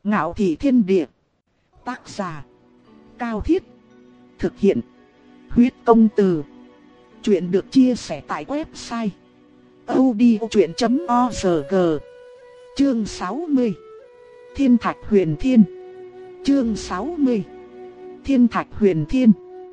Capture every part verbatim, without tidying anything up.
Ngạo thị thiên địa. Tác giả Cao Thiết. Thực hiện Huyết Công Từ. Chuyện được chia sẻ tại website audiochuyện chấm org. Chương sáu mươi. Thiên Thạch Huyền Thiên. Chương sáu mươi. Thiên Thạch Huyền Thiên.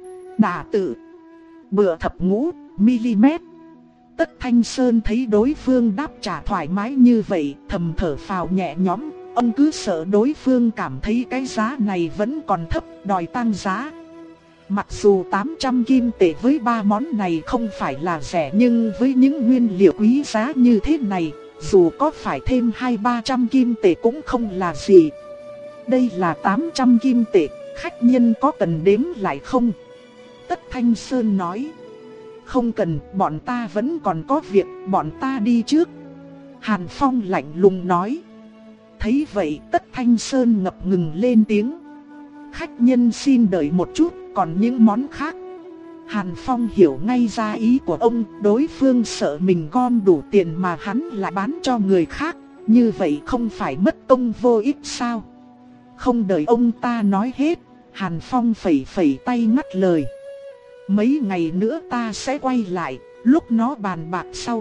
Đả tự. Bựa thập ngũ mm. Tất Thanh Sơn thấy đối phương đáp trả thoải mái như vậy, thầm thở phào nhẹ nhõm. Ông cứ sợ đối phương cảm thấy cái giá này vẫn còn thấp, đòi tăng giá. Mặc dù tám trăm kim tệ với ba món này không phải là rẻ, nhưng với những nguyên liệu quý giá như thế này, dù có phải thêm hai ba trăm kim tệ cũng không là gì. Đây là tám trăm kim tệ, khách nhân có cần đếm lại không? Tất Thanh Sơn nói. Không cần, bọn ta vẫn còn có việc, bọn ta đi trước. Hàn Phong lạnh lùng nói. Thấy vậy, Tất Thanh Sơn ngập ngừng lên tiếng. Khách nhân xin đợi một chút, còn những món khác. Hàn Phong hiểu ngay ra ý của ông, đối phương sợ mình gom đủ tiền mà hắn lại bán cho người khác, như vậy không phải mất công vô ích sao? Không đợi ông ta nói hết, Hàn Phong phẩy phẩy tay ngắt lời. Mấy ngày nữa ta sẽ quay lại, lúc nó bàn bạc sau.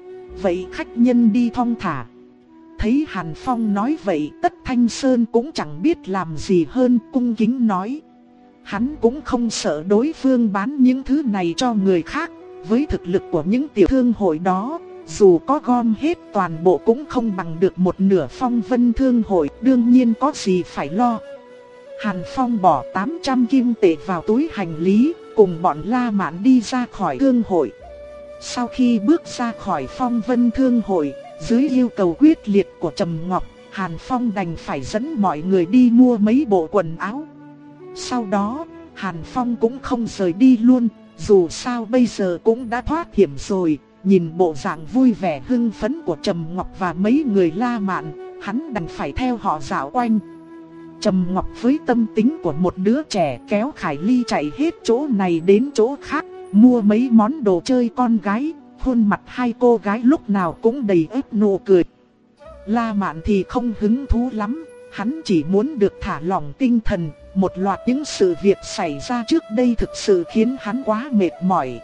Vậy khách nhân đi thong thả. Thấy Hàn Phong nói vậy, Tất Thanh Sơn cũng chẳng biết làm gì hơn, cung kính nói. Hắn cũng không sợ đối phương bán những thứ này cho người khác. Với thực lực của những tiểu thương hội đó, dù có gom hết toàn bộ cũng không bằng được một nửa Phong Vân Thương hội, đương nhiên có gì phải lo. Hàn Phong bỏ tám trăm kim tệ vào túi hành lý, cùng bọn La Mạn đi ra khỏi thương hội. Sau khi bước ra khỏi Phong Vân Thương hội, dưới yêu cầu quyết liệt của Trầm Ngọc, Hàn Phong đành phải dẫn mọi người đi mua mấy bộ quần áo. Sau đó, Hàn Phong cũng không rời đi luôn, dù sao bây giờ cũng đã thoát hiểm rồi. Nhìn bộ dạng vui vẻ hưng phấn của Trầm Ngọc và mấy người La Mạn, hắn đành phải theo họ dạo quanh. Trầm Ngọc với tâm tính của một đứa trẻ kéo Khải Ly chạy hết chỗ này đến chỗ khác, mua mấy món đồ chơi con gái. Khuôn mặt hai cô gái lúc nào cũng đầy ếp nụ cười. La Mạn thì không hứng thú lắm, hắn chỉ muốn được thả lỏng tinh thần. Một loạt những sự việc xảy ra trước đây thực sự khiến hắn quá mệt mỏi.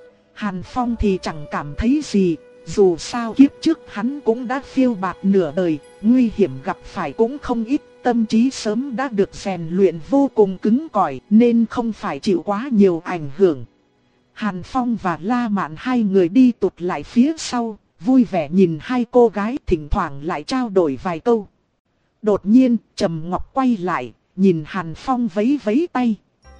Hàn Phong thì chẳng cảm thấy gì, dù sao kiếp trước hắn cũng đã phiêu bạt nửa đời, nguy hiểm gặp phải cũng không ít, tâm trí sớm đã được rèn luyện vô cùng cứng cỏi nên không phải chịu quá nhiều ảnh hưởng. Hàn Phong và La Mạn hai người đi tụt lại phía sau, vui vẻ nhìn hai cô gái, thỉnh thoảng lại trao đổi vài câu. Đột nhiên, Trầm Ngọc quay lại, nhìn Hàn Phong vẫy vẫy tay.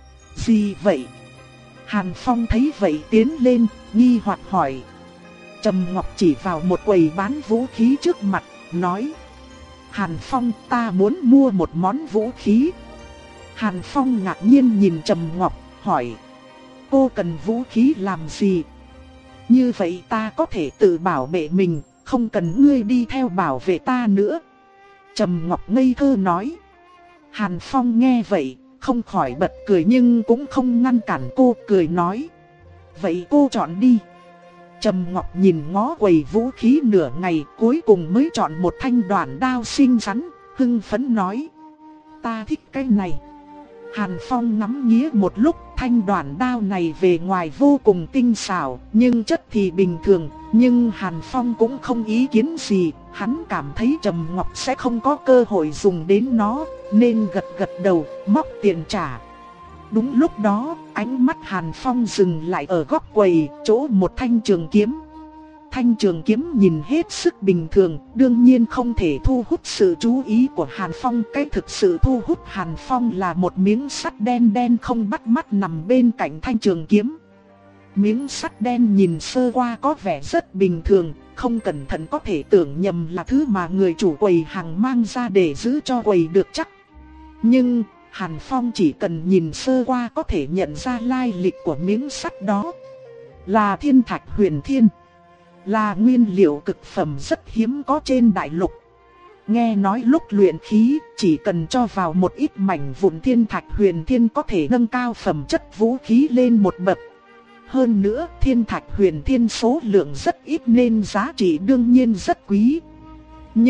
Gì vậy? Hàn Phong thấy vậy tiến lên, nghi hoặc hỏi. Trầm Ngọc chỉ vào một quầy bán vũ khí trước mặt, nói. Hàn Phong, ta muốn mua một món vũ khí. Hàn Phong ngạc nhiên nhìn Trầm Ngọc, hỏi. Cô cần vũ khí làm gì? Như vậy ta có thể tự bảo vệ mình, không cần ngươi đi theo bảo vệ ta nữa. Trầm Ngọc ngây thơ nói. Hàn Phong nghe vậy, không khỏi bật cười nhưng cũng không ngăn cản cô, cười nói. Vậy cô chọn đi. Trầm Ngọc nhìn ngó quầy vũ khí nửa ngày, cuối cùng mới chọn một thanh đoản đao xinh xắn, hưng phấn nói. Ta thích cái này. Hàn Phong ngắm nghía một lúc, thanh đoản đao này về ngoài vô cùng tinh xảo, nhưng chất thì bình thường. Nhưng Hàn Phong cũng không ý kiến gì, hắn cảm thấy Trầm Ngọc sẽ không có cơ hội dùng đến nó, nên gật gật đầu, móc tiền trả. Đúng lúc đó, ánh mắt Hàn Phong dừng lại ở góc quầy, chỗ một thanh trường kiếm. Thanh trường kiếm nhìn hết sức bình thường, đương nhiên không thể thu hút sự chú ý của Hàn Phong. Cái thực sự thu hút Hàn Phong là một miếng sắt đen đen không bắt mắt nằm bên cạnh thanh trường kiếm. Miếng sắt đen nhìn sơ qua có vẻ rất bình thường, không cẩn thận có thể tưởng nhầm là thứ mà người chủ quầy hàng mang ra để giữ cho quầy được chắc. Nhưng Hàn Phong chỉ cần nhìn sơ qua có thể nhận ra lai lịch của miếng sắt đó. Là thiên thạch huyền thiên. Là nguyên liệu cực phẩm rất hiếm có trên đại lục. Nghe nói lúc luyện khí chỉ cần cho vào một ít mảnh vụn thiên thạch huyền thiên có thể nâng cao phẩm chất vũ khí lên một bậc. Hơn nữa thiên thạch huyền thiên số lượng rất ít nên giá trị đương nhiên rất quý. Nhưng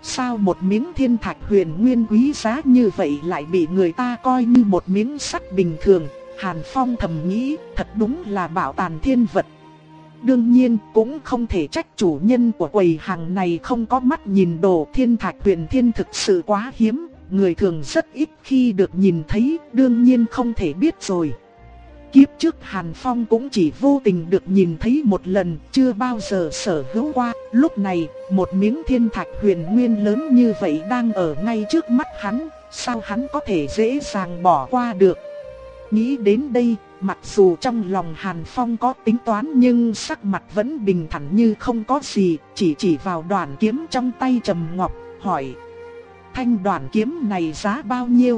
Sao một miếng thiên thạch huyền nguyên quý giá như vậy lại bị người ta coi như một miếng sắt bình thường? Hàn Phong thầm nghĩ, thật đúng là bảo tàng thiên vật. Đương nhiên cũng không thể trách chủ nhân của quầy hàng này không có mắt nhìn đồ. Thiên thạch huyền thiên thực sự quá hiếm, người thường rất ít khi được nhìn thấy, đương nhiên không thể biết rồi. Kiếp trước Hàn Phong cũng chỉ vô tình được nhìn thấy một lần, chưa bao giờ sở hữu qua. Lúc này, một miếng thiên thạch huyền nguyên lớn như vậy đang ở ngay trước mắt hắn, sao hắn có thể dễ dàng bỏ qua được. Nghĩ đến đây, mặc dù trong lòng Hàn Phong có tính toán nhưng sắc mặt vẫn bình thản như không có gì, chỉ chỉ vào đoạn kiếm trong tay Trầm Ngọc, hỏi: thanh đoạn kiếm này giá bao nhiêu?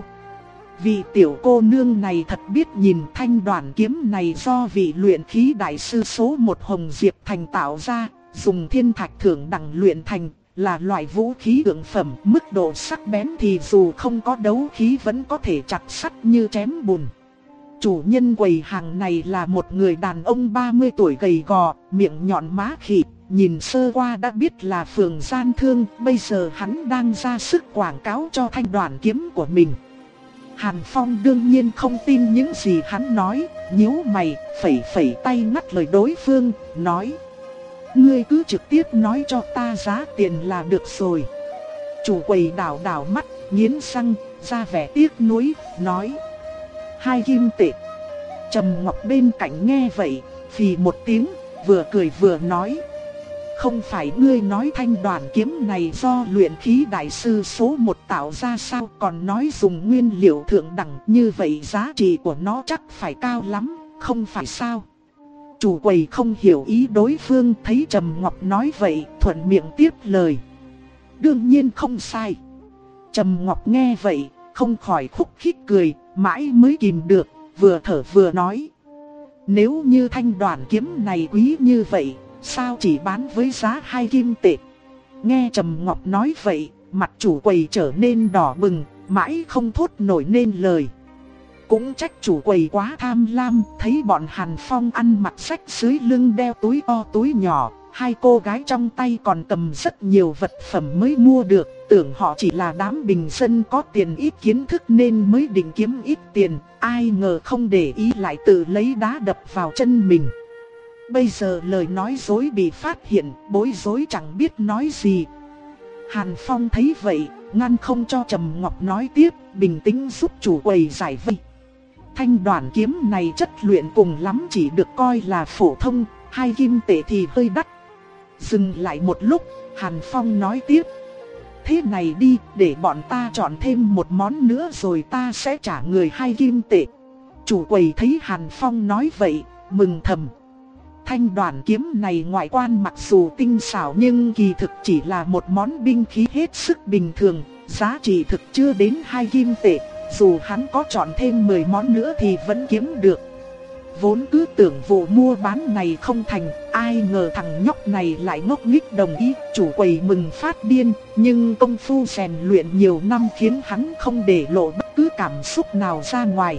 Vị tiểu cô nương này thật biết nhìn. Thanh đoạn kiếm này do vị luyện khí đại sư số một Hồng Diệp Thành tạo ra, dùng thiên thạch thượng đẳng luyện thành, là loại vũ khí thượng phẩm. Mức độ sắc bén thì dù không có đấu khí vẫn có thể chặt sắt như chém bùn. Chủ nhân quầy hàng này là một người đàn ông ba mươi tuổi gầy gò, miệng nhọn má khỉ, nhìn sơ qua đã biết là Phường Gian Thương. Bây giờ hắn đang ra sức quảng cáo cho thanh đoạn kiếm của mình. Hàn Phong đương nhiên không tin những gì hắn nói, nhíu mày, phẩy phẩy tay ngắt lời đối phương, nói: ngươi cứ trực tiếp nói cho ta giá tiền là được rồi. Chủ quầy đảo đảo mắt, nghiến răng, ra vẻ tiếc nuối, nói: hai kim tệ. Trầm Ngọc bên cạnh nghe vậy, phì một tiếng, vừa cười vừa nói: không phải ngươi nói thanh đoạn kiếm này do luyện khí đại sư số một tạo ra sao, còn nói dùng nguyên liệu thượng đẳng, như vậy giá trị của nó chắc phải cao lắm, không phải sao? Chủ quầy không hiểu ý đối phương, thấy Trầm Ngọc nói vậy, thuận miệng tiếp lời: đương nhiên không sai. Trầm Ngọc nghe vậy, không khỏi khúc khích cười, mãi mới kìm được, vừa thở vừa nói: nếu như thanh đoạn kiếm này quý như vậy, sao chỉ bán với giá hai kim tệ? Nghe Trầm Ngọc nói vậy, mặt chủ quầy trở nên đỏ bừng, mãi không thốt nổi nên lời. Cũng trách chủ quầy quá tham lam, thấy bọn Hàn Phong ăn mặc sách dưới lưng đeo túi to túi nhỏ, hai cô gái trong tay còn cầm rất nhiều vật phẩm mới mua được, tưởng họ chỉ là đám bình dân có tiền ít kiến thức nên mới định kiếm ít tiền, ai ngờ không để ý lại tự lấy đá đập vào chân mình. Bây giờ lời nói dối bị phát hiện, bối rối chẳng biết nói gì. Hàn Phong thấy vậy, ngăn không cho Trầm Ngọc nói tiếp, bình tĩnh giúp chủ quầy giải vây. Thanh đoạn kiếm này chất luyện cùng lắm chỉ được coi là phổ thông, hai kim tệ thì hơi đắt. Dừng lại một lúc, Hàn Phong nói tiếp: thế này đi, để bọn ta chọn thêm một món nữa rồi ta sẽ trả người hai kim tệ. Chủ quầy thấy Hàn Phong nói vậy, mừng thầm. Thanh đoạn kiếm này ngoại quan mặc dù tinh xảo nhưng kỳ thực chỉ là một món binh khí hết sức bình thường, giá trị thực chưa đến hai kim tệ, dù hắn có chọn thêm mười món nữa thì vẫn kiếm được. Vốn cứ tưởng vụ mua bán này không thành, ai ngờ thằng nhóc này lại ngốc nghếch đồng ý. Chủ quầy mừng phát điên, nhưng công phu rèn luyện nhiều năm khiến hắn không để lộ bất cứ cảm xúc nào ra ngoài.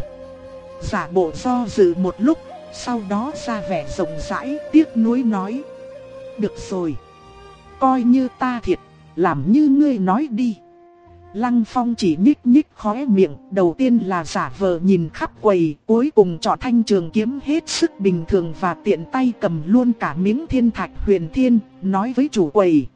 Giả bộ do dự một lúc, sau đó ra vẻ rộng rãi, tiếc nuối nói: được rồi, coi như ta thiệt, làm như ngươi nói đi. Lăng Phong chỉ nhích nhích khóe miệng, đầu tiên là giả vờ nhìn khắp quầy, cuối cùng chọn thanh trường kiếm hết sức bình thường và tiện tay cầm luôn cả miếng thiên thạch huyền thiên, nói với chủ quầy: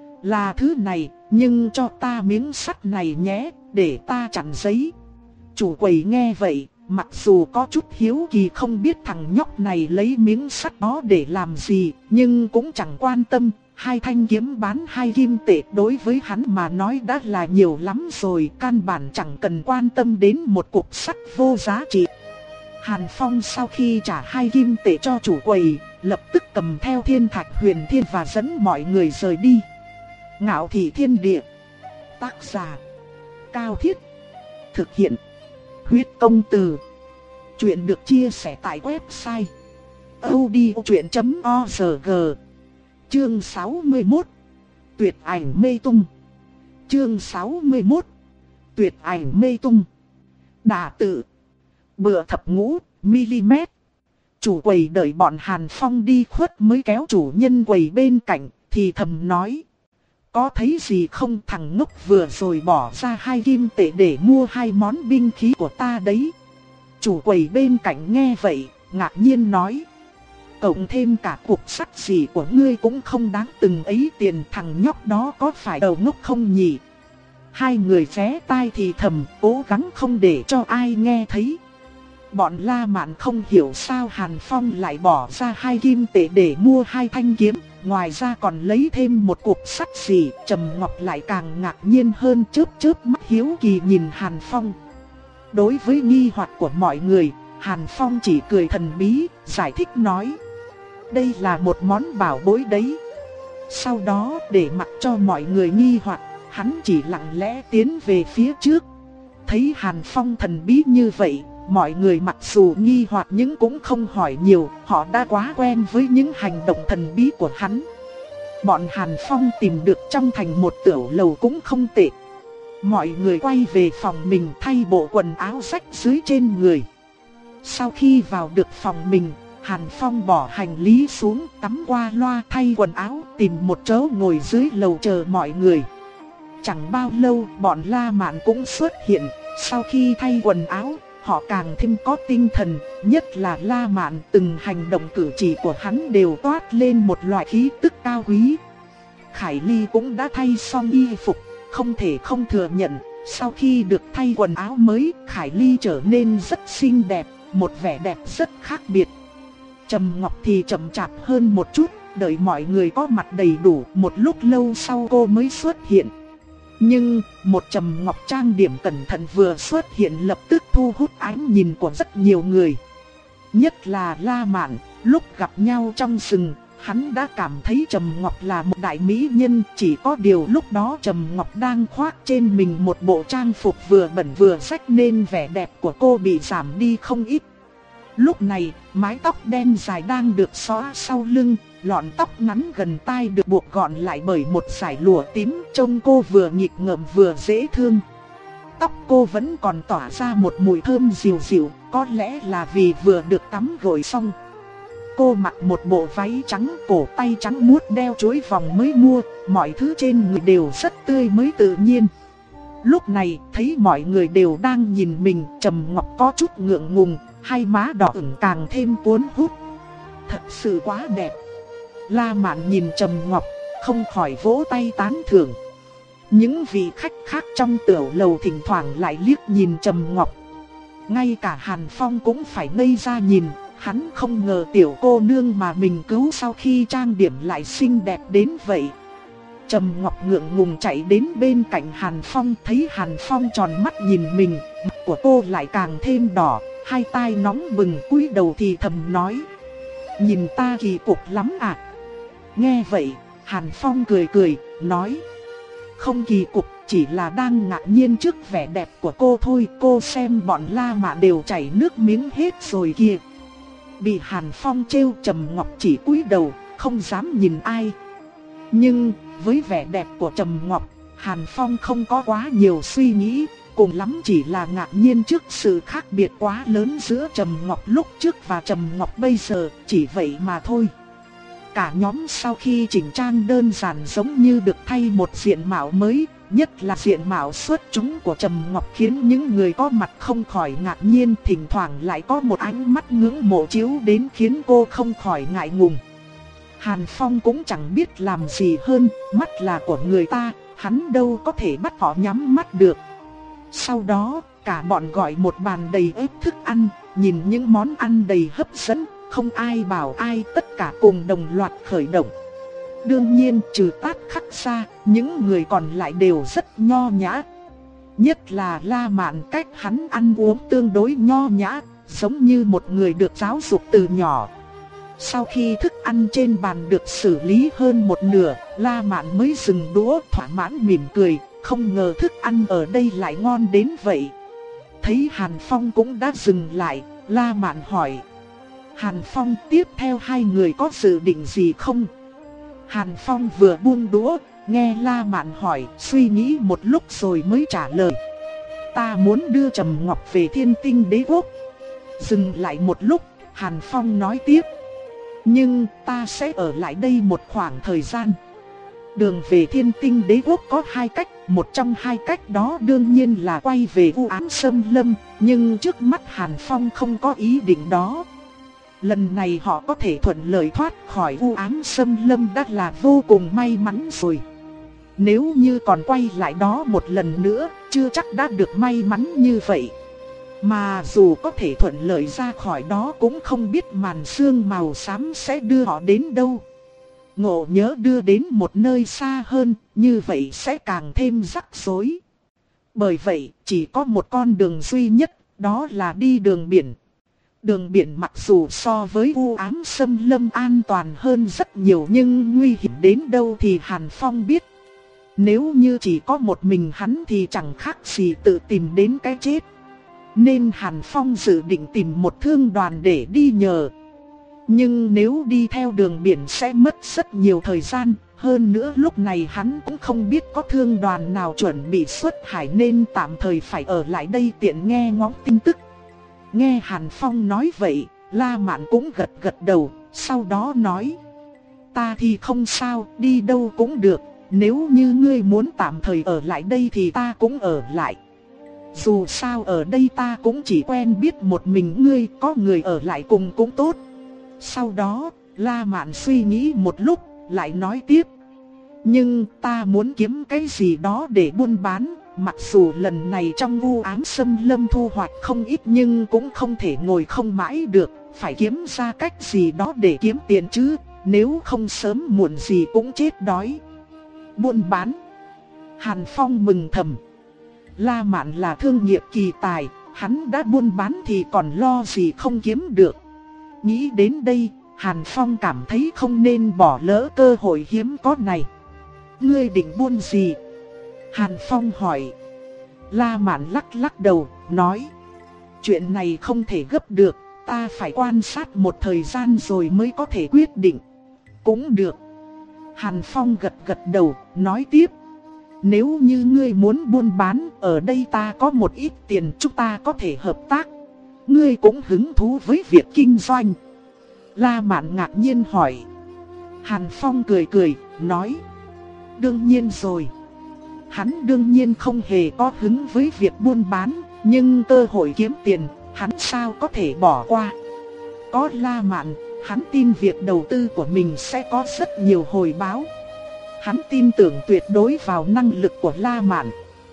là thứ này, nhưng cho ta miếng sắt này nhé, để ta chặn giấy. Chủ quầy nghe vậy, mặc dù có chút hiếu kỳ không biết thằng nhóc này lấy miếng sắt đó để làm gì, nhưng cũng chẳng quan tâm. Hai thanh kiếm bán hai kim tệ đối với hắn mà nói đã là nhiều lắm rồi, căn bản chẳng cần quan tâm đến một cục sắt vô giá trị. Hàn Phong sau khi trả hai kim tệ cho chủ quầy, lập tức cầm theo thiên thạch huyền thiên và dẫn mọi người rời đi. Ngạo Thị Thiên Địa. Tác giả: Cao Thiết. Thực hiện: Huyết Công Từ. Chuyện được chia sẻ tại website audiochuyện chấm org. Chương sáu mươi mốt. Tuyệt ảnh mê tung. Chương sáu mươi mốt. Tuyệt ảnh mê tung. Đả tự. Bữa thập ngũ, mm. Chủ quầy đợi bọn Hàn Phong đi khuất mới kéo chủ nhân quầy bên cạnh, thì thầm nói: có thấy gì không, thằng ngốc vừa rồi bỏ ra hai kim tệ để mua hai món binh khí của ta đấy. Chủ quầy bên cạnh nghe vậy, ngạc nhiên nói. Cộng thêm cả cục sắt gì của ngươi cũng không đáng từng ấy tiền, thằng nhóc đó có phải đầu ngốc không nhỉ? Hai người vé tai thì thầm, cố gắng không để cho ai nghe thấy. Bọn La Mạn không hiểu sao Hàn Phong lại bỏ ra hai kim tệ để mua hai thanh kiếm, ngoài ra còn lấy thêm một cục sắt gì. Trầm Ngọc lại càng ngạc nhiên hơn, chớp chớp mắt hiếu kỳ nhìn Hàn Phong. Đối với nghi hoặc của mọi người, Hàn Phong chỉ cười thần bí, giải thích nói. Đây là một món bảo bối đấy. Sau đó để mặc cho mọi người nghi hoặc, hắn chỉ lặng lẽ tiến về phía trước. Thấy Hàn Phong thần bí như vậy, mọi người mặc dù nghi hoặc nhưng cũng không hỏi nhiều, họ đã quá quen với những hành động thần bí của hắn. Bọn Hàn Phong tìm được trong thành một tiểu lầu cũng không tệ. Mọi người quay về phòng mình thay bộ quần áo rách dưới trên người. Sau khi vào được phòng mình, Hàn Phong bỏ hành lý xuống, tắm qua loa thay quần áo, tìm một chỗ ngồi dưới lầu chờ mọi người. Chẳng bao lâu bọn La Mạn cũng xuất hiện. Sau khi thay quần áo, họ càng thêm có tinh thần, nhất là La Mạn, từng hành động cử chỉ của hắn đều toát lên một loại khí tức cao quý. Khải Ly cũng đã thay xong y phục, không thể không thừa nhận, sau khi được thay quần áo mới, Khải Ly trở nên rất xinh đẹp, một vẻ đẹp rất khác biệt. Trầm Ngọc thì chậm chạp hơn một chút, đợi mọi người có mặt đầy đủ, một lúc lâu sau cô mới xuất hiện. Nhưng, một Trầm Ngọc trang điểm cẩn thận vừa xuất hiện lập tức thu hút ánh nhìn của rất nhiều người. Nhất là La Mạn, lúc gặp nhau trong rừng, hắn đã cảm thấy Trầm Ngọc là một đại mỹ nhân. Chỉ có điều lúc đó Trầm Ngọc đang khoác trên mình một bộ trang phục vừa bẩn vừa rách nên vẻ đẹp của cô bị giảm đi không ít. Lúc này, mái tóc đen dài đang được xõa sau lưng, lọn tóc ngắn gần tai được buộc gọn lại bởi một dải lụa tím, trông cô vừa nghịch ngợm vừa dễ thương. Tóc cô vẫn còn tỏa ra một mùi thơm dịu dịu, có lẽ là vì vừa được tắm gội xong. Cô mặc một bộ váy trắng, cổ tay trắng muốt, đeo chuỗi vòng mới mua, mọi thứ trên người đều rất tươi mới tự nhiên. Lúc này, thấy mọi người đều đang nhìn mình, Trầm Ngọc có chút ngượng ngùng, hai má đỏ ửng càng thêm cuốn hút. Thật sự quá đẹp. La Mạn nhìn Trầm Ngọc, không khỏi vỗ tay tán thưởng. Những vị khách khác trong tiểu lầu thỉnh thoảng lại liếc nhìn Trầm Ngọc. Ngay cả Hàn Phong cũng phải ngây ra nhìn, hắn không ngờ tiểu cô nương mà mình cứu sau khi trang điểm lại xinh đẹp đến vậy. Trầm Ngọc ngượng ngùng chạy đến bên cạnh Hàn Phong, thấy Hàn Phong tròn mắt nhìn mình, mặt của cô lại càng thêm đỏ, hai tai nóng bừng, cúi đầu thì thầm nói. Nhìn ta kỳ cục lắm à? Nghe vậy, Hàn Phong cười cười, nói. Không kỳ cục, chỉ là đang ngạc nhiên trước vẻ đẹp của cô thôi. Cô xem bọn La Mạn đều chảy nước miếng hết rồi kìa. Bị Hàn Phong trêu, Trầm Ngọc chỉ cúi đầu, không dám nhìn ai. Nhưng, với vẻ đẹp của Trầm Ngọc, Hàn Phong không có quá nhiều suy nghĩ, cùng lắm chỉ là ngạc nhiên trước sự khác biệt quá lớn giữa Trầm Ngọc lúc trước và Trầm Ngọc bây giờ, chỉ vậy mà thôi. Cả nhóm sau khi chỉnh trang đơn giản giống như được thay một diện mạo mới, nhất là diện mạo xuất chúng của Trầm Ngọc khiến những người có mặt không khỏi ngạc nhiên, thỉnh thoảng lại có một ánh mắt ngưỡng mộ chiếu đến khiến cô không khỏi ngại ngùng. Hàn Phong cũng chẳng biết làm gì hơn, mắt là của người ta, hắn đâu có thể bắt họ nhắm mắt được. Sau đó, cả bọn gọi một bàn đầy ếp thức ăn, nhìn những món ăn đầy hấp dẫn, không ai bảo ai, tất cả cùng đồng loạt khởi động. Đương nhiên, trừ Tát Khắc ra, những người còn lại đều rất nho nhã. Nhất là La Mạn, cách hắn ăn uống tương đối nho nhã, giống như một người được giáo dục từ nhỏ. Sau khi thức ăn trên bàn được xử lý hơn một nửa, La Mạn mới dừng đũa, thỏa mãn mỉm cười, không ngờ thức ăn ở đây lại ngon đến vậy. Thấy Hàn Phong cũng đã dừng lại, La Mạn hỏi. Hàn Phong, tiếp theo hai người có dự định gì không? Hàn Phong vừa buông đũa, nghe La Mạn hỏi, suy nghĩ một lúc rồi mới trả lời. Ta muốn đưa Trầm Ngọc về Thiên Tinh Đế Quốc. Dừng lại một lúc, Hàn Phong nói tiếp. Nhưng ta sẽ ở lại đây một khoảng thời gian. Đường về Thiên Tinh Đế Quốc có hai cách, một trong hai cách đó đương nhiên là quay về U Ám Sâm Lâm, nhưng trước mắt Hàn Phong không có ý định đó. Lần này họ có thể thuận lợi thoát khỏi U Ám Sâm Lâm đã là vô cùng may mắn rồi. Nếu như còn quay lại đó một lần nữa, chưa chắc đã được may mắn như vậy. Mà dù có thể thuận lợi ra khỏi đó cũng không biết màn sương màu xám sẽ đưa họ đến đâu. Ngộ nhớ đưa đến một nơi xa hơn, như vậy sẽ càng thêm rắc rối. Bởi vậy, chỉ có một con đường duy nhất, đó là đi đường biển. Đường biển mặc dù so với U Ám Sâm Lâm an toàn hơn rất nhiều nhưng nguy hiểm đến đâu thì Hàn Phong biết. Nếu như chỉ có một mình hắn thì chẳng khác gì tự tìm đến cái chết. Nên Hàn Phong dự định tìm một thương đoàn để đi nhờ. Nhưng nếu đi theo đường biển sẽ mất rất nhiều thời gian. Hơn nữa lúc này hắn cũng không biết có thương đoàn nào chuẩn bị xuất hải nên tạm thời phải ở lại đây tiện nghe ngóng tin tức. Nghe Hàn Phong nói vậy, La Mạn cũng gật gật đầu, sau đó nói: ta thì không sao, đi đâu cũng được, nếu như ngươi muốn tạm thời ở lại đây thì ta cũng ở lại. Dù sao ở đây ta cũng chỉ quen biết một mình ngươi, có người ở lại cùng cũng tốt. Sau đó, La Mạn suy nghĩ một lúc, lại nói tiếp: nhưng ta muốn kiếm cái gì đó để buôn bán. Mặc dù lần này trong U Ám Sâm Lâm thu hoạch không ít nhưng cũng không thể ngồi không mãi được, phải kiếm ra cách gì đó để kiếm tiền chứ, nếu không sớm muộn gì cũng chết đói. Buôn bán. Hàn Phong mừng thầm. La Mạn là thương nghiệp kỳ tài, hắn đã buôn bán thì còn lo gì không kiếm được. Nghĩ đến đây, Hàn Phong cảm thấy không nên bỏ lỡ cơ hội hiếm có này. Ngươi định buôn gì? Hàn Phong hỏi. La Mạn lắc lắc đầu, nói: chuyện này không thể gấp được, ta phải quan sát một thời gian rồi mới có thể quyết định. Cũng được. Hàn Phong gật gật đầu, nói tiếp: nếu như ngươi muốn buôn bán, ở đây ta có một ít tiền, chúng ta có thể hợp tác. Ngươi cũng hứng thú với việc kinh doanh? La Mạn ngạc nhiên hỏi. Hàn Phong cười cười, nói: đương nhiên rồi. Hắn đương nhiên không hề có hứng với việc buôn bán, nhưng cơ hội kiếm tiền, hắn sao có thể bỏ qua. Có La Mạn, hắn tin việc đầu tư của mình sẽ có rất nhiều hồi báo. Hắn tin tưởng tuyệt đối vào năng lực của La Mạn.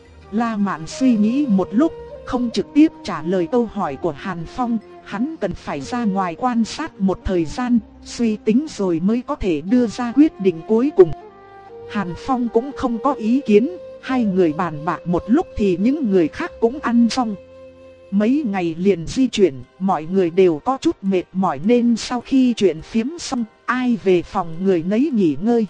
La Mạn suy nghĩ một lúc, không trực tiếp trả lời câu hỏi của Hàn Phong. Hắn cần phải ra ngoài quan sát một thời gian, suy tính rồi mới có thể đưa ra quyết định cuối cùng. Hàn Phong cũng không có ý kiến. Hai người bàn bạc một lúc thì những người khác cũng ăn xong. Mấy ngày liền di chuyển, mọi người đều có chút mệt mỏi nên sau khi chuyện phiếm xong, ai về phòng người nấy nghỉ ngơi.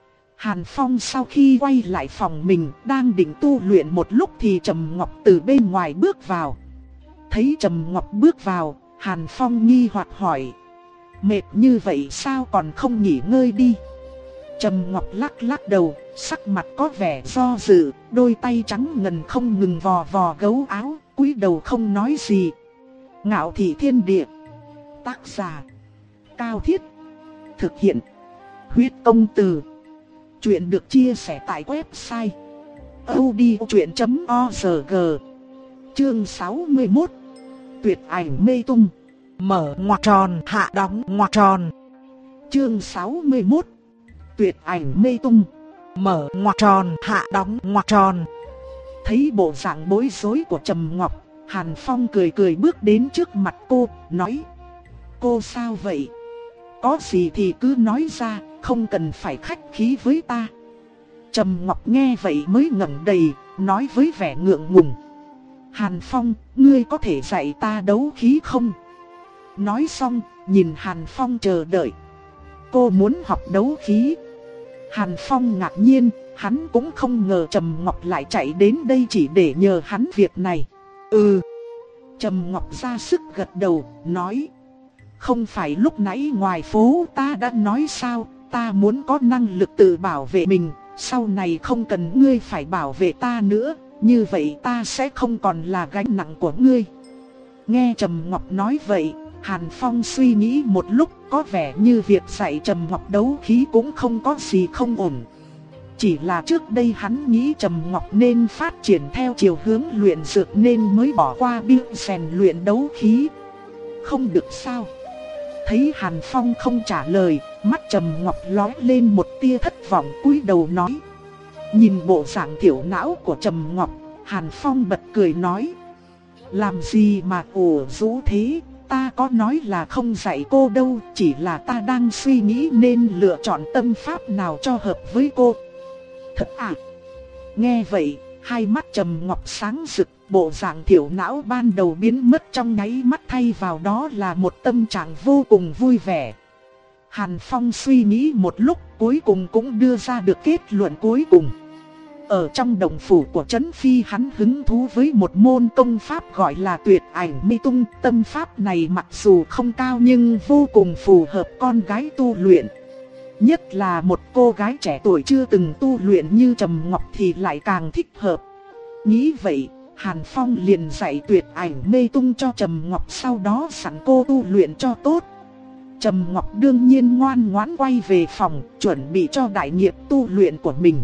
Hàn Phong sau khi quay lại phòng mình, đang định tu luyện một lúc thì Trầm Ngọc từ bên ngoài bước vào. Thấy Trầm Ngọc bước vào, Hàn Phong nghi hoặc hỏi: mệt như vậy sao còn không nghỉ ngơi đi? Trầm Ngọc lắc lắc đầu, sắc mặt có vẻ do dự, đôi tay trắng ngần không ngừng vò vò gấu áo, cúi đầu không nói gì. Ngạo Thị Thiên Địa. Tác giả: Cao Thiết. Thực hiện: Huyết Công Từ. Chuyện được chia sẻ tại website audiochuyện chấm org. Chương sáu mươi mốt. Tuyệt ảnh mê tung. Mở ngoặc tròn, hạ đóng ngoặc tròn. Chương sáu mươi mốt. Tuyệt ảnh mê tung. Mở ngoặc tròn, hạ đóng ngoặc tròn. Thấy bộ dạng bối rối của Trầm Ngọc, Hàn Phong cười cười bước đến trước mặt cô, nói: cô sao vậy? Có gì thì cứ nói ra, không cần phải khách khí với ta. Trầm Ngọc nghe vậy mới ngẩng đầy, nói với vẻ ngượng ngùng: Hàn Phong, ngươi có thể dạy ta đấu khí không? Nói xong, nhìn Hàn Phong chờ đợi. Cô muốn học đấu khí? Hàn Phong ngạc nhiên, hắn cũng không ngờ Trầm Ngọc lại chạy đến đây chỉ để nhờ hắn việc này. Ừ. Trầm Ngọc ra sức gật đầu, nói: không phải lúc nãy ngoài phố ta đã nói sao, ta muốn có năng lực tự bảo vệ mình, sau này không cần ngươi phải bảo vệ ta nữa, như vậy ta sẽ không còn là gánh nặng của ngươi. Nghe Trầm Ngọc nói vậy, Hàn Phong suy nghĩ một lúc, có vẻ như việc dạy Trầm Ngọc đấu khí cũng không có gì không ổn. chỉ là trước đây hắn nghĩ Trầm Ngọc nên phát triển theo chiều hướng luyện dược nên mới bỏ qua biên rèn luyện đấu khí. Không được sao? Thấy Hàn Phong không trả lời, mắt Trầm Ngọc lóe lên một tia thất vọng, cúi đầu nói. Nhìn bộ dạng thiểu não của Trầm Ngọc, Hàn Phong bật cười nói. Làm gì mà ủ rũ thế, ta có nói là không dạy cô đâu, chỉ là ta đang suy nghĩ nên lựa chọn tâm pháp nào cho hợp với cô. Thật à? Nghe vậy, hai mắt Trầm Ngọc sáng rực, bộ dạng thiểu não ban đầu biến mất trong nháy mắt, thay vào đó là một tâm trạng vô cùng vui vẻ. Hàn Phong suy nghĩ một lúc, cuối cùng cũng đưa ra được kết luận cuối cùng. Ở trong động phủ của Trấn Phi, hắn hứng thú với một môn công pháp gọi là Tuyệt Ảnh Mê Tung. Tâm pháp này mặc dù không cao nhưng vô cùng phù hợp con gái tu luyện. Nhất là một cô gái trẻ tuổi chưa từng tu luyện như Trầm Ngọc thì lại càng thích hợp. Nghĩ vậy, Hàn Phong liền dạy Tuyệt Ảnh Mê Tung cho Trầm Ngọc, sau đó sẵn cô tu luyện cho tốt. Trầm Ngọc đương nhiên ngoan ngoãn quay về phòng, chuẩn bị cho đại nghiệp tu luyện của mình.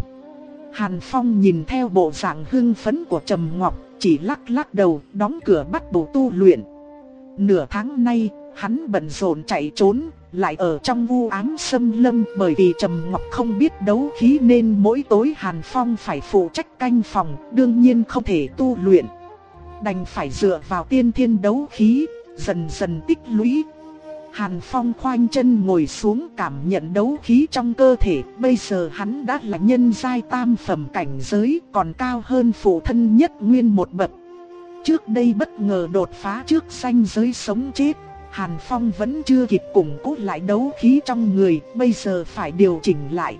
Hàn Phong nhìn theo bộ dạng hưng phấn của Trầm Ngọc, chỉ lắc lắc đầu, đóng cửa bắt đầu tu luyện. Nửa tháng nay, hắn bận rộn chạy trốn, lại ở trong u ám xâm lâm, bởi vì Trầm Ngọc không biết đấu khí nên mỗi tối Hàn Phong phải phụ trách canh phòng, đương nhiên không thể tu luyện. Đành phải dựa vào tiên thiên đấu khí, dần dần tích lũy. Hàn Phong khoanh chân ngồi xuống cảm nhận đấu khí trong cơ thể, bây giờ hắn đã là nhân giai tam phẩm cảnh giới, còn cao hơn phụ thân Nhất Nguyên một bậc. Trước đây bất ngờ đột phá trước ranh giới sống chết, Hàn Phong vẫn chưa kịp củng cố lại đấu khí trong người, bây giờ phải điều chỉnh lại.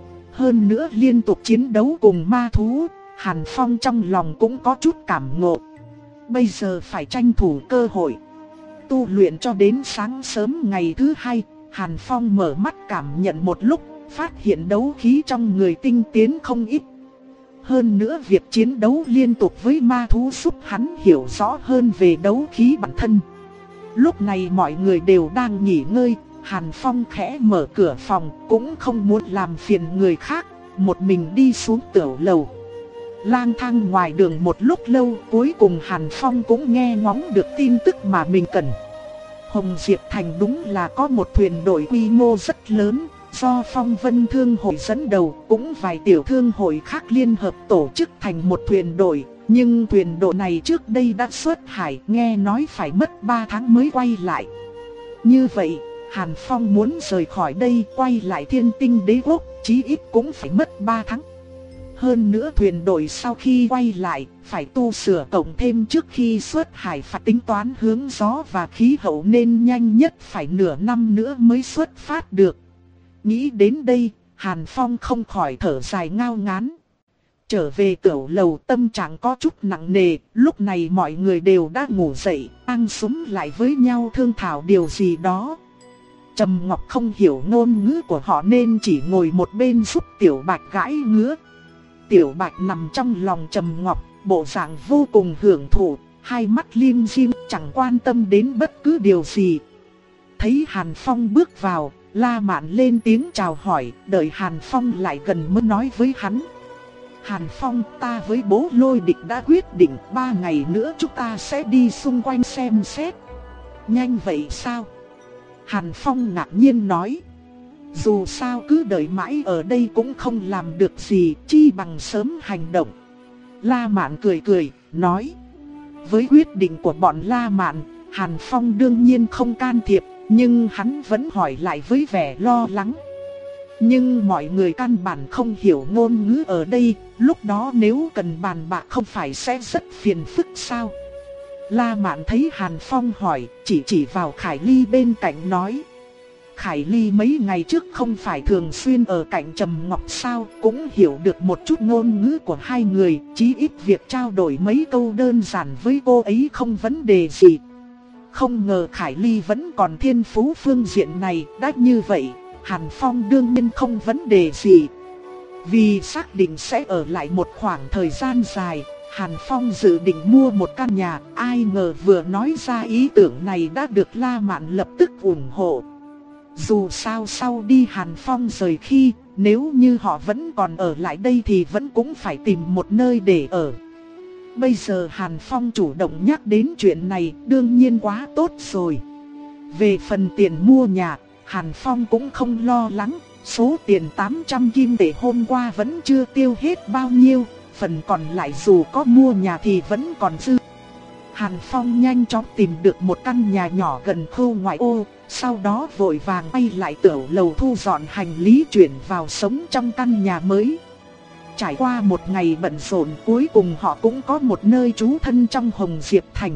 Hơn nữa liên tục chiến đấu cùng ma thú, Hàn Phong trong lòng cũng có chút cảm ngộ. Bây giờ phải tranh thủ cơ hội. Tu luyện cho đến sáng sớm ngày thứ hai, Hàn Phong mở mắt cảm nhận một lúc, phát hiện đấu khí trong người tinh tiến không ít. Hơn nữa việc chiến đấu liên tục với ma thú giúp hắn hiểu rõ hơn về đấu khí bản thân. Lúc này mọi người đều đang nghỉ ngơi, Hàn Phong khẽ mở cửa phòng, cũng không muốn làm phiền người khác, một mình đi xuống tiểu lầu. Lang thang ngoài đường một lúc lâu, cuối cùng Hàn Phong cũng nghe ngóng được tin tức mà mình cần. Hồng Diệp Thành đúng là có một thuyền đội quy mô rất lớn, do Phong Vân Thương hội dẫn đầu, cũng vài tiểu thương hội khác liên hợp tổ chức thành một thuyền đội. Nhưng thuyền đội này trước đây đã xuất hải, nghe nói phải mất ba tháng mới quay lại. Như vậy, Hàn Phong muốn rời khỏi đây quay lại Thiên Tinh Đế Quốc, chí ít cũng phải mất ba tháng. Hơn nữa thuyền đội sau khi quay lại, phải tu sửa cộng thêm trước khi xuất hải, phải tính toán hướng gió và khí hậu nên nhanh nhất phải nửa năm nữa mới xuất phát được. Nghĩ đến đây, Hàn Phong không khỏi thở dài ngao ngán. Trở về tiểu lầu, tâm trạng có chút nặng nề, lúc này mọi người đều đã ngủ dậy, đang súng lại với nhau thương thảo điều gì đó. Trầm Ngọc không hiểu ngôn ngữ của họ nên chỉ ngồi một bên giúp Tiểu Bạch gãi ngứa. Tiểu Bạch nằm trong lòng Trầm Ngọc, bộ dạng vô cùng hưởng thụ, hai mắt lim dim chẳng quan tâm đến bất cứ điều gì. Thấy Hàn Phong bước vào, La Mạn lên tiếng chào hỏi, đợi Hàn Phong lại gần mới nói với hắn. Hàn Phong, ta với bố Lôi Địch đã quyết định ba ngày nữa chúng ta sẽ đi xung quanh xem xét. Nhanh vậy sao? Hàn Phong ngạc nhiên nói. Dù sao cứ đợi mãi ở đây cũng không làm được gì, chi bằng sớm hành động. La Mạn cười cười, nói. Với quyết định của bọn La Mạn, Hàn Phong đương nhiên không can thiệp, nhưng hắn vẫn hỏi lại với vẻ lo lắng. Nhưng mọi người căn bản không hiểu ngôn ngữ ở đây, lúc đó nếu cần bàn bạc không phải sẽ rất phiền phức sao? La Mạn thấy Hàn Phong hỏi, chỉ chỉ vào Khải Ly bên cạnh nói. Khải Ly mấy ngày trước không phải thường xuyên ở cạnh Trầm Ngọc sao, cũng hiểu được một chút ngôn ngữ của hai người, chí ít việc trao đổi mấy câu đơn giản với cô ấy không vấn đề gì. Không ngờ Khải Ly vẫn còn thiên phú phương diện này, đã như vậy, Hàn Phong đương nhiên không vấn đề gì. Vì xác định sẽ ở lại một khoảng thời gian dài, Hàn Phong dự định mua một căn nhà, ai ngờ vừa nói ra ý tưởng này đã được La Mạn lập tức ủng hộ. Dù sao sau đi Hàn Phong rời khi, nếu như họ vẫn còn ở lại đây thì vẫn cũng phải tìm một nơi để ở. Bây giờ Hàn Phong chủ động nhắc đến chuyện này, đương nhiên quá tốt rồi. Về phần tiền mua nhà, Hàn Phong cũng không lo lắng. Số tiền tám trăm kim tệ hôm qua vẫn chưa tiêu hết bao nhiêu, phần còn lại dù có mua nhà thì vẫn còn dư. Hàn Phong nhanh chóng tìm được một căn nhà nhỏ gần khu ngoại ô, sau đó vội vàng bay lại tiểu lầu thu dọn hành lý chuyển vào sống trong căn nhà mới. Trải qua một ngày bận rộn, cuối cùng họ cũng có một nơi trú thân trong Hồng Diệp Thành.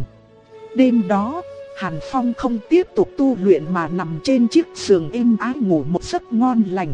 Đêm đó, Hàn Phong không tiếp tục tu luyện mà nằm trên chiếc giường êm ái ngủ một giấc ngon lành.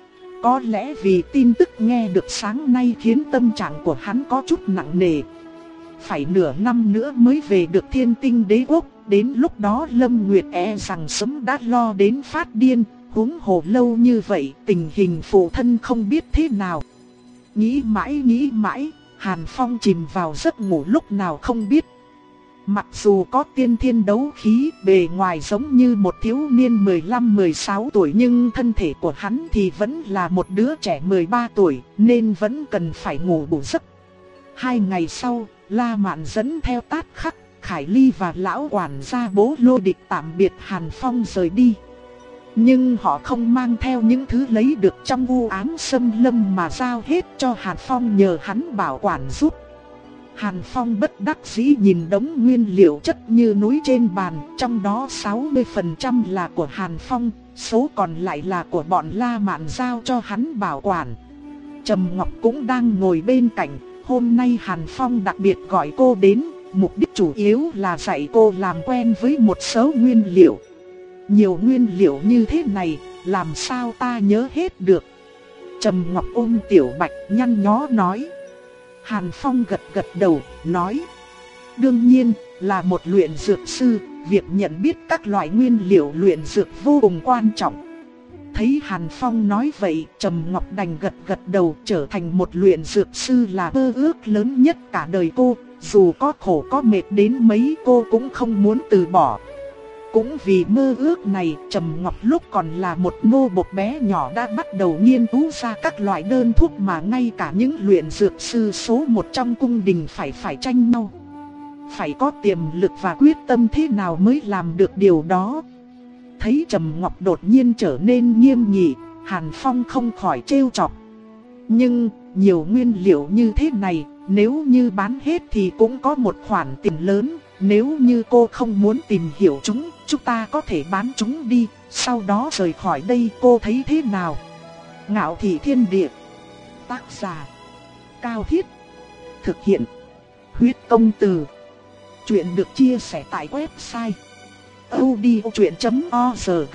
Có lẽ vì tin tức nghe được sáng nay khiến tâm trạng của hắn có chút nặng nề. Phải nửa năm nữa mới về được Thiên Tinh Đế Quốc, đến lúc đó Lâm Nguyệt e rằng sớm đã lo đến phát điên, huống hồ lâu như vậy tình hình phụ thân không biết thế nào. Nghĩ mãi nghĩ mãi, Hàn Phong chìm vào giấc ngủ lúc nào không biết. Mặc dù có tiên thiên đấu khí, bề ngoài giống như một thiếu niên mười lăm mười sáu tuổi, nhưng thân thể của hắn thì vẫn là một đứa trẻ mười ba tuổi, nên vẫn cần phải ngủ đủ giấc. Hai ngày sau, La Mạn dẫn theo Tát Khắc, Khải Ly và lão quản gia Bố Lô Địch tạm biệt Hàn Phong rời đi. Nhưng họ không mang theo những thứ lấy được trong u ám xâm lâm mà giao hết cho Hàn Phong nhờ hắn bảo quản giúp. Hàn Phong bất đắc dĩ nhìn đống nguyên liệu chất như núi trên bàn, trong đó sáu mươi phần trăm là của Hàn Phong, số còn lại là của bọn La Mạn giao cho hắn bảo quản. Trầm Ngọc cũng đang ngồi bên cạnh, hôm nay Hàn Phong đặc biệt gọi cô đến, mục đích chủ yếu là dạy cô làm quen với một số nguyên liệu. Nhiều nguyên liệu như thế này, làm sao ta nhớ hết được. Trầm Ngọc ôm Tiểu Bạch nhăn nhó nói. Hàn Phong gật gật đầu, nói. Đương nhiên, là một luyện dược sư, việc nhận biết các loại nguyên liệu luyện dược vô cùng quan trọng. Thấy Hàn Phong nói vậy, Trầm Ngọc đành gật gật đầu, trở thành một luyện dược sư là mơ ước lớn nhất cả đời cô. Dù có khổ có mệt đến mấy cô cũng không muốn từ bỏ. Cũng vì mơ ước này, Trầm Ngọc lúc còn là một nô bộc bé nhỏ đã bắt đầu nghiên cứu ra các loại đơn thuốc mà ngay cả những luyện dược sư số một trong cung đình phải phải tranh nhau. Phải có tiềm lực và quyết tâm thế nào mới làm được điều đó. Thấy Trầm Ngọc đột nhiên trở nên nghiêm nghị, Hàn Phong không khỏi trêu chọc. Nhưng, nhiều nguyên liệu như thế này, nếu như bán hết thì cũng có một khoản tiền lớn. Nếu như cô không muốn tìm hiểu chúng, chúng ta có thể bán chúng đi, sau đó rời khỏi đây, cô thấy thế nào? Ngạo Thị Thiên Địa. Tác giả Cao Thiết. Thực hiện Huyết Công Từ. Chuyện được chia sẻ tại website audiochuyện chấm org.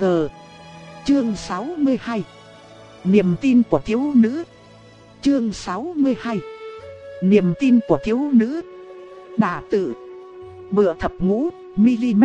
Chương sáu mươi hai. Niềm tin của thiếu nữ. Chương sáu mươi hai. Niềm tin của thiếu nữ. Đả tự. Bựa thập ngũ, mm.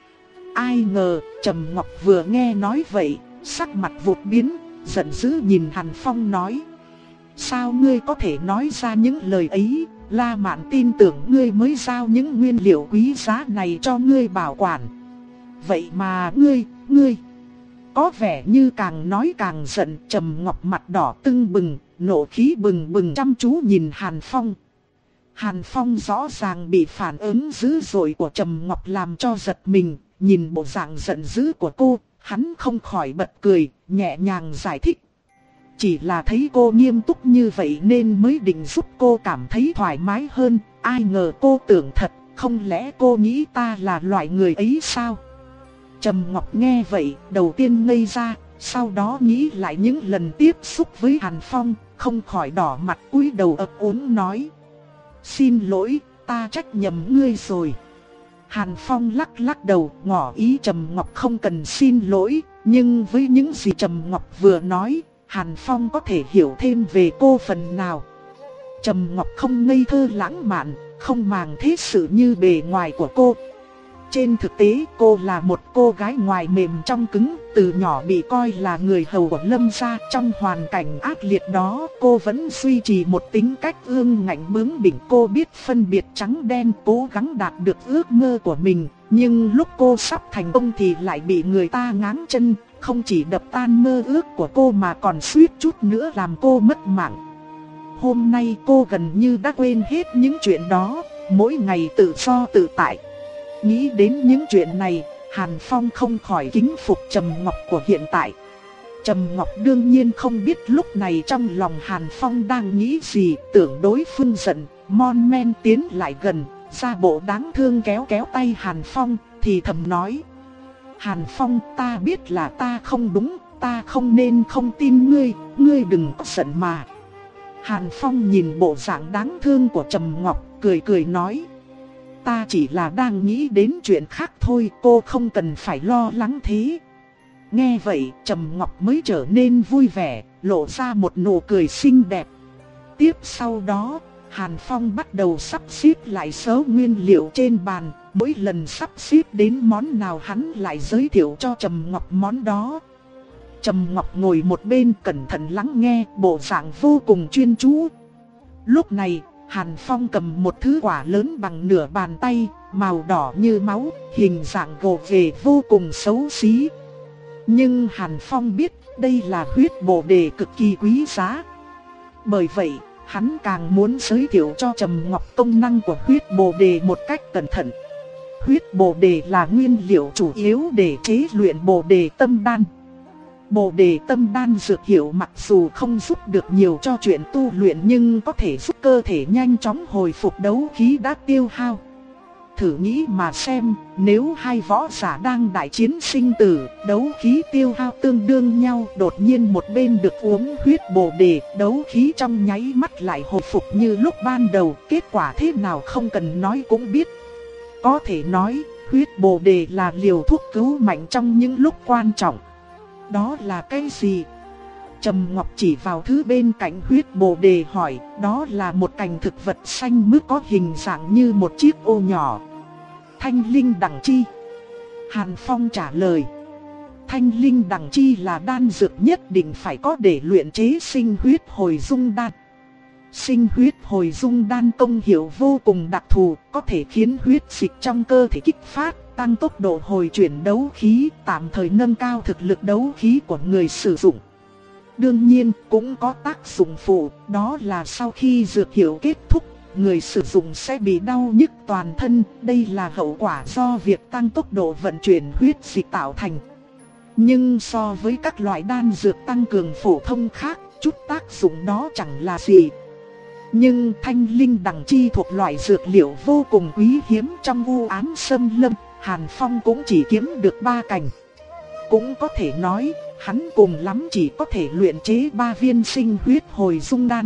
Ai ngờ, Trầm Ngọc vừa nghe nói vậy, sắc mặt vụt biến, giận dữ nhìn Hàn Phong nói. Sao ngươi có thể nói ra những lời ấy, La Mạn tin tưởng ngươi mới giao những nguyên liệu quý giá này cho ngươi bảo quản. Vậy mà ngươi, ngươi... Có vẻ như càng nói càng giận, Trầm Ngọc mặt đỏ tưng bừng, nộ khí bừng bừng chăm chú nhìn Hàn Phong. Hàn Phong rõ ràng bị phản ứng dữ dội của Trầm Ngọc làm cho giật mình, nhìn bộ dạng giận dữ của cô, hắn không khỏi bật cười, nhẹ nhàng giải thích. Chỉ là thấy cô nghiêm túc như vậy nên mới định giúp cô cảm thấy thoải mái hơn, ai ngờ cô tưởng thật, không lẽ cô nghĩ ta là loại người ấy sao? Trầm Ngọc nghe vậy, đầu tiên ngây ra, sau đó nghĩ lại những lần tiếp xúc với Hàn Phong, không khỏi đỏ mặt cúi đầu ấp úng nói. Xin lỗi, ta trách nhầm ngươi rồi. Hàn Phong lắc lắc đầu, ngỏ ý Trầm Ngọc không cần xin lỗi, nhưng với những gì Trầm Ngọc vừa nói, Hàn Phong có thể hiểu thêm về cô phần nào. Trầm Ngọc không ngây thơ lãng mạn, không màng thế sự như bề ngoài của cô. Trên thực tế cô là một cô gái ngoài mềm trong cứng, từ nhỏ bị coi là người hầu của Lâm gia. Trong hoàn cảnh ác liệt đó, cô vẫn duy trì một tính cách ương ngạnh bướng bỉnh. Cô biết phân biệt trắng đen, cố gắng đạt được ước mơ của mình. Nhưng lúc cô sắp thành công thì lại bị người ta ngáng chân. không chỉ đập tan mơ ước của cô mà còn suýt chút nữa làm cô mất mạng. Hôm nay cô gần như đã quên hết những chuyện đó, mỗi ngày tự do tự tại. Nghĩ đến những chuyện này, Hàn Phong không khỏi kính phục Trầm Ngọc của hiện tại. Trầm Ngọc đương nhiên không biết lúc này trong lòng Hàn Phong đang nghĩ gì, tưởng đối phương giận, mon men tiến lại gần, ra bộ đáng thương kéo kéo tay Hàn Phong, thì thầm nói: Hàn Phong, ta biết là ta không đúng, ta không nên không tin ngươi, ngươi đừng có giận mà. Hàn Phong nhìn bộ dạng đáng thương của Trầm Ngọc, cười cười nói: ta chỉ là đang nghĩ đến chuyện khác thôi, cô không cần phải lo lắng thế. Nghe vậy, Trầm Ngọc mới trở nên vui vẻ, lộ ra một nụ cười xinh đẹp. Tiếp sau đó, Hàn Phong bắt đầu sắp xếp lại số nguyên liệu trên bàn, mỗi lần sắp xếp đến món nào hắn lại giới thiệu cho Trầm Ngọc món đó. Trầm Ngọc ngồi một bên cẩn thận lắng nghe, bộ dạng vô cùng chuyên chú. Lúc này, Hàn Phong cầm một thứ quả lớn bằng nửa bàn tay, màu đỏ như máu, hình dạng gồ ghề vô cùng xấu xí. Nhưng Hàn Phong biết đây là huyết bồ đề cực kỳ quý giá. Bởi vậy, hắn càng muốn giới thiệu cho Trầm Ngọc công năng của huyết bồ đề một cách cẩn thận. Huyết bồ đề là nguyên liệu chủ yếu để chế luyện bồ đề tâm đan. Bồ đề tâm đan dược hiệu mặc dù không giúp được nhiều cho chuyện tu luyện nhưng có thể giúp cơ thể nhanh chóng hồi phục đấu khí đã tiêu hao. Thử nghĩ mà xem, nếu hai võ giả đang đại chiến sinh tử, đấu khí tiêu hao tương đương nhau, đột nhiên một bên được uống huyết bồ đề, đấu khí trong nháy mắt lại hồi phục như lúc ban đầu, kết quả thế nào không cần nói cũng biết. Có thể nói, huyết bồ đề là liều thuốc cứu mạnh trong những lúc quan trọng. Đó là cái gì? Trầm Ngọc chỉ vào thứ bên cạnh huyết bồ đề hỏi, đó là một cành thực vật xanh mướt có hình dạng như một chiếc ô nhỏ. Thanh linh đằng chi. Hàn Phong trả lời. Thanh linh đằng chi là đan dược nhất định phải có để luyện chế sinh huyết hồi dung đan. Sinh huyết hồi dung đan công hiệu vô cùng đặc thù, có thể khiến huyết dịch trong cơ thể kích phát, tăng tốc độ hồi chuyển đấu khí, tạm thời nâng cao thực lực đấu khí của người sử dụng. Đương nhiên cũng có tác dụng phụ, đó là sau khi dược hiệu kết thúc, người sử dụng sẽ bị đau nhức toàn thân, đây là hậu quả do việc tăng tốc độ vận chuyển huyết dịch tạo thành. Nhưng so với các loại đan dược tăng cường phổ thông khác, chút tác dụng đó chẳng là gì. Nhưng thanh linh đằng chi thuộc loại dược liệu vô cùng quý hiếm trong u ám xâm lâm, Hàn Phong cũng chỉ kiếm được ba cành. Cũng có thể nói, hắn cùng lắm chỉ có thể luyện chế ba viên sinh huyết hồi dung đan.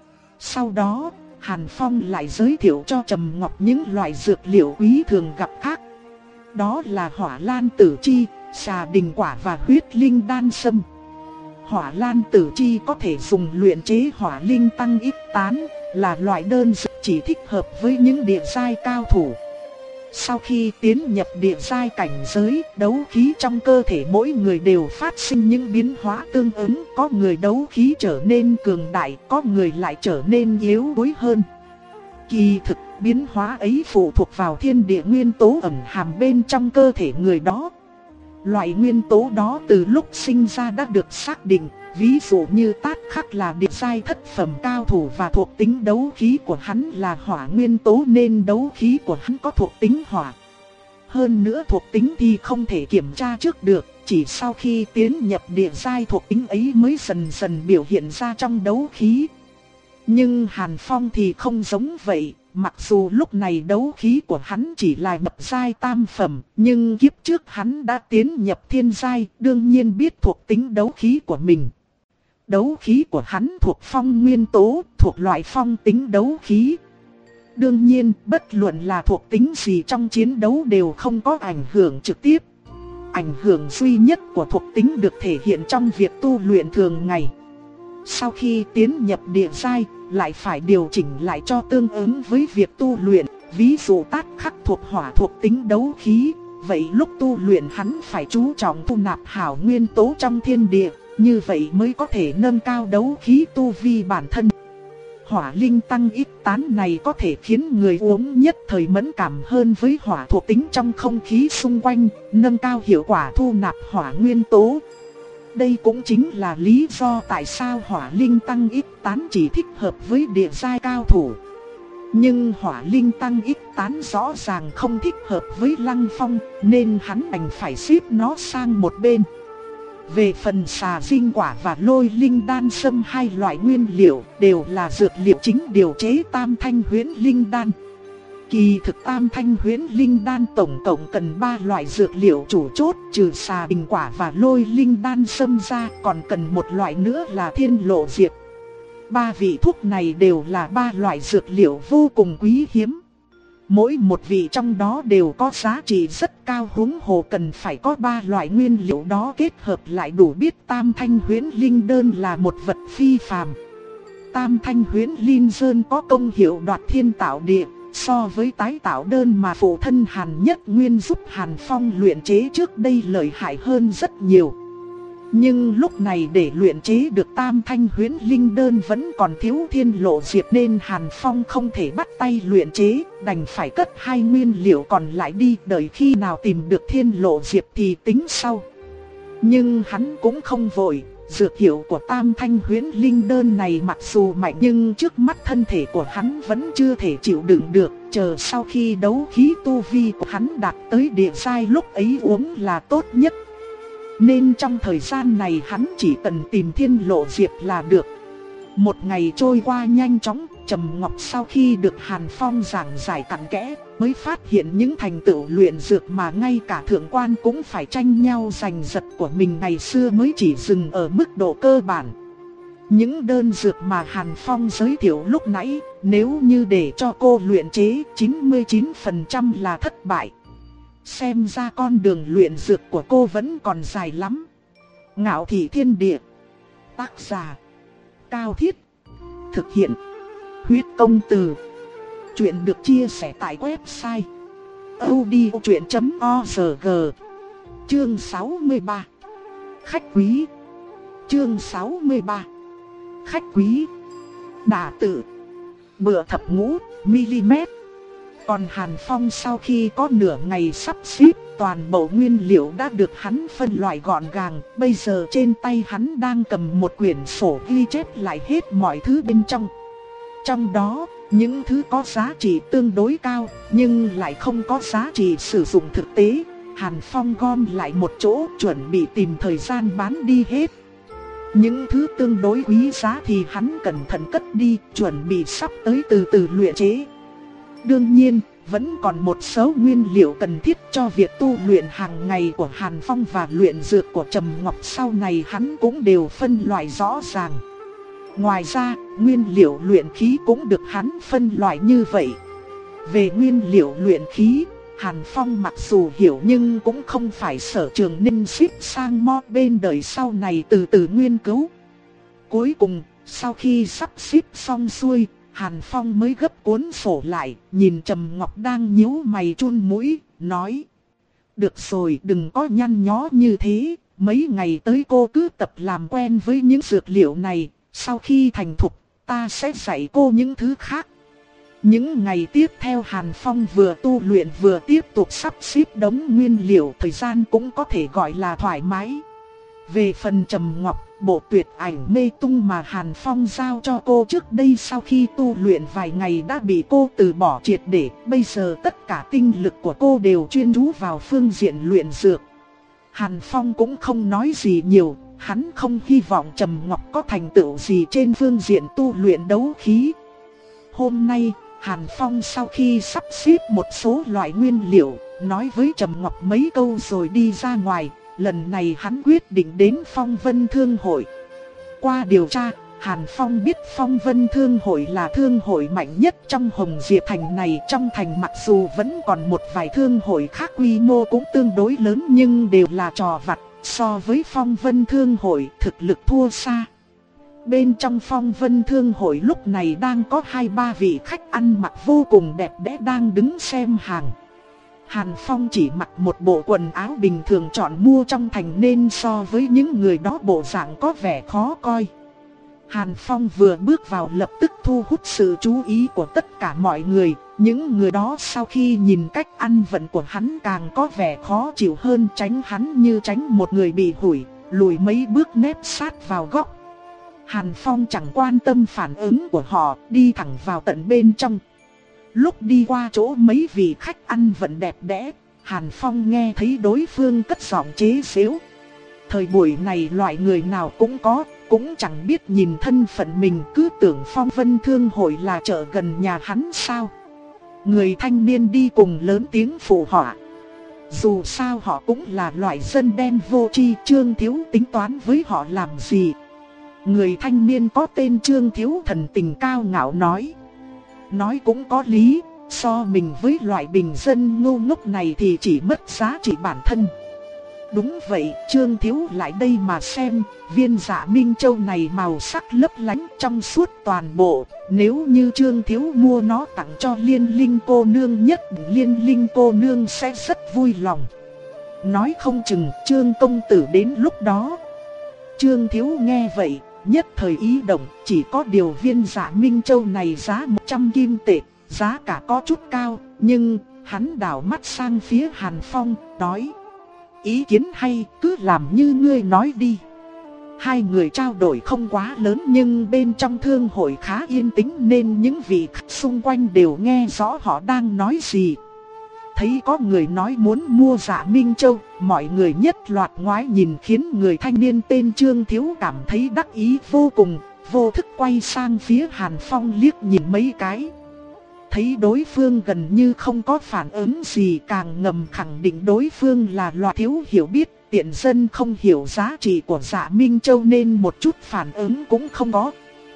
Sau đó, Hàn Phong lại giới thiệu cho Trầm Ngọc những loại dược liệu quý thường gặp khác. Đó là hỏa lan tử chi, xà đình quả và huyết linh đan sâm. Hỏa lan tử chi có thể dùng luyện chế hỏa linh tăng ít tán, là loại đơn dược chỉ thích hợp với những địa giai cao thủ. Sau khi tiến nhập địa giai cảnh giới, đấu khí trong cơ thể mỗi người đều phát sinh những biến hóa tương ứng, có người đấu khí trở nên cường đại, có người lại trở nên yếu đuối hơn. Kỳ thực, biến hóa ấy phụ thuộc vào thiên địa nguyên tố ẩn hàm bên trong cơ thể người đó. Loại nguyên tố đó từ lúc sinh ra đã được xác định, ví dụ như Tát Khắc là địa giai thất phẩm cao thủ và thuộc tính đấu khí của hắn là hỏa nguyên tố nên đấu khí của hắn có thuộc tính hỏa. Hơn nữa thuộc tính thì không thể kiểm tra trước được, chỉ sau khi tiến nhập địa giai thuộc tính ấy mới dần dần biểu hiện ra trong đấu khí. Nhưng Hàn Phong thì không giống vậy. Mặc dù lúc này đấu khí của hắn chỉ là bậc giai tam phẩm, nhưng kiếp trước hắn đã tiến nhập thiên giai, đương nhiên biết thuộc tính đấu khí của mình. Đấu khí của hắn thuộc phong nguyên tố, thuộc loại phong tính đấu khí. Đương nhiên, bất luận là thuộc tính gì trong chiến đấu đều không có ảnh hưởng trực tiếp. Ảnh hưởng duy nhất của thuộc tính được thể hiện trong việc tu luyện thường ngày. Sau khi tiến nhập địa giai, lại phải điều chỉnh lại cho tương ứng với việc tu luyện. Ví dụ Tát Khắc thuộc hỏa thuộc tính đấu khí, vậy lúc tu luyện hắn phải chú trọng thu nạp hảo nguyên tố trong thiên địa, như vậy mới có thể nâng cao đấu khí tu vi bản thân. Hỏa linh tăng ít tán này có thể khiến người uống nhất thời mẫn cảm hơn với hỏa thuộc tính trong không khí xung quanh, nâng cao hiệu quả thu nạp hỏa nguyên tố. Đây cũng chính là lý do tại sao hỏa linh tăng ít tán chỉ thích hợp với địa giai cao thủ. Nhưng hỏa linh tăng ít tán rõ ràng không thích hợp với Lăng Phong, nên hắn đành phải xếp nó sang một bên. Về phần xà dinh quả và lôi linh đan sâm, hai loại nguyên liệu đều là dược liệu chính điều chế tam thanh huyễn linh đan. Kỳ thực tam thanh huyễn linh đan tổng cộng cần ba loại dược liệu chủ chốt, trừ xà bình quả và lôi linh đan sâm ra, còn cần một loại nữa là thiên lộ diệp. Ba vị thuốc này đều là ba loại dược liệu vô cùng quý hiếm. Mỗi một vị trong đó đều có giá trị rất cao, huống hồ cần phải có ba loại nguyên liệu đó kết hợp lại đủ biết tam thanh huyễn linh đơn là một vật phi phàm. Tam thanh huyễn linh đơn có công hiệu đoạt thiên tạo địa, so với tái tạo đơn mà phụ thân Hàn Nhất Nguyên giúp Hàn Phong luyện chế trước đây lợi hại hơn rất nhiều. Nhưng lúc này để luyện chế được tam thanh huyễn linh đơn vẫn còn thiếu thiên lộ diệp, nên Hàn Phong không thể bắt tay luyện chế, đành phải cất hai nguyên liệu còn lại đi, đợi khi nào tìm được thiên lộ diệp thì tính sau. Nhưng hắn cũng không vội, dược hiệu của tam thanh huyễn linh đơn này mặc dù mạnh nhưng trước mắt thân thể của hắn vẫn chưa thể chịu đựng được, chờ sau khi đấu khí tu vi của hắn đạt tới địa giai lúc ấy uống là tốt nhất. Nên trong thời gian này hắn chỉ cần tìm thiên lộ diệp là được. Một ngày trôi qua nhanh chóng, Trầm Ngọc sau khi được Hàn Phong giảng giải cặn kẽ, mới phát hiện những thành tựu luyện dược mà ngay cả thượng quan cũng phải tranh nhau giành giật của mình ngày xưa mới chỉ dừng ở mức độ cơ bản. Những đơn dược mà Hàn Phong giới thiệu lúc nãy, nếu như để cho cô luyện chế, chín mươi chín phần trăm là thất bại. Xem ra con đường luyện dược của cô vẫn còn dài lắm. Ngạo Thị Thiên Địa. Tác giả Cao Thiết. Thực hiện Huyết Công Từ. Chuyện được chia sẻ tại website audiochuyện chấm org. Chương sáu mươi ba. Khách quý. Chương sáu mươi ba. Khách quý. Đả tự. Bữa thập ngũ mm. Còn Hàn Phong sau khi có nửa ngày sắp xếp, toàn bộ nguyên liệu đã được hắn phân loại gọn gàng. Bây giờ trên tay hắn đang cầm một quyển sổ ghi chép lại hết mọi thứ bên trong. Trong đó, những thứ có giá trị tương đối cao, nhưng lại không có giá trị sử dụng thực tế, Hàn Phong gom lại một chỗ, chuẩn bị tìm thời gian bán đi hết. Những thứ tương đối quý giá thì hắn cẩn thận cất đi, chuẩn bị sắp tới từ từ luyện chế. Đương nhiên, vẫn còn một số nguyên liệu cần thiết cho việc tu luyện hàng ngày của Hàn Phong và luyện dược của Trầm Ngọc sau này hắn cũng đều phân loại rõ ràng. Ngoài ra, nguyên liệu luyện khí cũng được hắn phân loại như vậy. Về nguyên liệu luyện khí, Hàn Phong mặc dù hiểu nhưng cũng không phải sở trường nên xếp sang mo bên đời sau này từ từ nghiên cứu. Cuối cùng, sau khi sắp xếp xong xuôi, Hàn Phong mới gấp cuốn sổ lại, nhìn Trầm Ngọc đang nhíu mày chun mũi, nói: được rồi, đừng có nhăn nhó như thế, mấy ngày tới cô cứ tập làm quen với những dược liệu này, sau khi thành thục, ta sẽ dạy cô những thứ khác. Những ngày tiếp theo Hàn Phong vừa tu luyện vừa tiếp tục sắp xếp đống nguyên liệu, thời gian cũng có thể gọi là thoải mái. Về phần Trầm Ngọc, bộ tuyệt ảnh mê tung mà Hàn Phong giao cho cô trước đây sau khi tu luyện vài ngày đã bị cô từ bỏ triệt để. Bây giờ tất cả tinh lực của cô đều chuyên chú vào phương diện luyện dược. Hàn Phong cũng không nói gì nhiều, hắn không hy vọng Trầm Ngọc có thành tựu gì trên phương diện tu luyện đấu khí. Hôm nay, Hàn Phong sau khi sắp xếp một số loại nguyên liệu, nói với Trầm Ngọc mấy câu rồi đi ra ngoài. Lần này hắn quyết định đến Phong Vân Thương Hội. Qua điều tra, Hàn Phong biết Phong Vân Thương Hội là thương hội mạnh nhất trong Hồng Diệp Thành này. Trong thành mặc dù vẫn còn một vài thương hội khác quy mô cũng tương đối lớn nhưng đều là trò vặt. So với Phong Vân Thương Hội thực lực thua xa. Bên trong Phong Vân Thương Hội lúc này đang có hai ba vị khách ăn mặc vô cùng đẹp đẽ đang đứng xem hàng. Hàn Phong chỉ mặc một bộ quần áo bình thường chọn mua trong thành nên so với những người đó bộ dạng có vẻ khó coi. Hàn Phong vừa bước vào lập tức thu hút sự chú ý của tất cả mọi người. Những người đó sau khi nhìn cách ăn vận của hắn càng có vẻ khó chịu hơn, tránh hắn như tránh một người bị hủi. lùi mấy bước nép sát vào góc. Hàn Phong chẳng quan tâm phản ứng của họ, đi thẳng vào tận bên trong. Lúc đi qua chỗ mấy vị khách ăn vẫn đẹp đẽ, Hàn Phong nghe thấy đối phương cất giọng chế giễu. Thời buổi này loại người nào cũng có, cũng chẳng biết nhìn thân phận mình, cứ tưởng Phong Vân Thương hội là chợ gần nhà hắn sao. Người thanh niên đi cùng lớn tiếng phụ họa. Dù sao họ cũng là loại dân đen vô tri, Trương Thiếu tính toán với họ làm gì. Người thanh niên có tên Trương Thiếu thần tình cao ngạo nói. Nói cũng có lý, so mình với loại bình dân ngu ngốc này thì chỉ mất giá trị bản thân. Đúng vậy, Trương Thiếu lại đây mà xem, viên Dạ Minh Châu này màu sắc lấp lánh trong suốt toàn bộ. Nếu như Trương Thiếu mua nó tặng cho Liên Linh cô nương, nhất Liên Linh cô nương sẽ rất vui lòng. Nói không chừng Trương công tử đến lúc đó. Trương Thiếu nghe vậy, nhất thời ý động, chỉ có điều viên Dạ Minh Châu này giá một trăm kim tệ, giá cả có chút cao, nhưng hắn đảo mắt sang phía Hàn Phong, nói: ý kiến hay, cứ làm như ngươi nói đi. Hai người trao đổi không quá lớn nhưng bên trong thương hội khá yên tĩnh nên những vị khách xung quanh đều nghe rõ họ đang nói gì. Thấy có người nói muốn mua Dạ Minh Châu, mọi người nhất loạt ngoái nhìn khiến người thanh niên tên Trương Thiếu cảm thấy đắc ý vô cùng, vô thức quay sang phía Hàn Phong liếc nhìn mấy cái. Thấy đối phương gần như không có phản ứng gì, càng ngầm khẳng định đối phương là loại thiếu hiểu biết, tiện dân không hiểu giá trị của Dạ Minh Châu nên một chút phản ứng cũng không có.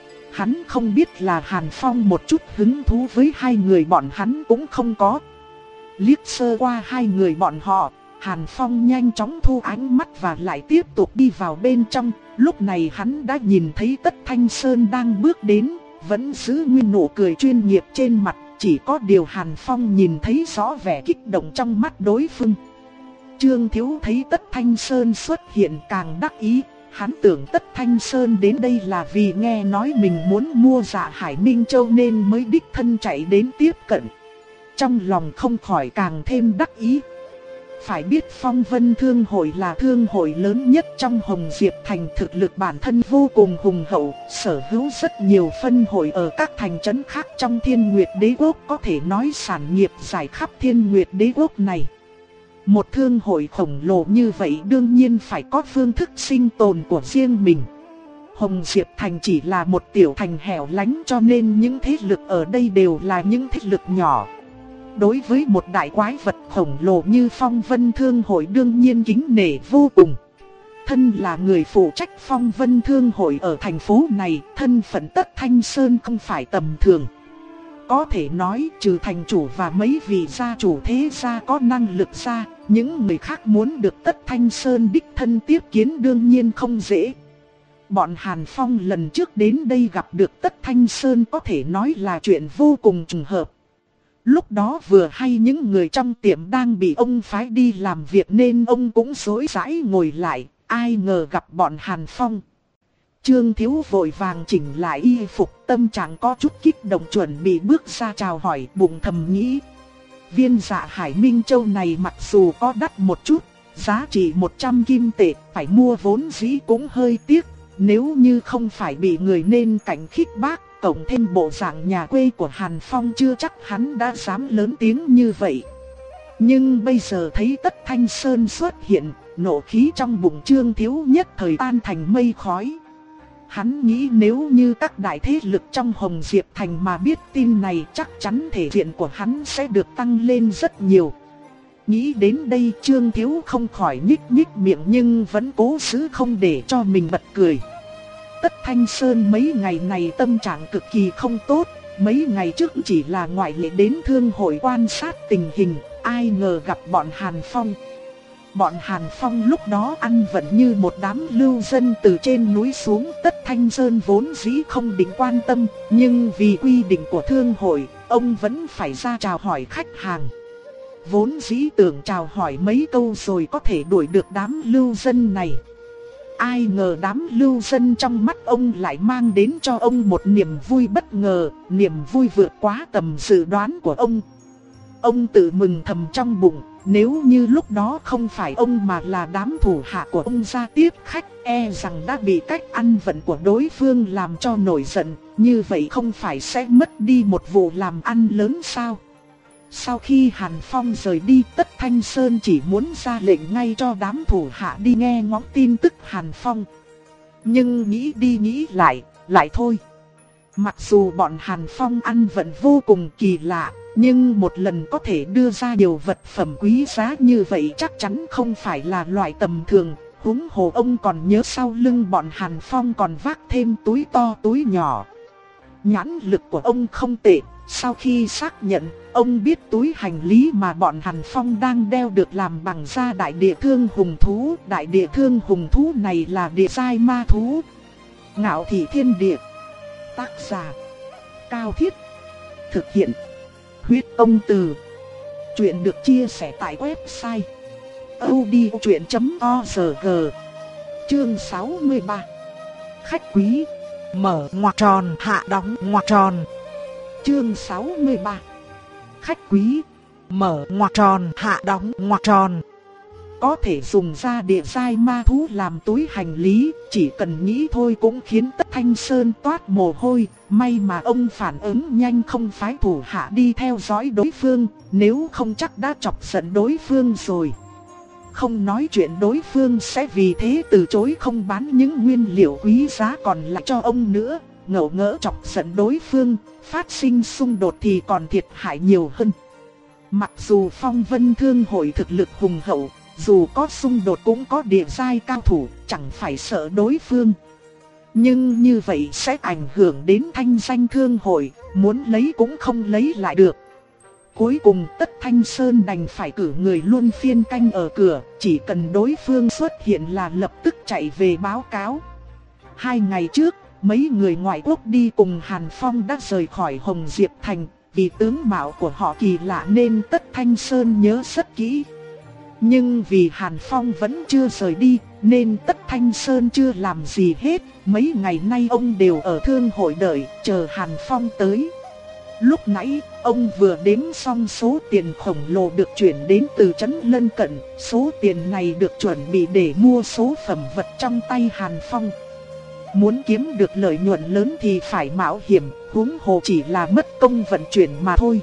Hắn không biết là Hàn Phong một chút hứng thú với hai người bọn hắn cũng không có. Liếc sơ qua hai người bọn họ, Hàn Phong nhanh chóng thu ánh mắt và lại tiếp tục đi vào bên trong. Lúc này hắn đã nhìn thấy Tất Thanh Sơn đang bước đến, vẫn giữ nguyên nụ cười chuyên nghiệp trên mặt, chỉ có điều Hàn Phong nhìn thấy rõ vẻ kích động trong mắt đối phương. Trương Thiếu thấy Tất Thanh Sơn xuất hiện càng đắc ý, hắn tưởng Tất Thanh Sơn đến đây là vì nghe nói mình muốn mua Dạ Hải Minh Châu nên mới đích thân chạy đến tiếp cận. Trong lòng không khỏi càng thêm đắc ý. Phải biết Phong Vân Thương hội là thương hội lớn nhất trong Hồng Diệp Thành, thực lực bản thân vô cùng hùng hậu, sở hữu rất nhiều phân hội ở các thành trấn khác trong Thiên Nguyệt Đế Quốc, có thể nói sản nghiệp rải khắp Thiên Nguyệt Đế Quốc này. Một thương hội khổng lồ như vậy đương nhiên phải có phương thức sinh tồn của riêng mình. Hồng Diệp Thành chỉ là một tiểu thành hẻo lánh cho nên những thế lực ở đây đều là những thế lực nhỏ. Đối với một đại quái vật khổng lồ như Phong Vân Thương hội đương nhiên kính nể vô cùng. Thân là người phụ trách Phong Vân Thương hội ở thành phố này, thân phận Tất Thanh Sơn không phải tầm thường. Có thể nói trừ thành chủ và mấy vị gia chủ thế gia có năng lực ra, những người khác muốn được Tất Thanh Sơn đích thân tiếp kiến đương nhiên không dễ. Bọn Hàn Phong lần trước đến đây gặp được Tất Thanh Sơn có thể nói là chuyện vô cùng trùng hợp. Lúc đó vừa hay những người trong tiệm đang bị ông phái đi làm việc nên ông cũng rối rãi ngồi lại, ai ngờ gặp bọn Hàn Phong. Trương Thiếu vội vàng chỉnh lại y phục, tâm trạng có chút kích động chuẩn bị bước ra chào hỏi, bụng thầm nghĩ. Viên Dạ Hải Minh Châu này mặc dù có đắt một chút, giá trị một trăm kim tệ, phải mua vốn dĩ cũng hơi tiếc. Nếu như không phải bị người nên cảnh khích bác, cộng thêm bộ dạng nhà quê của Hàn Phong chưa chắc hắn đã dám lớn tiếng như vậy. Nhưng bây giờ thấy Tất Thanh Sơn xuất hiện, nộ khí trong bụng Trương Thiếu nhất thời tan thành mây khói. Hắn nghĩ nếu như các đại thế lực trong Hồng Diệp Thành mà biết tin này chắc chắn thể diện của hắn sẽ được tăng lên rất nhiều. Nghĩ đến đây Trương Thiếu không khỏi nhích nhích miệng nhưng vẫn cố giữ không để cho mình bật cười. Tất Thanh Sơn mấy ngày này tâm trạng cực kỳ không tốt, mấy ngày trước chỉ là ngoại lệ đến thương hội quan sát tình hình, ai ngờ gặp bọn Hàn Phong. Bọn Hàn Phong lúc đó ăn vận như một đám lưu dân từ trên núi xuống. Tất Thanh Sơn vốn dĩ không định quan tâm, nhưng vì quy định của thương hội, ông vẫn phải ra chào hỏi khách hàng. Vốn dĩ tưởng chào hỏi mấy câu rồi có thể đuổi được đám lưu dân này. Ai ngờ đám lưu dân trong mắt ông lại mang đến cho ông một niềm vui bất ngờ, niềm vui vượt quá tầm dự đoán của ông. ông tự mừng thầm trong bụng, nếu như lúc đó không phải ông mà là đám thủ hạ của ông ra tiếp khách, e rằng đã bị cách ăn vận của đối phương làm cho nổi giận, như vậy không phải sẽ mất đi một vụ làm ăn lớn sao? Sau khi Hàn Phong rời đi, Tất Thanh Sơn chỉ muốn ra lệnh ngay cho đám thủ hạ đi nghe ngóng tin tức Hàn Phong. Nhưng nghĩ đi nghĩ lại, lại thôi. Mặc dù bọn Hàn Phong ăn vận vô cùng kỳ lạ, nhưng một lần có thể đưa ra nhiều vật phẩm quý giá như vậy chắc chắn không phải là loại tầm thường. Huống hồ ông còn nhớ sau lưng bọn Hàn Phong còn vác thêm túi to túi nhỏ. Nhãn lực của ông không tệ, sau khi xác nhận, ông biết túi hành lý mà bọn Hàn Phong đang đeo được làm bằng da đại địa thương hùng thú. Đại địa thương hùng thú này là địa giai ma thú. Ngạo Thị Thiên Địa. Tác giả Cao Thiết. Thực hiện Huyết Công Từ. Chuyện được chia sẻ tại website audiochuyện chấm org. Chương sáu mươi ba. Khách quý. Mở ngoặc tròn hạ đóng ngoặc tròn. Chương sáu mươi ba. Khách quý. Mở ngoặc tròn hạ đóng ngoặc tròn. Có thể dùng ra địa giai ma thú làm túi hành lý, chỉ cần nghĩ thôi cũng khiến Tất Thanh Sơn toát mồ hôi. May mà ông phản ứng nhanh, không phái thủ hạ đi theo dõi đối phương, nếu không chắc đã chọc giận đối phương rồi. Không nói chuyện đối phương sẽ vì thế từ chối không bán những nguyên liệu quý giá còn lại cho ông nữa. Ngẫu ngỡ chọc giận đối phương, phát sinh xung đột thì còn thiệt hại nhiều hơn. Mặc dù Phong Vân Thương hội thực lực hùng hậu, dù có xung đột cũng có địa giai cao thủ, chẳng phải sợ đối phương. Nhưng như vậy sẽ ảnh hưởng đến thanh danh thương hội, muốn lấy cũng không lấy lại được. Cuối cùng Tất Thanh Sơn đành phải cử người luân phiên canh ở cửa, chỉ cần đối phương xuất hiện là lập tức chạy về báo cáo. Hai ngày trước, mấy người ngoại quốc đi cùng Hàn Phong đã rời khỏi Hồng Diệp Thành, vì tướng mạo của họ kỳ lạ nên Tất Thanh Sơn nhớ rất kỹ. Nhưng vì Hàn Phong vẫn chưa rời đi, nên Tất Thanh Sơn chưa làm gì hết. Mấy ngày nay ông đều ở thương hội đợi, chờ Hàn Phong tới. Lúc nãy, ông vừa đếm xong số tiền khổng lồ được chuyển đến từ trấn lân cận. Số tiền này được chuẩn bị để mua số phẩm vật trong tay Hàn Phong. Muốn kiếm được lợi nhuận lớn thì phải mạo hiểm, huống hồ chỉ là mất công vận chuyển mà thôi.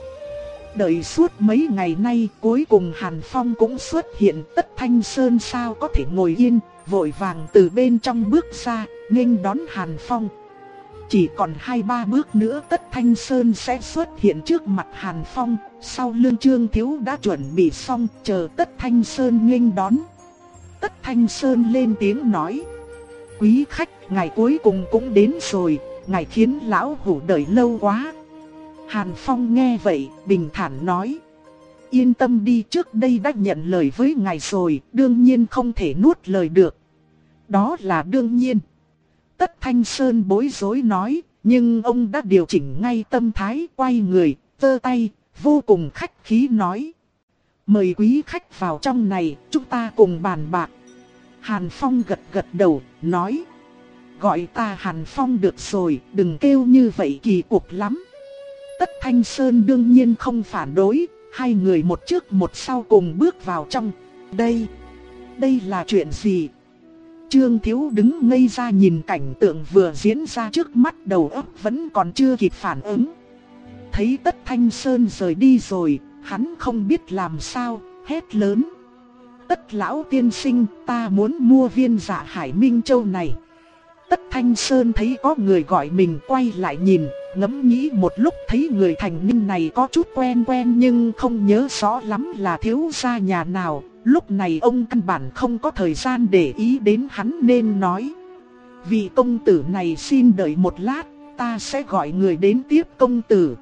Đợi suốt mấy ngày nay, cuối cùng Hàn Phong cũng xuất hiện. Tất Thanh Sơn sao có thể ngồi yên, vội vàng từ bên trong bước ra, nghênh đón Hàn Phong. Chỉ còn hai ba bước nữa Tất Thanh Sơn sẽ xuất hiện trước mặt Hàn Phong. Sau lưng Trương Thiếu đã chuẩn bị xong, chờ Tất Thanh Sơn nghênh đón. Tất Thanh Sơn lên tiếng nói: "Quý khách, ngày cuối cùng cũng đến rồi, ngài khiến lão hủ đợi lâu quá." Hàn Phong nghe vậy, bình thản nói: "Yên tâm đi, trước đây đã nhận lời với ngài rồi, đương nhiên không thể nuốt lời được." "Đó là đương nhiên." Tất Thanh Sơn bối rối nói, nhưng ông đã điều chỉnh ngay tâm thái, quay người, giơ tay, vô cùng khách khí nói: "Mời quý khách vào trong này, chúng ta cùng bàn bạc." Hàn Phong gật gật đầu, nói: "Gọi ta Hàn Phong được rồi, đừng kêu như vậy kỳ cục lắm." Tất Thanh Sơn đương nhiên không phản đối, hai người một trước một sau cùng bước vào trong. Đây, đây là chuyện gì? Trương Thiếu đứng ngây ra nhìn cảnh tượng vừa diễn ra trước mắt, đầu óc vẫn còn chưa kịp phản ứng. Thấy Tất Thanh Sơn rời đi rồi, hắn không biết làm sao, hét lớn: "Tất lão tiên sinh, ta muốn mua viên Dạ Hải Minh Châu này." Tất Thanh Sơn thấy có người gọi mình, quay lại nhìn, ngẫm nghĩ một lúc thấy người thành niên này có chút quen quen nhưng không nhớ rõ lắm là thiếu gia nhà nào. Lúc này ông căn bản không có thời gian để ý đến hắn nên nói: "Vị công tử này xin đợi một lát, ta sẽ gọi người đến tiếp công tử."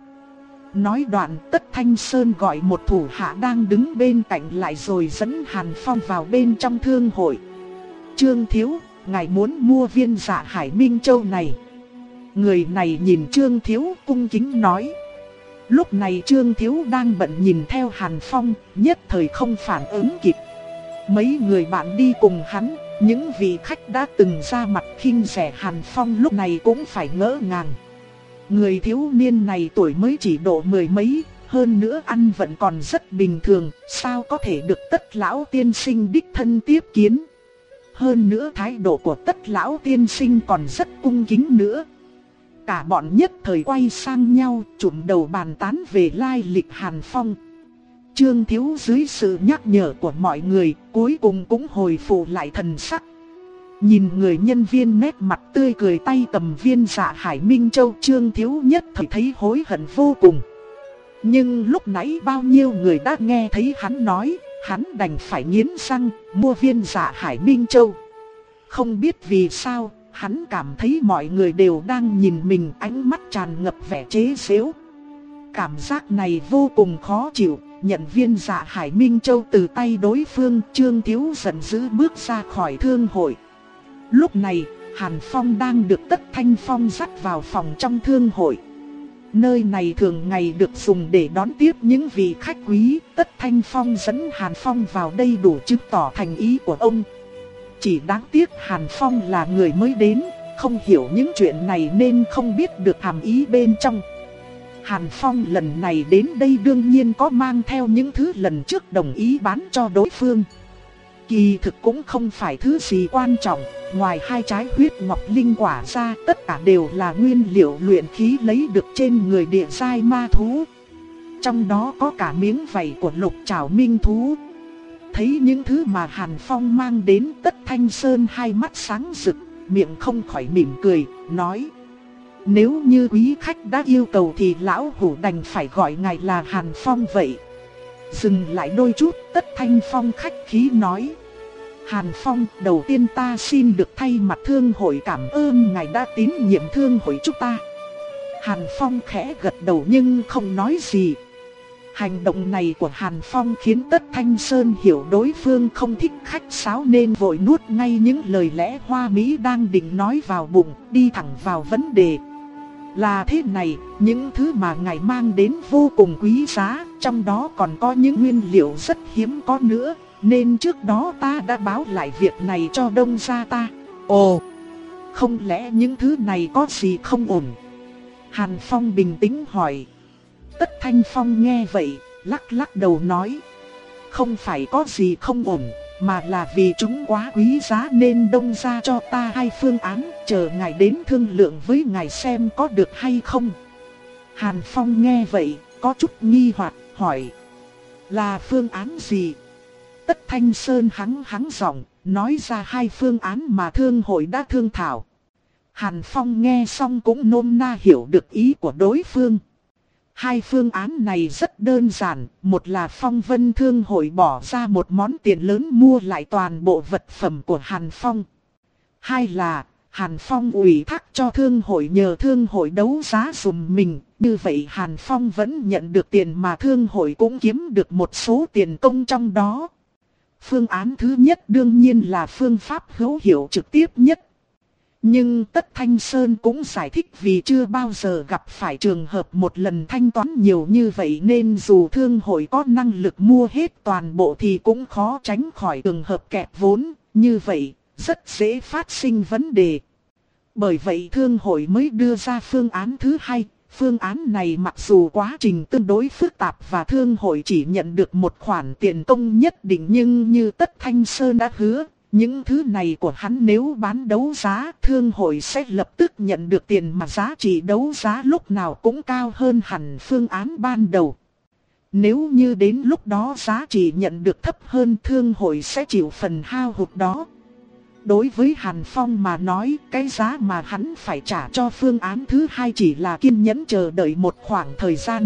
Nói đoạn Tất Thanh Sơn gọi một thủ hạ đang đứng bên cạnh lại rồi dẫn Hàn Phong vào bên trong thương hội. "Trương Thiếu, ngài muốn mua viên Dạ Hải Minh Châu này." Người này nhìn Trương Thiếu cung kính nói. Lúc này Trương Thiếu đang bận nhìn theo Hàn Phong, nhất thời không phản ứng kịp. Mấy người bạn đi cùng hắn, những vị khách đã từng ra mặt khinh rẻ Hàn Phong lúc này cũng phải ngỡ ngàng. Người thiếu niên này tuổi mới chỉ độ mười mấy, Hơn nữa ăn vẫn còn rất bình thường, sao có thể được Tất lão tiên sinh đích thân tiếp kiến. Hơn nữa thái độ của Tất lão tiên sinh còn rất cung kính nữa. Cả bọn nhất thời quay sang nhau, trụm đầu bàn tán về lai lịch Hàn Phong. Trương Thiếu dưới sự nhắc nhở của mọi người, cuối cùng cũng hồi phục lại thần sắc. Nhìn người nhân viên nét mặt tươi cười tay cầm viên Dạ Hải Minh Châu, Trương Thiếu nhất thời thấy hối hận vô cùng. Nhưng lúc nãy bao nhiêu người đã nghe thấy hắn nói, hắn đành phải nghiến răng mua viên Dạ Hải Minh Châu. Không biết vì sao, hắn cảm thấy mọi người đều đang nhìn mình, ánh mắt tràn ngập vẻ chế giễu. Cảm giác này vô cùng khó chịu. Nhận viên Dạ Hải Minh Châu từ tay đối phương, Trương Thiếu giận dữ bước ra khỏi thương hội. Lúc này, Hàn Phong đang được Tất Thanh Phong dắt vào phòng trong thương hội. Nơi này thường ngày được dùng để đón tiếp những vị khách quý. Tất Thanh Phong dẫn Hàn Phong vào đây đủ chứng tỏ thành ý của ông. Chỉ đáng tiếc Hàn Phong là người mới đến, không hiểu những chuyện này nên không biết được hàm ý bên trong. Hàn Phong lần này đến đây đương nhiên có mang theo những thứ lần trước đồng ý bán cho đối phương. Kỳ thực cũng không phải thứ gì quan trọng, ngoài hai trái huyết ngọc linh quả ra, tất cả đều là nguyên liệu luyện khí lấy được trên người địa giai ma thú. Trong đó có cả miếng vảy của lục trảo minh thú. Thấy những thứ mà Hàn Phong mang đến, Tất Thanh Sơn hai mắt sáng rực, miệng không khỏi mỉm cười, nói: nếu như quý khách đã yêu cầu thì lão hủ đành phải gọi ngài là Hàn Phong vậy. Dừng lại đôi chút, Tất Thanh Phong khách khí nói: Hàn Phong, đầu tiên ta xin được thay mặt thương hội cảm ơn ngài đã tín nhiệm thương hội chúng ta. Hàn Phong khẽ gật đầu nhưng không nói gì. Hành động này của Hàn Phong khiến Tất Thanh Sơn hiểu đối phương không thích khách sáo nên vội nuốt ngay những lời lẽ hoa mỹ đang định nói vào bụng, đi thẳng vào vấn đề. Là thế này, những thứ mà ngài mang đến vô cùng quý giá, trong đó còn có những nguyên liệu rất hiếm có nữa, nên trước đó ta đã báo lại việc này cho đông gia ta. Ồ, không lẽ những thứ này có gì không ổn? Hàn Phong bình tĩnh hỏi. Tất Thanh Phong nghe vậy, lắc lắc đầu nói: không phải có gì không ổn, mà là vì chúng quá quý giá nên đông gia cho ta hai phương án, chờ ngài đến thương lượng với ngài xem có được hay không. Hàn Phong nghe vậy, có chút nghi hoặc, hỏi: là phương án gì? Tất Thanh Sơn hắng hắng giọng, nói ra hai phương án mà thương hội đã thương thảo. Hàn Phong nghe xong cũng nôm na hiểu được ý của đối phương. Hai phương án này rất đơn giản, một là Phong Vân Thương hội bỏ ra một món tiền lớn mua lại toàn bộ vật phẩm của Hàn Phong. Hai là Hàn Phong ủy thác cho thương hội nhờ thương hội đấu giá dùm mình, như vậy Hàn Phong vẫn nhận được tiền mà thương hội cũng kiếm được một số tiền công trong đó. Phương án thứ nhất đương nhiên là phương pháp hữu hiệu trực tiếp nhất. Nhưng Tất Thanh Sơn cũng giải thích vì chưa bao giờ gặp phải trường hợp một lần thanh toán nhiều như vậy nên dù thương hội có năng lực mua hết toàn bộ thì cũng khó tránh khỏi trường hợp kẹt vốn, như vậy rất dễ phát sinh vấn đề. Bởi vậy thương hội mới đưa ra phương án thứ hai. Phương án này mặc dù quá trình tương đối phức tạp và thương hội chỉ nhận được một khoản tiền công nhất định, nhưng như Tất Thanh Sơn đã hứa, những thứ này của hắn nếu bán đấu giá, thương hội sẽ lập tức nhận được tiền mà giá trị đấu giá lúc nào cũng cao hơn hẳn phương án ban đầu. Nếu như đến lúc đó giá trị nhận được thấp hơn, thương hội sẽ chịu phần hao hụt đó. Đối với Hàn Phong mà nói, cái giá mà hắn phải trả cho phương án thứ hai chỉ là kiên nhẫn chờ đợi một khoảng thời gian.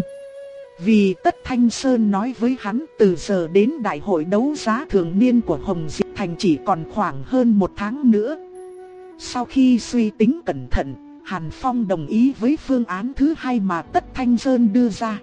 Vì Tất Thanh Sơn nói với hắn từ giờ đến đại hội đấu giá thường niên của Hồng Diệp Thành chỉ còn khoảng hơn một tháng nữa. Sau khi suy tính cẩn thận, Hàn Phong đồng ý với phương án thứ hai mà Tất Thanh Sơn đưa ra.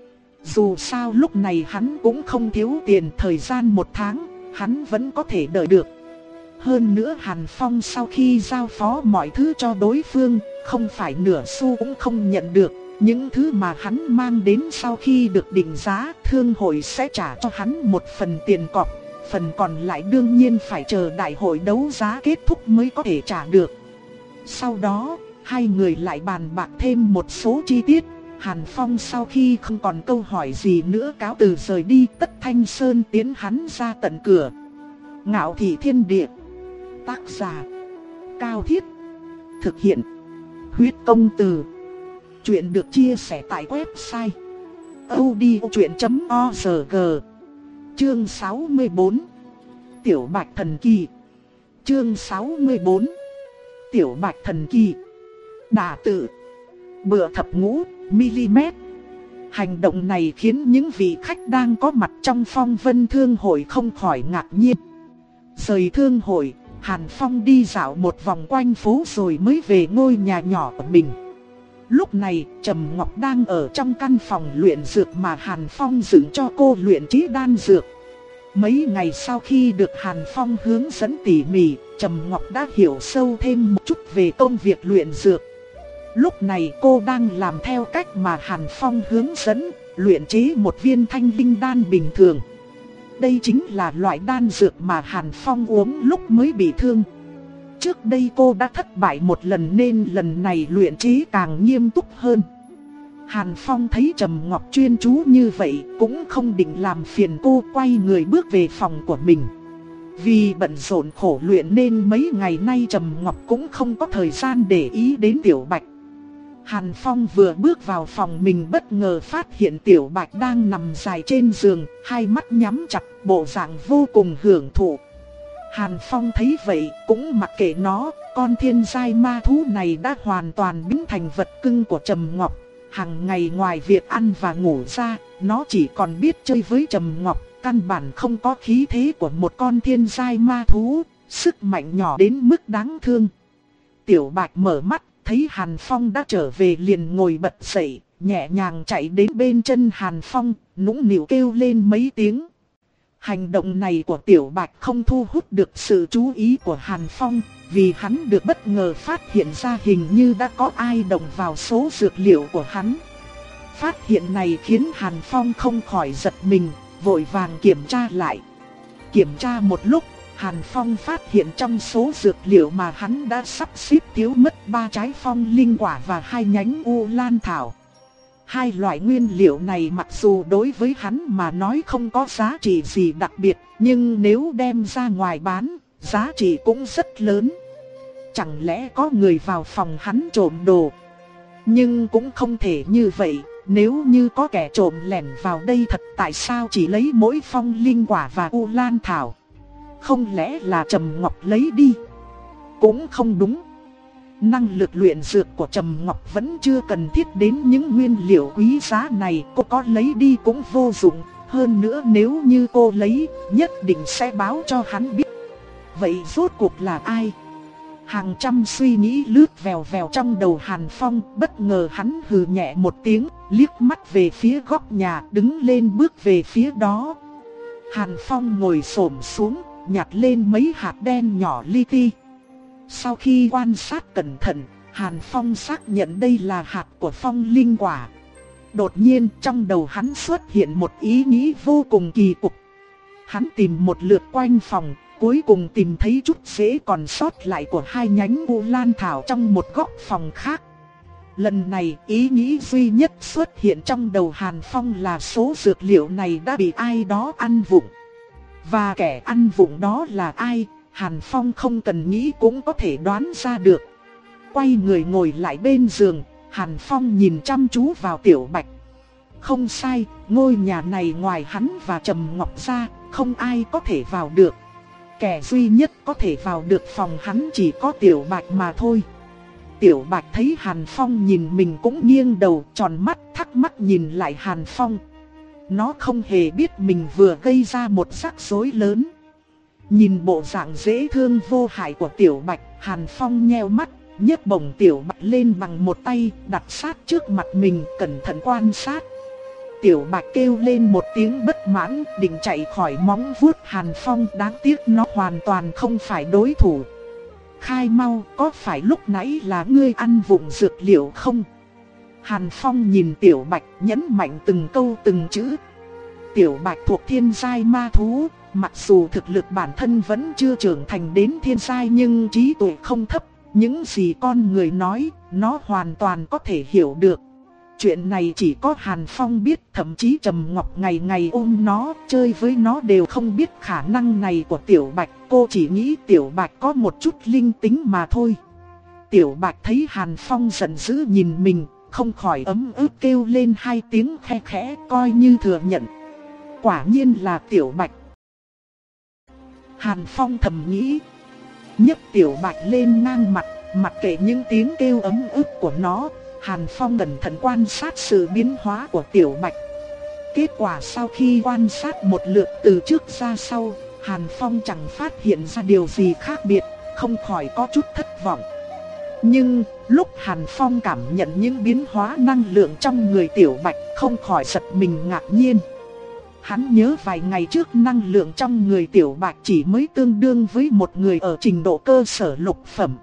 Dù sao lúc này hắn cũng không thiếu tiền, thời gian một tháng, hắn vẫn có thể đợi được. Hơn nữa Hàn Phong sau khi giao phó mọi thứ cho đối phương, không phải nửa xu cũng không nhận được. Những thứ mà hắn mang đến sau khi được định giá, thương hội sẽ trả cho hắn một phần tiền cọc. Phần còn lại đương nhiên phải chờ đại hội đấu giá kết thúc mới có thể trả được. Sau đó, hai người lại bàn bạc thêm một số chi tiết. Hàn Phong sau khi không còn câu hỏi gì nữa cáo từ rời đi, Tất Thanh Sơn tiến hắn ra tận cửa. Ngạo Thị Thiên Địa. Tác giả Cao Thiết. Thực hiện Huyết Công Từ. Chuyện được chia sẻ tại website audiochuyện chấm org. Chương sáu mươi bốn. Tiểu Bạch Thần Kỳ. Chương sáu mươi bốn. Tiểu Bạch Thần Kỳ. Đả tự. Bựa thập ngũ mi-li-mét. Hành động này khiến những vị khách đang có mặt trong Phong Vân Thương Hội không khỏi ngạc nhiên. Rời thương hội, Hàn Phong đi dạo một vòng quanh phố rồi mới về ngôi nhà nhỏ của mình. Lúc này, Trầm Ngọc đang ở trong căn phòng luyện dược mà Hàn Phong dựng cho cô luyện chế đan dược. Mấy ngày sau khi được Hàn Phong hướng dẫn tỉ mỉ, Trầm Ngọc đã hiểu sâu thêm một chút về công việc luyện dược. Lúc này cô đang làm theo cách mà Hàn Phong hướng dẫn, luyện chế một viên thanh linh đan bình thường. Đây chính là loại đan dược mà Hàn Phong uống lúc mới bị thương. Trước đây cô đã thất bại một lần nên lần này luyện chế càng nghiêm túc hơn. Hàn Phong thấy Trầm Ngọc chuyên chú như vậy cũng không định làm phiền cô, quay người bước về phòng của mình. Vì bận rộn khổ luyện nên mấy ngày nay Trầm Ngọc cũng không có thời gian để ý đến Tiểu Bạch. Hàn Phong vừa bước vào phòng mình bất ngờ phát hiện Tiểu Bạch đang nằm dài trên giường, hai mắt nhắm chặt, bộ dạng vô cùng hưởng thụ. Hàn Phong thấy vậy cũng mặc kệ nó, con thiên giai ma thú này đã hoàn toàn biến thành vật cưng của Trầm Ngọc. Hàng ngày ngoài việc ăn và ngủ ra, nó chỉ còn biết chơi với Trầm Ngọc, căn bản không có khí thế của một con thiên giai ma thú, sức mạnh nhỏ đến mức đáng thương. Tiểu Bạch mở mắt, thấy Hàn Phong đã trở về liền ngồi bật dậy, nhẹ nhàng chạy đến bên chân Hàn Phong, nũng nịu kêu lên mấy tiếng. Hành động này của Tiểu Bạch không thu hút được sự chú ý của Hàn Phong, vì hắn được bất ngờ phát hiện ra hình như đã có ai động vào số dược liệu của hắn. Phát hiện này khiến Hàn Phong không khỏi giật mình, vội vàng kiểm tra lại. Kiểm tra một lúc, Hàn Phong phát hiện trong số dược liệu mà hắn đã sắp xếp thiếu mất ba trái phong linh quả và hai nhánh u lan thảo. Hai loại nguyên liệu này mặc dù đối với hắn mà nói không có giá trị gì đặc biệt, nhưng nếu đem ra ngoài bán, giá trị cũng rất lớn. Chẳng lẽ có người vào phòng hắn trộm đồ? Nhưng cũng không thể như vậy, nếu như có kẻ trộm lẻn vào đây thật tại sao chỉ lấy mỗi phong linh quả và u lan thảo? Không lẽ là Trầm Ngọc lấy đi? Cũng không đúng. Năng lực luyện dược của Trầm Ngọc vẫn chưa cần thiết đến những nguyên liệu quý giá này, cô có lấy đi cũng vô dụng. Hơn nữa nếu như cô lấy, nhất định sẽ báo cho hắn biết. Vậy rốt cuộc là ai? Hàng trăm suy nghĩ lướt vèo vèo trong đầu Hàn Phong, bất ngờ hắn hừ nhẹ một tiếng, liếc mắt về phía góc nhà, đứng lên bước về phía đó. Hàn Phong ngồi xổm xuống, nhặt lên mấy hạt đen nhỏ li ti. Sau khi quan sát cẩn thận, Hàn Phong xác nhận đây là hạt của phong linh quả. Đột nhiên trong đầu hắn xuất hiện một ý nghĩ vô cùng kỳ cục. Hắn tìm một lượt quanh phòng, cuối cùng tìm thấy chút rễ còn sót lại của hai nhánh u lan thảo trong một góc phòng khác. Lần này ý nghĩ duy nhất xuất hiện trong đầu Hàn Phong là số dược liệu này đã bị ai đó ăn vụng. Và kẻ ăn vụng đó là ai, Hàn Phong không cần nghĩ cũng có thể đoán ra được. Quay người ngồi lại bên giường, Hàn Phong nhìn chăm chú vào Tiểu Bạch. Không sai, ngôi nhà này ngoài hắn và Trầm Ngọc ra, không ai có thể vào được. Kẻ duy nhất có thể vào được phòng hắn chỉ có Tiểu Bạch mà thôi. Tiểu Bạch thấy Hàn Phong nhìn mình cũng nghiêng đầu tròn mắt thắc mắc nhìn lại Hàn Phong. Nó không hề biết mình vừa gây ra một rắc rối lớn. Nhìn bộ dạng dễ thương vô hại của Tiểu Bạch, Hàn Phong nheo mắt, nhấc bổng Tiểu Bạch lên bằng một tay, đặt sát trước mặt mình, cẩn thận quan sát. Tiểu Bạch kêu lên một tiếng bất mãn, định chạy khỏi móng vuốt Hàn Phong, đáng tiếc nó hoàn toàn không phải đối thủ. Khai mau, có phải lúc nãy là ngươi ăn vụng dược liệu không? Hàn Phong nhìn Tiểu Bạch nhấn mạnh từng câu từng chữ. Tiểu Bạch thuộc thiên giai ma thú, mặc dù thực lực bản thân vẫn chưa trưởng thành đến thiên giai nhưng trí tuệ không thấp. Những gì con người nói, nó hoàn toàn có thể hiểu được. chuyện này chỉ có Hàn Phong biết, thậm chí Trầm Ngọc ngày ngày ôm nó, chơi với nó đều không biết khả năng này của Tiểu Bạch. Cô chỉ nghĩ Tiểu Bạch có một chút linh tính mà thôi. Tiểu Bạch thấy Hàn Phong giận dữ nhìn mình, không khỏi ấm ức kêu lên hai tiếng khe khẽ, coi như thừa nhận. Quả nhiên là Tiểu Bạch. Hàn Phong thầm nghĩ, nhấc Tiểu Bạch lên ngang mặt, mặc kệ những tiếng kêu ấm ức của nó. Hàn Phong cẩn thận quan sát sự biến hóa của Tiểu Bạch. Kết quả sau khi quan sát một lượt từ trước ra sau, Hàn Phong chẳng phát hiện ra điều gì khác biệt, không khỏi có chút thất vọng. Nhưng lúc Hàn Phong cảm nhận những biến hóa năng lượng trong người Tiểu Bạch, không khỏi giật mình ngạc nhiên. Hắn nhớ vài ngày trước năng lượng trong người Tiểu Bạch chỉ mới tương đương với một người ở trình độ cơ sở lục phẩm.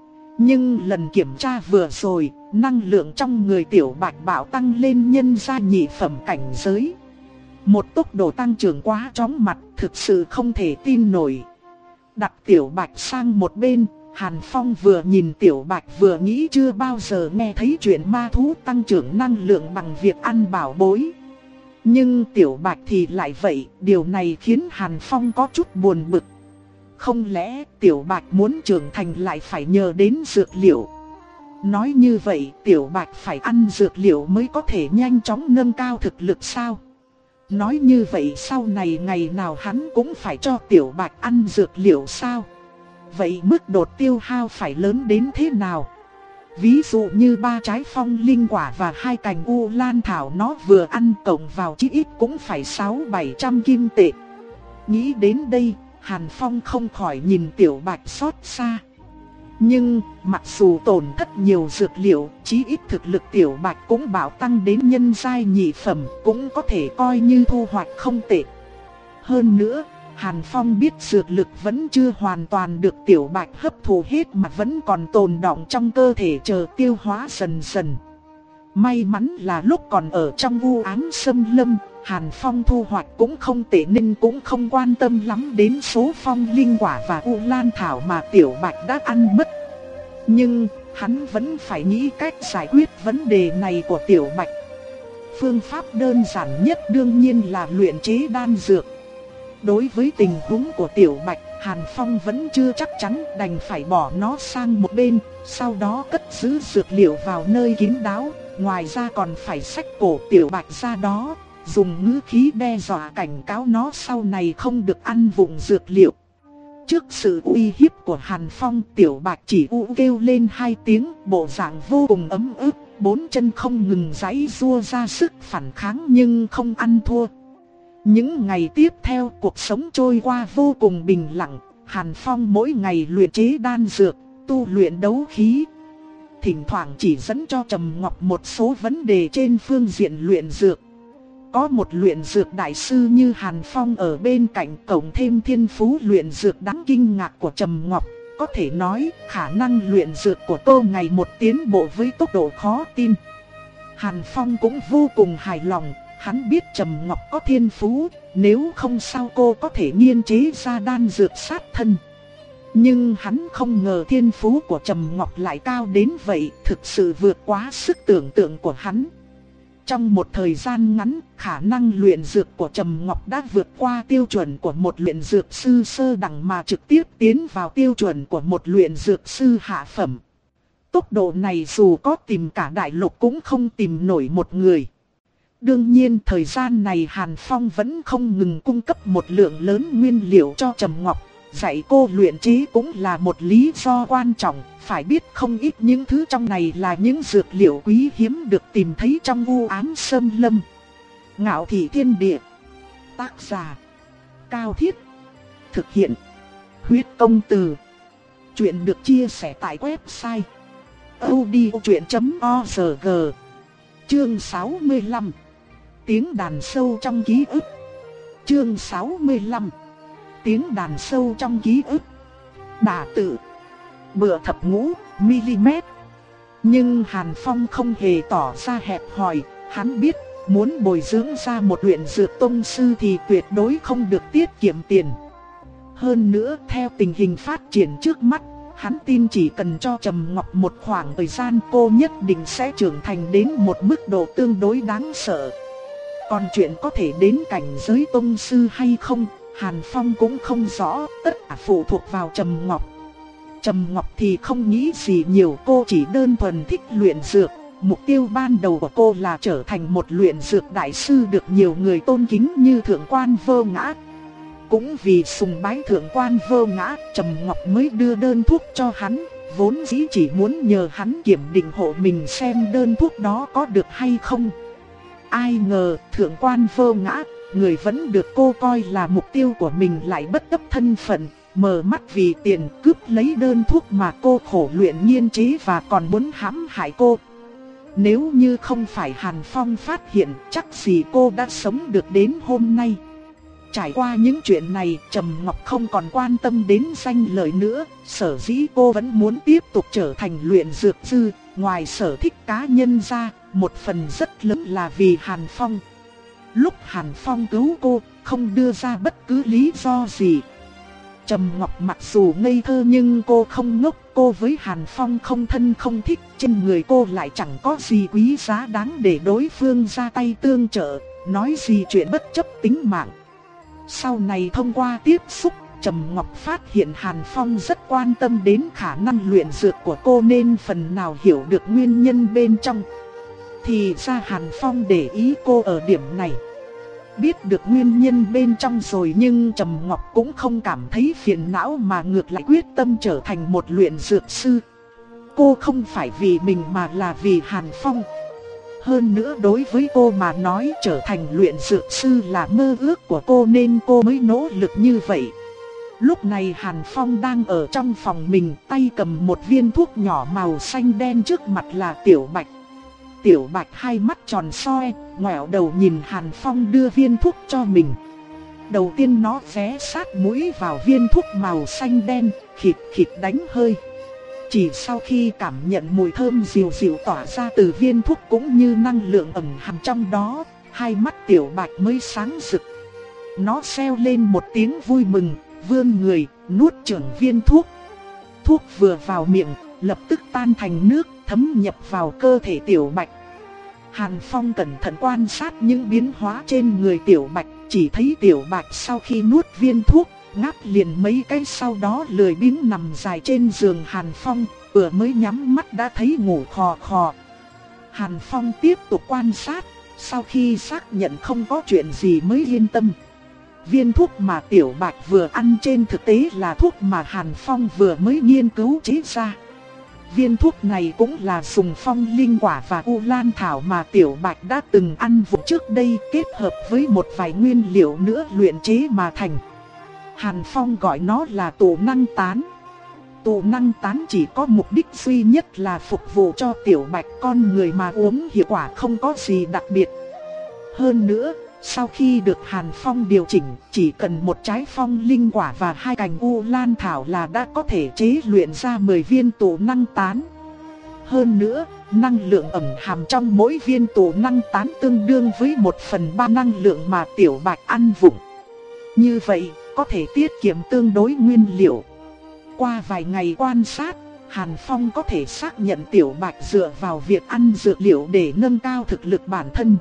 Nhưng lần kiểm tra vừa rồi, năng lượng trong người Tiểu Bạch bạo tăng lên nhân ra nhị phẩm cảnh giới. Một tốc độ tăng trưởng quá chóng mặt, thực sự không thể tin nổi. Đặt Tiểu Bạch sang một bên, Hàn Phong vừa nhìn Tiểu Bạch vừa nghĩ chưa bao giờ nghe thấy chuyện ma thú tăng trưởng năng lượng bằng việc ăn bảo bối. Nhưng Tiểu Bạch thì lại vậy, điều này khiến Hàn Phong có chút buồn bực. Không lẽ Tiểu Bạch muốn trưởng thành lại phải nhờ đến dược liệu? Nói như vậy Tiểu Bạch phải ăn dược liệu mới có thể nhanh chóng nâng cao thực lực sao? Nói như vậy sau này ngày nào hắn cũng phải cho Tiểu Bạch ăn dược liệu sao? Vậy mức độ tiêu hao phải lớn đến thế nào? Ví dụ như ba trái phong linh quả và hai cành u lan thảo nó vừa ăn cộng vào chí ít cũng phải sáu bảy trăm kim tệ. Nghĩ đến đây, Hàn Phong không khỏi nhìn Tiểu Bạch xót xa. Nhưng mặc dù tổn thất nhiều dược liệu, chí ít thực lực Tiểu Bạch cũng bảo tăng đến nhân giai nhị phẩm, cũng có thể coi như thu hoạch không tệ. Hơn nữa, Hàn Phong biết dược lực vẫn chưa hoàn toàn được Tiểu Bạch hấp thụ hết mà vẫn còn tồn đọng trong cơ thể chờ tiêu hóa dần dần. May mắn là lúc còn ở trong u ám xâm lâm, Hàn Phong thu hoạch cũng không tệ nên cũng không quan tâm lắm đến số phong linh quả và u lan thảo mà Tiểu Bạch đã ăn mất. Nhưng hắn vẫn phải nghĩ cách giải quyết vấn đề này của Tiểu Bạch. Phương pháp đơn giản nhất đương nhiên là luyện chế đan dược. Đối với tình huống của Tiểu Bạch, Hàn Phong vẫn chưa chắc chắn, đành phải bỏ nó sang một bên, sau đó cất giữ dược liệu vào nơi kín đáo. Ngoài ra còn phải xách cổ Tiểu Bạch ra đó, dùng ngữ khí đe dọa cảnh cáo nó sau này không được ăn vụng dược liệu. Trước sự uy hiếp của Hàn Phong, Tiểu Bạch chỉ u kêu lên hai tiếng, bộ dạng vô cùng ấm ức, bốn chân không ngừng giãy giụa ra sức phản kháng nhưng không ăn thua. Những ngày tiếp theo cuộc sống trôi qua vô cùng bình lặng, Hàn Phong mỗi ngày luyện chế đan dược, tu luyện đấu khí. Thỉnh thoảng chỉ dẫn cho Trầm Ngọc một số vấn đề trên phương diện luyện dược. Có một luyện dược đại sư như Hàn Phong ở bên cạnh, cộng thêm thiên phú luyện dược đáng kinh ngạc của Trầm Ngọc, có thể nói khả năng luyện dược của cô ngày một tiến bộ với tốc độ khó tin. Hàn Phong cũng vô cùng hài lòng. Hắn biết Trầm Ngọc có thiên phú, nếu không sao cô có thể nghiên chế ra đan dược sát thân. Nhưng hắn không ngờ thiên phú của Trầm Ngọc lại cao đến vậy, thực sự vượt quá sức tưởng tượng của hắn. Trong một thời gian ngắn, khả năng luyện dược của Trầm Ngọc đã vượt qua tiêu chuẩn của một luyện dược sư sơ đẳng mà trực tiếp tiến vào tiêu chuẩn của một luyện dược sư hạ phẩm. Tốc độ này dù có tìm cả đại lục cũng không tìm nổi một người. Đương nhiên thời gian này Hàn Phong vẫn không ngừng cung cấp một lượng lớn nguyên liệu cho Trầm Ngọc. Dạy cô luyện chế cũng là một lý do quan trọng, phải biết không ít những thứ trong này là những dược liệu quý hiếm được tìm thấy trong u ám xâm lâm. Ngạo Thị Thiên Địa. Tác giả Cao Thiết. Thực hiện Huyết Công Từ. Chuyện được chia sẻ tại website audiochuyện chấm org. Chương sáu mươi lăm. Tiếng đàn sâu trong ký ức. Chương sáu mươi lăm. Tiếng đàn sâu trong ký ức. Đả tự. Bựa thập ngũ mm. Nhưng Hàn Phong không hề tỏ ra hẹp hòi. Hắn biết muốn bồi dưỡng ra một luyện dược tông sư thì tuyệt đối không được tiết kiệm tiền. Hơn nữa theo tình hình phát triển trước mắt, Hắn tin chỉ cần cho Trầm Ngọc một khoảng thời gian cô nhất định sẽ trưởng thành đến một mức độ tương đối đáng sợ. Còn chuyện có thể đến cảnh giới tông sư hay không, Hàn Phong cũng không rõ, tất cả phụ thuộc vào Trầm Ngọc. Trầm Ngọc thì không nghĩ gì nhiều, cô chỉ đơn thuần thích luyện dược. Mục tiêu ban đầu của cô là trở thành một luyện dược đại sư được nhiều người tôn kính như Thượng quan Vô Ngã. Cũng vì sùng bái Thượng quan Vô Ngã, Trầm Ngọc mới đưa đơn thuốc cho hắn, vốn dĩ chỉ muốn nhờ hắn kiểm định hộ mình xem đơn thuốc đó có được hay không. Ai ngờ Thượng quan Vô Ngã, người vẫn được cô coi là mục tiêu của mình lại bất chấp thân phận, mờ mắt vì tiền cướp lấy đơn thuốc mà cô khổ luyện nghiên chế và còn muốn hãm hại cô. Nếu như không phải Hàn Phong phát hiện, chắc gì cô đã sống được đến hôm nay. Trải qua những chuyện này, Trầm Ngọc không còn quan tâm đến danh lợi nữa, sở dĩ cô vẫn muốn tiếp tục trở thành luyện dược sư. Ngoài sở thích cá nhân ra, một phần rất lớn là vì Hàn Phong. Lúc Hàn Phong cứu cô, không đưa ra bất cứ lý do gì. Trầm Ngọc mặc dù ngây thơ nhưng cô không ngốc, cô với Hàn Phong không thân không thích, trên người cô lại chẳng có gì quý giá đáng để đối phương ra tay tương trợ, nói gì chuyện bất chấp tính mạng. Sau này thông qua tiếp xúc, Trầm Ngọc phát hiện Hàn Phong rất quan tâm đến khả năng luyện dược của cô nên phần nào hiểu được nguyên nhân bên trong. Thì ra Hàn Phong để ý cô ở điểm này. Biết được nguyên nhân bên trong rồi nhưng Trầm Ngọc cũng không cảm thấy phiền não mà ngược lại quyết tâm trở thành một luyện dược sư. Cô không phải vì mình mà là vì Hàn Phong. Hơn nữa đối với cô mà nói trở thành luyện dược sư là mơ ước của cô nên cô mới nỗ lực như vậy. Lúc này Hàn Phong đang ở trong phòng mình, tay cầm một viên thuốc nhỏ màu xanh đen, trước mặt là Tiểu Bạch. Tiểu Bạch hai mắt tròn soi, ngoẹo đầu nhìn Hàn Phong đưa viên thuốc cho mình. Đầu tiên nó ghé sát mũi vào viên thuốc màu xanh đen, khịt khịt đánh hơi. Chỉ sau khi cảm nhận mùi thơm dịu dịu tỏa ra từ viên thuốc cũng như năng lượng ẩn hàm trong đó, hai mắt Tiểu Bạch mới sáng rực. Nó reo lên một tiếng vui mừng, vươn người, nuốt chửng viên thuốc. Thuốc vừa vào miệng, lập tức tan thành nước, thấm nhập vào cơ thể Tiểu Bạch. Hàn Phong cẩn thận quan sát những biến hóa trên người Tiểu Bạch, chỉ thấy Tiểu Bạch sau khi nuốt viên thuốc, ngáp liền mấy cái sau đó lười biếng nằm dài trên giường Hàn Phong, vừa mới nhắm mắt đã thấy ngủ khò khò. Hàn Phong tiếp tục quan sát, sau khi xác nhận không có chuyện gì mới yên tâm. Viên thuốc mà Tiểu Bạch vừa ăn trên thực tế là thuốc mà Hàn Phong vừa mới nghiên cứu chế ra. Viên thuốc này cũng là dùng phong linh quả và u lan thảo mà Tiểu Bạch đã từng ăn vụ trước đây, kết hợp với một vài nguyên liệu nữa luyện chế mà thành. Hàn Phong gọi nó là tụ năng tán. Tụ năng tán chỉ có mục đích duy nhất là phục vụ cho Tiểu Bạch, con người mà uống hiệu quả không có gì đặc biệt. Hơn nữa, sau khi được Hàn Phong điều chỉnh, chỉ cần một trái phong linh quả và hai cành u lan thảo là đã có thể chế luyện ra mười viên tụ năng tán. Hơn nữa, năng lượng ẩn hàm trong mỗi viên tụ năng tán tương đương với một phần ba năng lượng mà Tiểu Bạch ăn vụng. Như vậy, có thể tiết kiệm tương đối nguyên liệu. Qua vài ngày quan sát, Hàn Phong có thể xác nhận Tiểu Bạch dựa vào việc ăn dược liệu để nâng cao thực lực bản thân.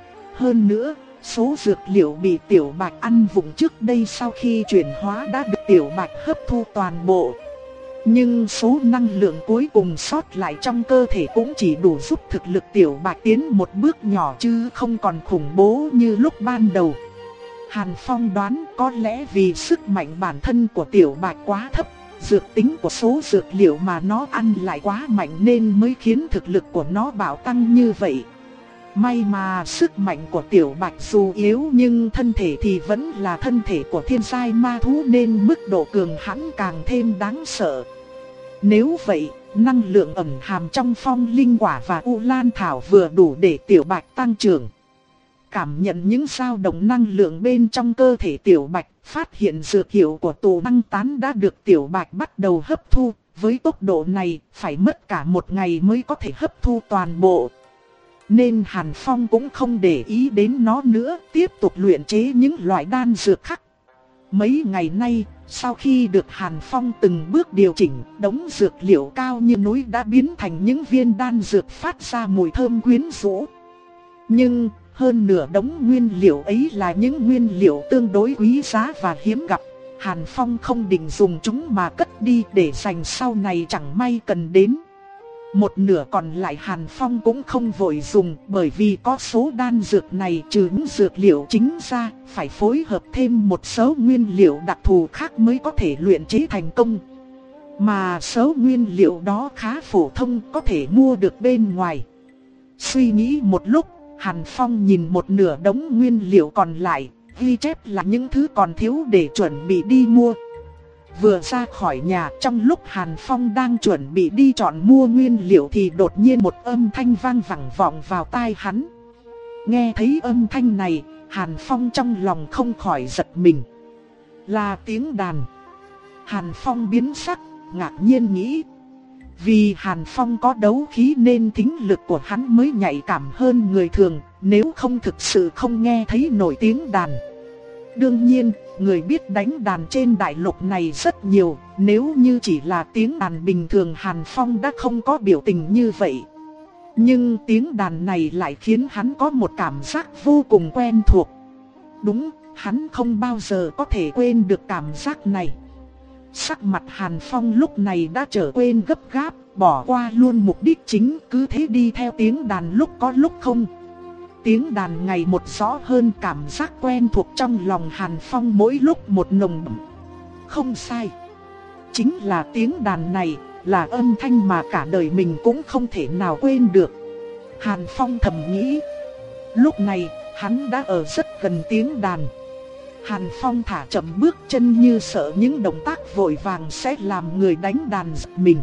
Hơn nữa, số dược liệu bị Tiểu Bạch ăn vụng trước đây sau khi chuyển hóa đã được Tiểu Bạch hấp thu toàn bộ. Nhưng số năng lượng cuối cùng sót lại trong cơ thể cũng chỉ đủ giúp thực lực Tiểu Bạch tiến một bước nhỏ chứ không còn khủng bố như lúc ban đầu. Hàn Phong đoán có lẽ vì sức mạnh bản thân của Tiểu Bạch quá thấp, dược tính của số dược liệu mà nó ăn lại quá mạnh nên mới khiến thực lực của nó bạo tăng như vậy. May mà sức mạnh của Tiểu Bạch dù yếu nhưng thân thể thì vẫn là thân thể của thiên giai ma thú nên mức độ cường hãn càng thêm đáng sợ. Nếu vậy, năng lượng ẩn hàm trong phong linh quả và u lan thảo vừa đủ để Tiểu Bạch tăng trưởng. Cảm nhận những dao động năng lượng bên trong cơ thể Tiểu Bạch, phát hiện dược hiệu của tụ năng tán đã được Tiểu Bạch bắt đầu hấp thu. Với tốc độ này, phải mất cả một ngày mới có thể hấp thu toàn bộ. Nên Hàn Phong cũng không để ý đến nó nữa, tiếp tục luyện chế những loại đan dược khác. Mấy ngày nay, sau khi được Hàn Phong từng bước điều chỉnh, đống dược liệu cao như núi đã biến thành những viên đan dược phát ra mùi thơm quyến rũ. Nhưng, hơn nửa đống nguyên liệu ấy là những nguyên liệu tương đối quý giá và hiếm gặp. Hàn Phong không định dùng chúng mà cất đi để dành sau này chẳng may cần đến. Một nửa còn lại Hàn Phong cũng không vội dùng, bởi vì có số đan dược này trừ những dược liệu chính ra, phải phối hợp thêm một số nguyên liệu đặc thù khác mới có thể luyện chế thành công. Mà số nguyên liệu đó khá phổ thông, có thể mua được bên ngoài. Suy nghĩ một lúc, Hàn Phong nhìn một nửa đống nguyên liệu còn lại, ghi chép là những thứ còn thiếu để chuẩn bị đi mua. Vừa ra khỏi nhà, trong lúc Hàn Phong đang chuẩn bị đi chọn mua nguyên liệu thì đột nhiên một âm thanh vang vẳng vọng vào tai hắn. Nghe thấy âm thanh này, Hàn Phong trong lòng không khỏi giật mình. Là tiếng đàn. Hàn Phong biến sắc, ngạc nhiên nghĩ. Vì Hàn Phong có đấu khí nên thính lực của hắn mới nhạy cảm hơn người thường, nếu không thực sự không nghe thấy nổi tiếng đàn. Đương nhiên, người biết đánh đàn trên đại lục này rất nhiều, nếu như chỉ là tiếng đàn bình thường Hàn Phong đã không có biểu tình như vậy. Nhưng tiếng đàn này lại khiến hắn có một cảm giác vô cùng quen thuộc. Đúng, hắn không bao giờ có thể quên được cảm giác này. Sắc mặt Hàn Phong lúc này đã trở quên gấp gáp, bỏ qua luôn mục đích chính, cứ thế đi theo tiếng đàn lúc có lúc không. Tiếng đàn ngày một rõ hơn, cảm giác quen thuộc trong lòng Hàn Phong mỗi lúc một nồng đậm. Không sai, chính là tiếng đàn này, là âm thanh mà cả đời mình cũng không thể nào quên được. Hàn Phong thầm nghĩ. Lúc này, hắn đã ở rất gần tiếng đàn. Hàn Phong thả chậm bước chân như sợ những động tác vội vàng sẽ làm người đánh đàn giật mình.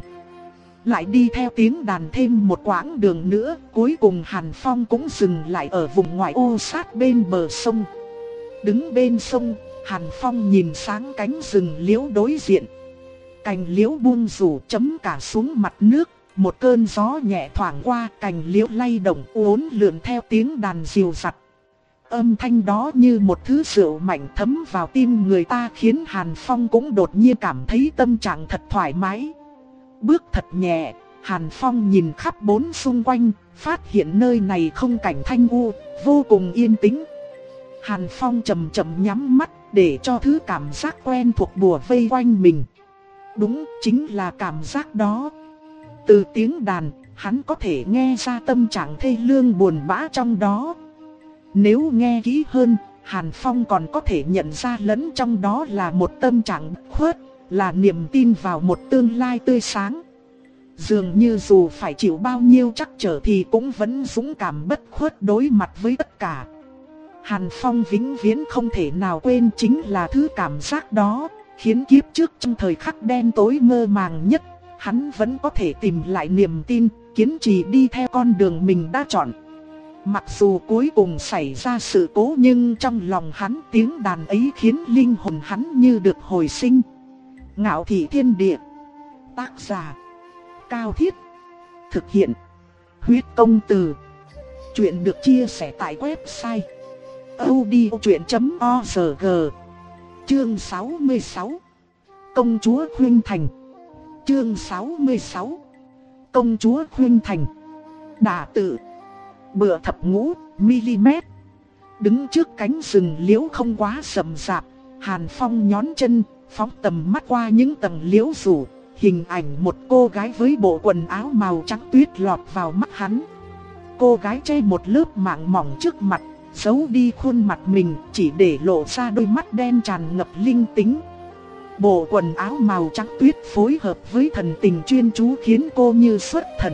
Lại đi theo tiếng đàn thêm một quãng đường nữa, cuối cùng Hàn Phong cũng dừng lại ở vùng ngoại ô sát bên bờ sông. Đứng bên sông, Hàn Phong nhìn sáng cánh rừng liễu đối diện. Cành liễu buông rủ chấm cả xuống mặt nước, một cơn gió nhẹ thoảng qua, cành liễu lay động uốn lượn theo tiếng đàn dịu dặt. Âm thanh đó như một thứ rượu mạnh thấm vào tim người ta, khiến Hàn Phong cũng đột nhiên cảm thấy tâm trạng thật thoải mái. Bước thật nhẹ, Hàn Phong nhìn khắp bốn xung quanh, phát hiện nơi này không cảnh thanh u, vô cùng yên tĩnh. Hàn Phong chậm chậm nhắm mắt để cho thứ cảm giác quen thuộc bùa vây quanh mình. Đúng, chính là cảm giác đó. Từ tiếng đàn, hắn có thể nghe ra tâm trạng thê lương buồn bã trong đó. Nếu nghe kỹ hơn, Hàn Phong còn có thể nhận ra lẫn trong đó là một tâm trạng bất khuất, là niềm tin vào một tương lai tươi sáng. Dường như dù phải chịu bao nhiêu trắc trở thì cũng vẫn dũng cảm bất khuất đối mặt với tất cả. Hàn Phong vĩnh viễn không thể nào quên chính là thứ cảm giác đó, khiến kiếp trước trong thời khắc đen tối mơ màng nhất, hắn vẫn có thể tìm lại niềm tin, kiên trì đi theo con đường mình đã chọn. Mặc dù cuối cùng xảy ra sự cố nhưng trong lòng hắn tiếng đàn ấy khiến linh hồn hắn như được hồi sinh. Ngạo thị thiên địa. Tác giả Cao Thiết. Thực hiện Huyết Công Từ. Chuyện được chia sẻ tại website audiochuyện chấm org. Chương sáu mươi sáu. Công chúa Khuynh Thành. Chương sáu mươi sáu. Công chúa Khuynh Thành. Đả tự. Bựa thập ngũ mi-li-mét. Đứng trước cánh rừng liễu không quá rậm rạp, Hàn Phong nhón chân, phóng tầm mắt qua những tầng liễu rủ. Hình ảnh một cô gái với bộ quần áo màu trắng tuyết lọt vào mắt hắn. Cô gái che một lớp mảng mỏng trước mặt, giấu đi khuôn mặt mình, chỉ để lộ ra đôi mắt đen tràn ngập linh tính. Bộ quần áo màu trắng tuyết phối hợp với thần tình chuyên chú khiến cô như xuất thần.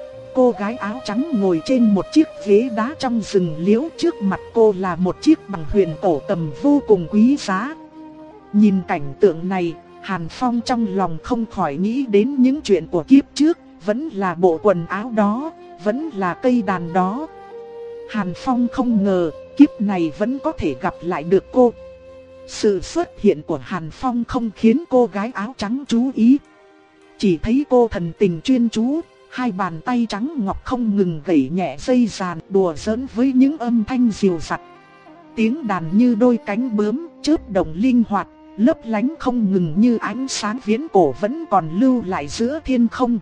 Cô gái áo trắng ngồi trên một chiếc ghế đá trong rừng liễu, trước mặt cô là một chiếc bằng huyền cổ cầm vô cùng quý giá. Nhìn cảnh tượng này, Hàn Phong trong lòng không khỏi nghĩ đến những chuyện của kiếp trước, vẫn là bộ quần áo đó, vẫn là cây đàn đó. Hàn Phong không ngờ, kiếp này vẫn có thể gặp lại được cô. Sự xuất hiện của Hàn Phong không khiến cô gái áo trắng chú ý. Chỉ thấy cô thần tình chuyên chú, hai bàn tay trắng ngọc không ngừng gảy nhẹ dây đàn, đùa giỡn với những âm thanh dịu dặt. Tiếng đàn như đôi cánh bướm, chớp động linh hoạt, lấp lánh không ngừng như ánh sáng viễn cổ vẫn còn lưu lại giữa thiên không.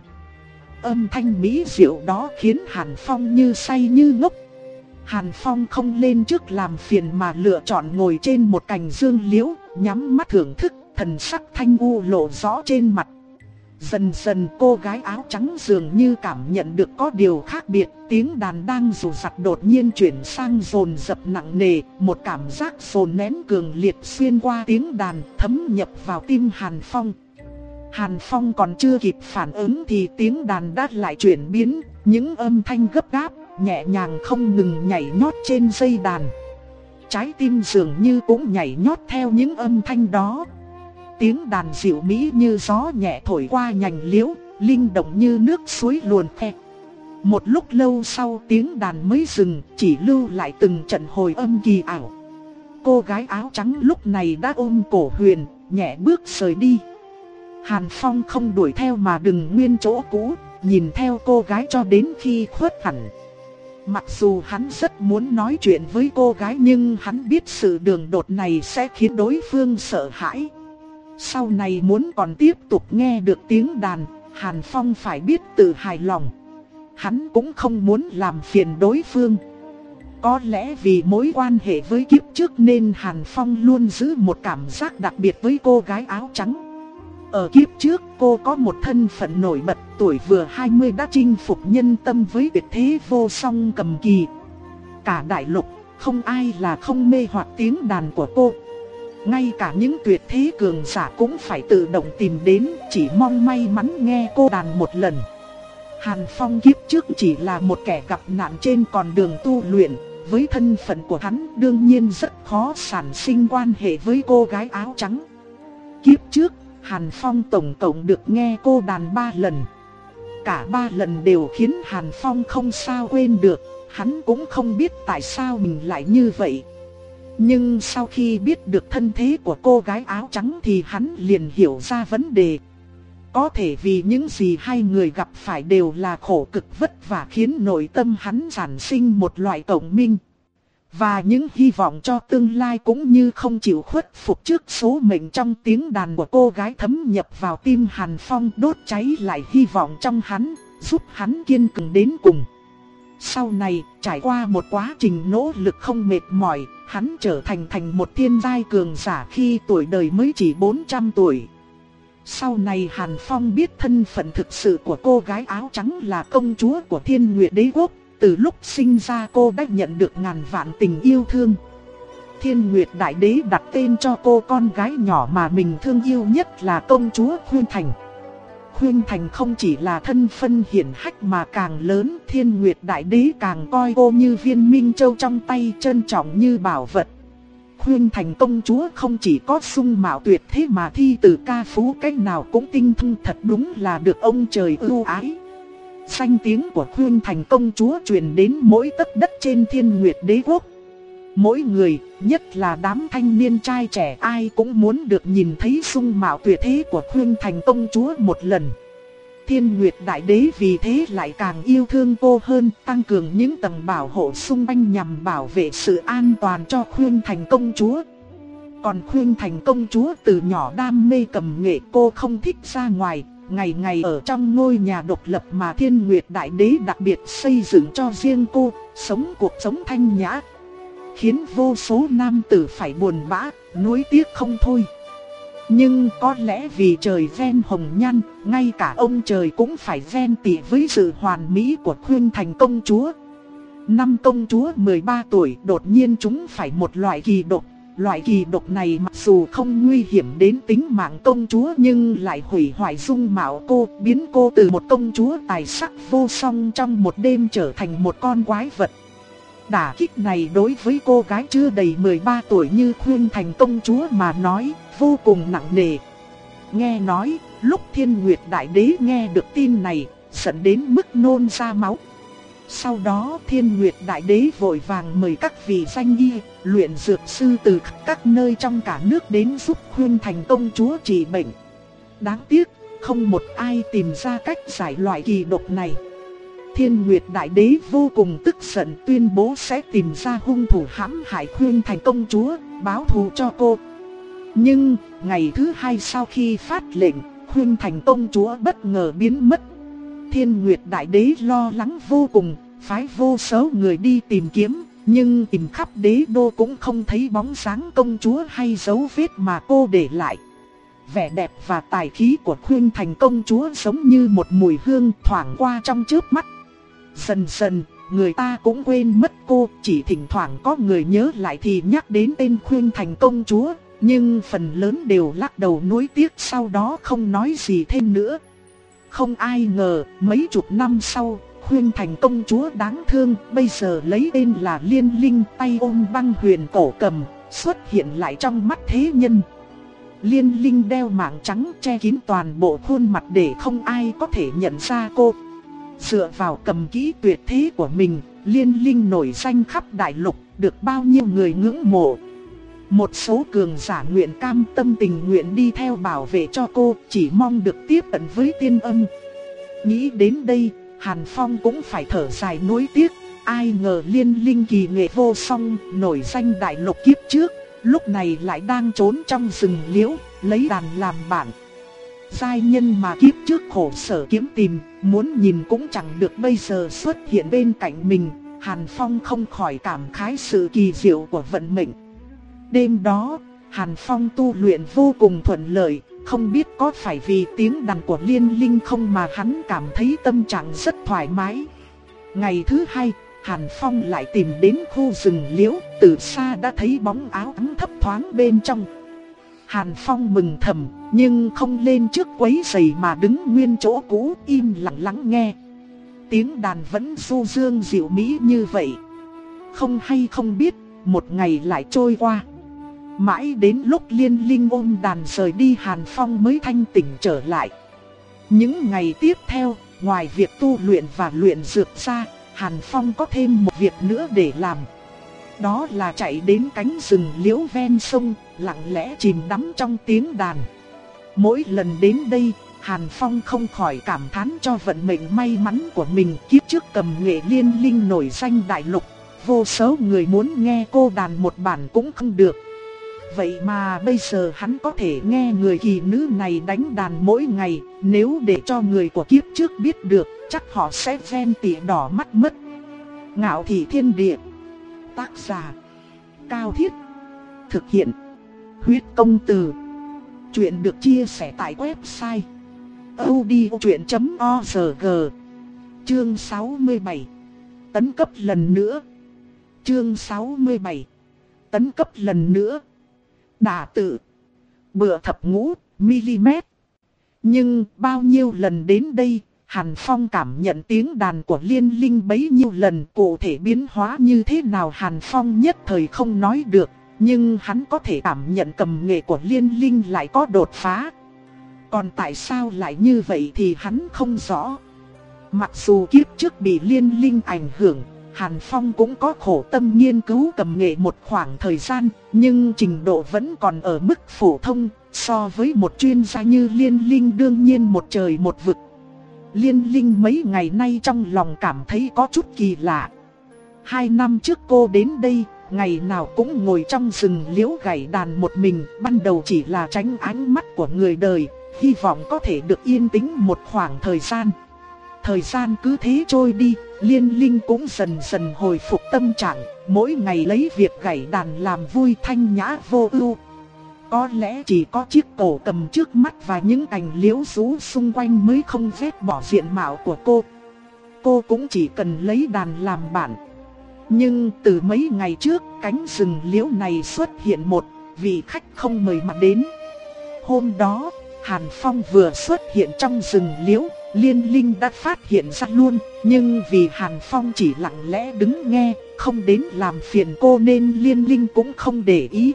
Âm thanh mỹ diệu đó khiến Hàn Phong như say như ngốc. Hàn Phong không lên trước làm phiền mà lựa chọn ngồi trên một cành dương liễu, nhắm mắt thưởng thức, thần sắc thanh u lộ rõ trên mặt. Dần dần cô gái áo trắng dường như cảm nhận được có điều khác biệt, tiếng đàn đang rủ rặt đột nhiên chuyển sang dồn dập nặng nề, một cảm giác dồn nén cường liệt xuyên qua tiếng đàn thấm nhập vào tim Hàn Phong. Hàn Phong còn chưa kịp phản ứng thì tiếng đàn đã lại chuyển biến, những âm thanh gấp gáp, nhẹ nhàng không ngừng nhảy nhót trên dây đàn. Trái tim dường như cũng nhảy nhót theo những âm thanh đó. Tiếng đàn dịu mỹ như gió nhẹ thổi qua nhành liễu, linh động như nước suối luồn khe. Một lúc lâu sau tiếng đàn mới dừng, chỉ lưu lại từng trận hồi âm kỳ ảo. Cô gái áo trắng lúc này đã ôm cổ Huyền, nhẹ bước rời đi. Hàn Phong không đuổi theo mà đứng nguyên chỗ cũ, nhìn theo cô gái cho đến khi khuất hẳn. Mặc dù hắn rất muốn nói chuyện với cô gái nhưng hắn biết sự đường đột này sẽ khiến đối phương sợ hãi. Sau này muốn còn tiếp tục nghe được tiếng đàn, Hàn Phong phải biết tự hài lòng. Hắn cũng không muốn làm phiền đối phương. Có lẽ vì mối quan hệ với kiếp trước nên Hàn Phong luôn giữ một cảm giác đặc biệt với cô gái áo trắng. Ở kiếp trước cô có một thân phận nổi bật, tuổi vừa hai mươi đã chinh phục nhân tâm với tuyệt thế vô song cầm kỳ. Cả đại lục, không ai là không mê hoặc tiếng đàn của cô. Ngay cả những tuyệt thế cường giả cũng phải tự động tìm đến, chỉ mong may mắn nghe cô đàn một lần. Hàn Phong kiếp trước chỉ là một kẻ gặp nạn trên con đường tu luyện, với thân phận của hắn đương nhiên rất khó sản sinh quan hệ với cô gái áo trắng. Kiếp trước, Hàn Phong tổng cộng được nghe cô đàn ba lần. Cả ba lần đều khiến Hàn Phong không sao quên được, hắn cũng không biết tại sao mình lại như vậy. Nhưng sau khi biết được thân thế của cô gái áo trắng thì hắn liền hiểu ra vấn đề. Có thể vì những gì hai người gặp phải đều là khổ cực vất vả khiến nội tâm hắn sản sinh một loại cộng minh. Và những hy vọng cho tương lai cũng như không chịu khuất phục trước số mệnh trong tiếng đàn của cô gái thấm nhập vào tim Hàn Phong, đốt cháy lại hy vọng trong hắn, giúp hắn kiên cường đến cùng. Sau này, trải qua một quá trình nỗ lực không mệt mỏi, hắn trở thành thành một thiên giai cường giả khi tuổi đời mới chỉ bốn trăm tuổi. Sau này Hàn Phong biết thân phận thực sự của cô gái áo trắng là công chúa của Thiên Nguyệt Đế Quốc. Từ lúc sinh ra cô đã nhận được ngàn vạn tình yêu thương. Thiên Nguyệt Đại Đế đặt tên cho cô con gái nhỏ mà mình thương yêu nhất là công chúa Khuyên Thành. Khuyên Thành không chỉ là thân phận hiển hách mà càng lớn, Thiên Nguyệt Đại Đế càng coi cô như viên minh châu trong tay, trân trọng như bảo vật. Khuyên Thành công chúa không chỉ có dung mạo tuyệt thế mà thi từ ca phú cách nào cũng tinh thông, thật đúng là được ông trời ưu ái. Danh tiếng của Khuyên Thành công chúa truyền đến mỗi tấc đất trên Thiên Nguyệt Đế Quốc. Mỗi người, nhất là đám thanh niên trai trẻ, ai cũng muốn được nhìn thấy dung mạo tuyệt thế của Khuyên Thành công chúa một lần. Thiên Nguyệt Đại Đế vì thế lại càng yêu thương cô hơn, tăng cường những tầng bảo hộ xung quanh nhằm bảo vệ sự an toàn cho Khuyên Thành công chúa. Còn Khuyên Thành công chúa từ nhỏ đam mê cầm nghệ, cô không thích ra ngoài, ngày ngày ở trong ngôi nhà độc lập mà Thiên Nguyệt Đại Đế đặc biệt xây dựng cho riêng cô, sống cuộc sống thanh nhã, khiến vô số nam tử phải buồn bã, nuối tiếc không thôi. Nhưng có lẽ vì trời ghen hồng nhan, ngay cả ông trời cũng phải ghen tị với sự hoàn mỹ của Khuyên Thành công chúa. Năm công chúa mười ba tuổi đột nhiên chúng phải một loại kỳ độc. Loại kỳ độc này mặc dù không nguy hiểm đến tính mạng công chúa nhưng lại hủy hoại dung mạo cô, biến cô từ một công chúa tài sắc vô song trong một đêm trở thành một con quái vật. Đả kích này đối với cô gái chưa đầy mười ba tuổi như Khuyên Thành công chúa mà nói vô cùng nặng nề. Nghe nói, lúc Thiên Nguyệt Đại Đế nghe được tin này, giận đến mức nôn ra máu. Sau đó Thiên Nguyệt Đại Đế vội vàng mời các vị danh y, luyện dược sư từ các nơi trong cả nước đến giúp Khuyên Thành công chúa trị bệnh. Đáng tiếc, không một ai tìm ra cách giải loại kỳ độc này. Thiên Nguyệt Đại Đế vô cùng tức giận, tuyên bố sẽ tìm ra hung thủ hãm hại Khuyên Thành công chúa, báo thù cho cô. Nhưng, ngày thứ hai sau khi phát lệnh, Khuynh Thành công chúa bất ngờ biến mất. Thiên Nguyệt Đại Đế lo lắng vô cùng, phái vô số người đi tìm kiếm, nhưng tìm khắp đế đô cũng không thấy bóng dáng công chúa hay dấu vết mà cô để lại. Vẻ đẹp và tài khí của Khuynh Thành công chúa giống như một mùi hương thoảng qua trong chớp mắt. Dần dần, người ta cũng quên mất cô, chỉ thỉnh thoảng có người nhớ lại thì nhắc đến tên Khuynh Thành công chúa, nhưng phần lớn đều lắc đầu nuối tiếc, sau đó không nói gì thêm nữa. Không ai ngờ, mấy chục năm sau, Khuynh Thành công chúa đáng thương bây giờ lấy tên là Liên Linh, tay ôm băng huyền cổ cầm, xuất hiện lại trong mắt thế nhân. Liên Linh đeo mảng trắng che kín toàn bộ khuôn mặt để không ai có thể nhận ra cô. Dựa vào cầm kỹ tuyệt thế của mình, Liên Linh nổi danh khắp đại lục, được bao nhiêu người ngưỡng mộ. Một số cường giả nguyện cam tâm tình nguyện đi theo bảo vệ cho cô, chỉ mong được tiếp cận với tiên âm. Nghĩ đến đây, Hàn Phong cũng phải thở dài nuối tiếc. Ai ngờ Liên Linh kỳ nghệ vô song, nổi danh đại lục kiếp trước, lúc này lại đang trốn trong rừng liễu, lấy đàn làm bạn. Giai nhân mà kiếp trước khổ sở kiếm tìm, muốn nhìn cũng chẳng được bây giờ xuất hiện bên cạnh mình. Hàn Phong không khỏi cảm khái sự kỳ diệu của vận mệnh. Đêm đó, Hàn Phong tu luyện vô cùng thuận lợi, không biết có phải vì tiếng đàn của Liên Linh không mà hắn cảm thấy tâm trạng rất thoải mái. Ngày thứ hai, Hàn Phong lại tìm đến khu rừng liễu, từ xa đã thấy bóng áo trắng thấp thoáng bên trong. Hàn Phong mừng thầm, nhưng không lên trước quấy rầy mà đứng nguyên chỗ cũ im lặng lắng nghe. Tiếng đàn vẫn du dương dịu mỹ như vậy. Không hay không biết, một ngày lại trôi qua. Mãi đến lúc Liên Linh ôm đàn rời đi, Hàn Phong mới thanh tỉnh trở lại. Những ngày tiếp theo, ngoài việc tu luyện và luyện dược ra, Hàn Phong có thêm một việc nữa để làm. Đó là chạy đến cánh rừng liễu ven sông, lặng lẽ chìm đắm trong tiếng đàn. Mỗi lần đến đây, Hàn Phong không khỏi cảm thán cho vận mệnh may mắn của mình. Kiếp trước cầm nghệ Liên Linh nổi danh đại lục, vô số người muốn nghe cô đàn một bản cũng không được. Vậy mà bây giờ hắn có thể nghe người kỳ nữ này đánh đàn mỗi ngày. Nếu để cho người của kiếp trước biết được, chắc họ sẽ ghen tị đỏ mắt mất. Ngạo Thị Thiên Địa. Tác giả Cao Thiết. Thực hiện Huyết Công Từ. Chuyện được chia sẻ tại website audiochuyện chấm org. Chương sáu mươi bảy. Tấn cấp lần nữa. Chương sáu mươi bảy. Tấn cấp lần nữa. Đả tự. Bựa thập ngũ mm. Nhưng bao nhiêu lần đến đây, Hàn Phong cảm nhận tiếng đàn của Liên Linh bấy nhiêu lần, cụ thể biến hóa như thế nào Hàn Phong nhất thời không nói được. Nhưng hắn có thể cảm nhận cầm nghệ của Liên Linh lại có đột phá. Còn tại sao lại như vậy thì hắn không rõ. Mặc dù kiếp trước bị Liên Linh ảnh hưởng, Hàn Phong cũng có khổ tâm nghiên cứu cầm nghệ một khoảng thời gian, nhưng trình độ vẫn còn ở mức phổ thông, so với một chuyên gia như Liên Linh đương nhiên một trời một vực. Liên Linh mấy ngày nay trong lòng cảm thấy có chút kỳ lạ. Hai năm trước cô đến đây, ngày nào cũng ngồi trong rừng liễu gảy đàn một mình, ban đầu chỉ là tránh ánh mắt của người đời, hy vọng có thể được yên tĩnh một khoảng thời gian. Thời gian cứ thế trôi đi, Liên Linh cũng dần dần hồi phục tâm trạng, mỗi ngày lấy việc gảy đàn làm vui thanh nhã vô ưu. Có lẽ chỉ có chiếc cổ cầm trước mắt và những cành liễu rú xung quanh mới không vết bỏ diện mạo của cô. Cô cũng chỉ cần lấy đàn làm bạn. Nhưng từ mấy ngày trước, cánh rừng liễu này xuất hiện một vị khách không mời mà đến. Hôm đó, Hàn Phong vừa xuất hiện trong rừng liễu, Liên Linh đã phát hiện ra luôn. Nhưng vì Hàn Phong chỉ lặng lẽ đứng nghe, không đến làm phiền cô nên Liên Linh cũng không để ý.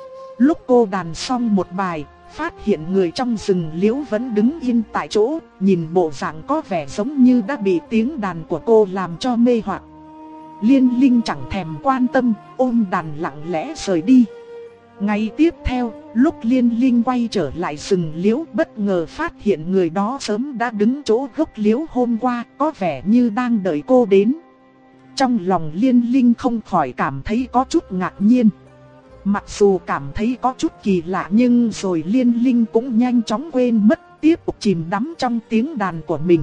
Lúc cô đàn xong một bài, phát hiện người trong rừng liễu vẫn đứng yên tại chỗ, nhìn bộ dạng có vẻ giống như đã bị tiếng đàn của cô làm cho mê hoặc. Liên Linh chẳng thèm quan tâm, ôm đàn lặng lẽ rời đi. Ngày tiếp theo, lúc Liên Linh quay trở lại rừng liễu, bất ngờ phát hiện người đó sớm đã đứng chỗ gốc liễu hôm qua, có vẻ như đang đợi cô đến. Trong lòng Liên Linh không khỏi cảm thấy có chút ngạc nhiên. Mặc dù cảm thấy có chút kỳ lạ nhưng rồi Liên Linh cũng nhanh chóng quên mất, tiếp tục chìm đắm trong tiếng đàn của mình.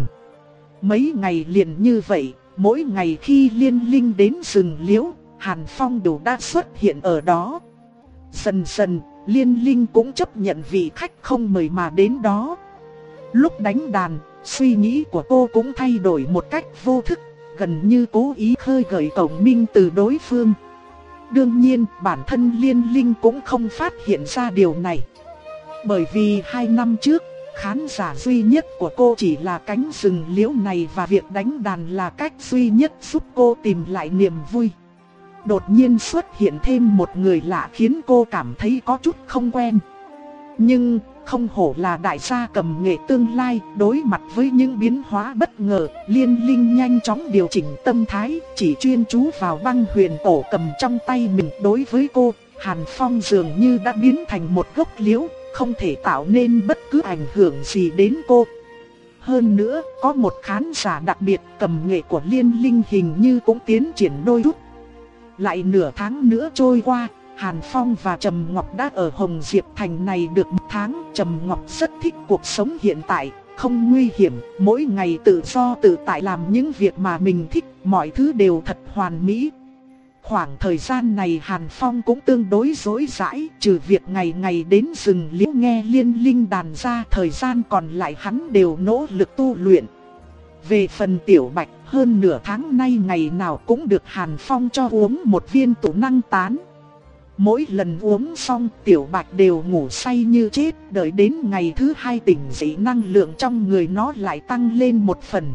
Mấy ngày liền như vậy, mỗi ngày khi Liên Linh đến rừng liễu, Hàn Phong đều đã xuất hiện ở đó. Dần dần, Liên Linh cũng chấp nhận vị khách không mời mà đến đó. Lúc đánh đàn, suy nghĩ của cô cũng thay đổi một cách vô thức, gần như cố ý khơi gợi cộng minh từ đối phương. Đương nhiên, bản thân Liên Linh cũng không phát hiện ra điều này. Bởi vì hai năm trước, khán giả duy nhất của cô chỉ là cánh rừng liễu này và việc đánh đàn là cách duy nhất giúp cô tìm lại niềm vui. Đột nhiên xuất hiện thêm một người lạ khiến cô cảm thấy có chút không quen. Nhưng không hổ là đại gia cầm nghệ tương lai, đối mặt với những biến hóa bất ngờ, Liên Linh nhanh chóng điều chỉnh tâm thái, chỉ chuyên chú vào băng huyền cổ cầm trong tay mình. Đối với cô, Hàn Phong dường như đã biến thành một gốc liễu, không thể tạo nên bất cứ ảnh hưởng gì đến cô. Hơn nữa, có một khán giả đặc biệt, cầm nghệ của Liên Linh hình như cũng tiến triển đôi chút. Lại nửa tháng nữa trôi qua, Hàn Phong và Trầm Ngọc đã ở Hồng Diệp Thành này được một tháng. Trầm Ngọc rất thích cuộc sống hiện tại, không nguy hiểm, mỗi ngày tự do tự tại làm những việc mà mình thích, mọi thứ đều thật hoàn mỹ. Khoảng thời gian này Hàn Phong cũng tương đối rỗi rãi, trừ việc ngày ngày đến rừng liễu nghe Liên Linh đàn ra, thời gian còn lại hắn đều nỗ lực tu luyện. Về phần Tiểu Bạch, hơn nửa tháng nay ngày nào cũng được Hàn Phong cho uống một viên tụ năng tán. Mỗi lần uống xong Tiểu Bạch đều ngủ say như chết, đợi đến ngày thứ hai tỉnh dậy năng lượng trong người nó lại tăng lên một phần.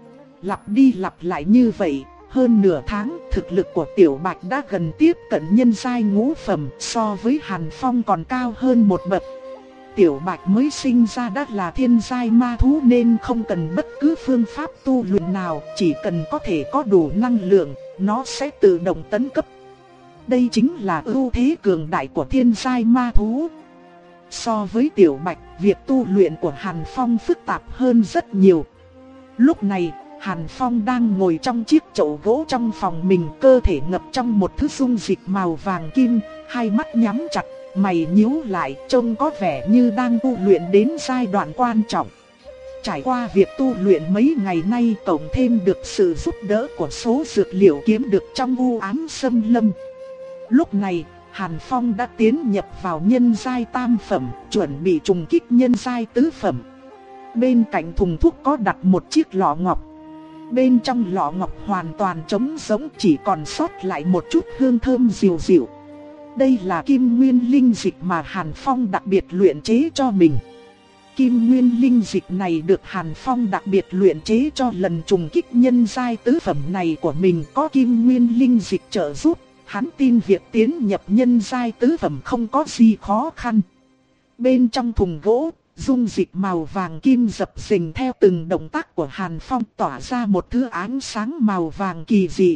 Lặp đi lặp lại như vậy, hơn nửa tháng thực lực của Tiểu Bạch đã gần tiếp cận nhân giai ngũ phẩm, so với Hàn Phong còn cao hơn một bậc. Tiểu Bạch mới sinh ra đã là thiên giai ma thú nên không cần bất cứ phương pháp tu luyện nào, chỉ cần có thể có đủ năng lượng, nó sẽ tự động tấn cấp. Đây chính là ưu thế cường đại của thiên giai ma thú. So với Tiểu Bạch, việc tu luyện của Hàn Phong phức tạp hơn rất nhiều. Lúc này, Hàn Phong đang ngồi trong chiếc chậu gỗ trong phòng mình, cơ thể ngập trong một thứ dung dịch màu vàng kim, hai mắt nhắm chặt, mày nhíu lại, trông có vẻ như đang tu luyện đến giai đoạn quan trọng. Trải qua việc tu luyện mấy ngày nay, cộng thêm được sự giúp đỡ của số dược liệu kiếm được trong u ám xâm lâm. Lúc này, Hàn Phong đã tiến nhập vào nhân giai tam phẩm, chuẩn bị trùng kích nhân giai tứ phẩm. Bên cạnh thùng thuốc có đặt một chiếc lọ ngọc. Bên trong lọ ngọc hoàn toàn trống rỗng, chỉ còn sót lại một chút hương thơm dịu dịu. Đây là kim nguyên linh dịch mà Hàn Phong đặc biệt luyện chế cho mình. Kim nguyên linh dịch này được Hàn Phong đặc biệt luyện chế cho lần trùng kích nhân giai tứ phẩm này của mình. Có kim nguyên linh dịch trợ giúp, hắn tin việc tiến nhập nhân giai tứ phẩm không có gì khó khăn. Bên trong thùng gỗ, dung dịch màu vàng kim dập dềnh theo từng động tác của Hàn Phong, tỏa ra một thứ ánh sáng màu vàng kỳ dị.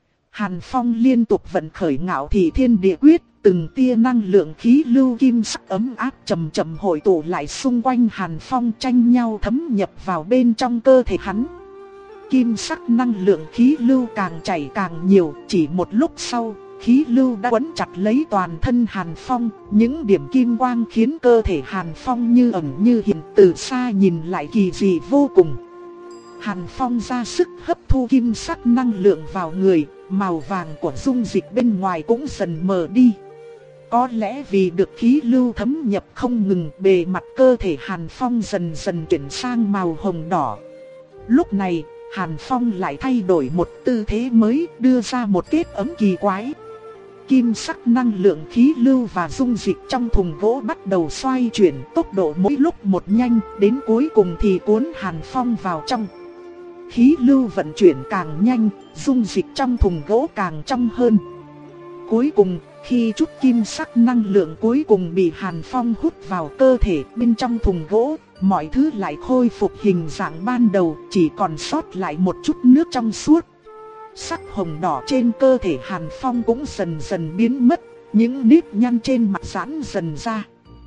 Hàn Phong liên tục vận khởi Ngạo Thị Thiên Địa Quyết, từng tia năng lượng khí lưu kim sắc ấm áp chậm chậm hội tụ lại xung quanh Hàn Phong, tranh nhau thấm nhập vào bên trong cơ thể hắn. Kim sắc năng lượng khí lưu càng chảy càng nhiều, chỉ một lúc sau, khí lưu đã quấn chặt lấy toàn thân Hàn Phong, những điểm kim quang khiến cơ thể Hàn Phong như ẩn như hiện, từ xa nhìn lại kỳ dị vô cùng. Hàn Phong ra sức hấp thu kim sắc năng lượng vào người, màu vàng của dung dịch bên ngoài cũng dần mờ đi. Có lẽ vì được khí lưu thấm nhập không ngừng, bề mặt cơ thể Hàn Phong dần dần chuyển sang màu hồng đỏ. Lúc này, Hàn Phong lại thay đổi một tư thế mới, đưa ra một kết ấm kỳ quái. Kim sắc năng lượng khí lưu và dung dịch trong thùng gỗ bắt đầu xoay chuyển, tốc độ mỗi lúc một nhanh, đến cuối cùng thì cuốn Hàn Phong vào trong. Khí lưu vận chuyển càng nhanh, dung dịch trong thùng gỗ càng trong hơn. Cuối cùng, khi chút kim sắc năng lượng cuối cùng bị Hàn Phong hút vào cơ thể, bên trong thùng gỗ, mọi thứ lại khôi phục hình dạng ban đầu, chỉ còn sót lại một chút nước trong suốt. Sắc hồng đỏ trên cơ thể Hàn Phong cũng dần dần biến mất, những nếp nhăn trên mặt giãn dần ra.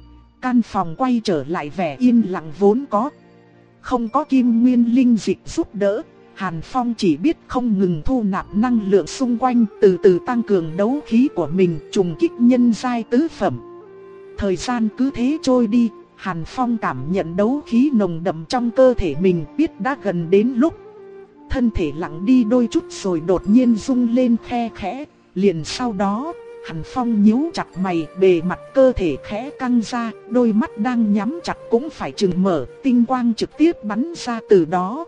Căn phòng quay trở lại vẻ yên lặng vốn có. Không có kim nguyên linh dịch giúp đỡ, Hàn Phong chỉ biết không ngừng thu nạp năng lượng xung quanh, từ từ tăng cường đấu khí của mình, trùng kích nhân giai tứ phẩm. Thời gian cứ thế trôi đi, Hàn Phong cảm nhận đấu khí nồng đậm trong cơ thể mình, biết đã gần đến lúc. Thân thể lặng đi đôi chút rồi đột nhiên rung lên khe khẽ, liền sau đó, Hàn Phong nhíu chặt mày, bề mặt cơ thể khẽ căng ra, đôi mắt đang nhắm chặt cũng phải chừng mở, tinh quang trực tiếp bắn ra từ đó.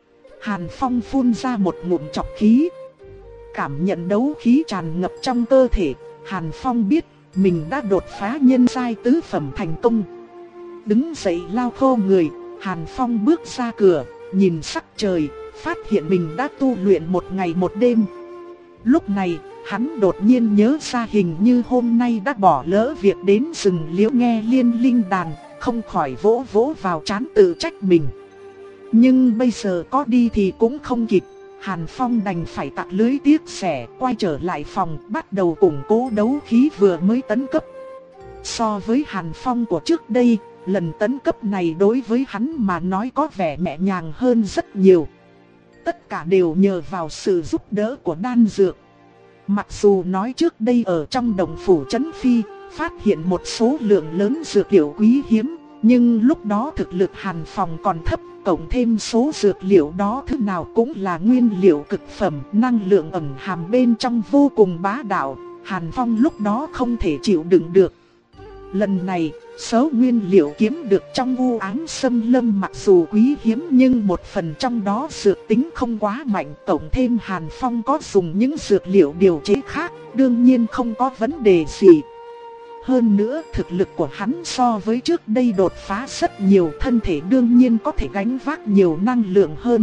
Hàn Phong phun ra một ngụm trọc khí. Cảm nhận đấu khí tràn ngập trong cơ thể, Hàn Phong biết mình đã đột phá nhân giai tứ phẩm thành công. Đứng dậy lao khô người, Hàn Phong bước ra cửa, nhìn sắc trời, phát hiện mình đã tu luyện một ngày một đêm. Lúc này, hắn đột nhiên nhớ ra hình như hôm nay đã bỏ lỡ việc đến rừng liễu nghe liên linh đàn, không khỏi vỗ vỗ vào trán tự trách mình. Nhưng bây giờ có đi thì cũng không kịp, Hàn Phong đành phải tặc lưới tiếc rẻ, quay trở lại phòng, bắt đầu củng cố đấu khí vừa mới tấn cấp. So với Hàn Phong của trước đây, lần tấn cấp này đối với hắn mà nói có vẻ nhẹ nhàng hơn rất nhiều. Tất cả đều nhờ vào sự giúp đỡ của đan dược. Mặc dù nói trước đây ở trong đồng phủ Trấn Phi, phát hiện một số lượng lớn dược liệu quý hiếm, nhưng lúc đó thực lực Hàn Phong còn thấp, cộng thêm số dược liệu đó thứ nào cũng là nguyên liệu cực phẩm, năng lượng ẩn hàm bên trong vô cùng bá đạo, Hàn Phong lúc đó không thể chịu đựng được. Lần này, số nguyên liệu kiếm được trong u ám xâm lâm mặc dù quý hiếm nhưng một phần trong đó dược tính không quá mạnh, cộng thêm Hàn Phong có dùng những dược liệu điều chế khác, đương nhiên không có vấn đề gì. Hơn nữa thực lực của hắn so với trước đây đột phá rất nhiều, thân thể đương nhiên có thể gánh vác nhiều năng lượng hơn.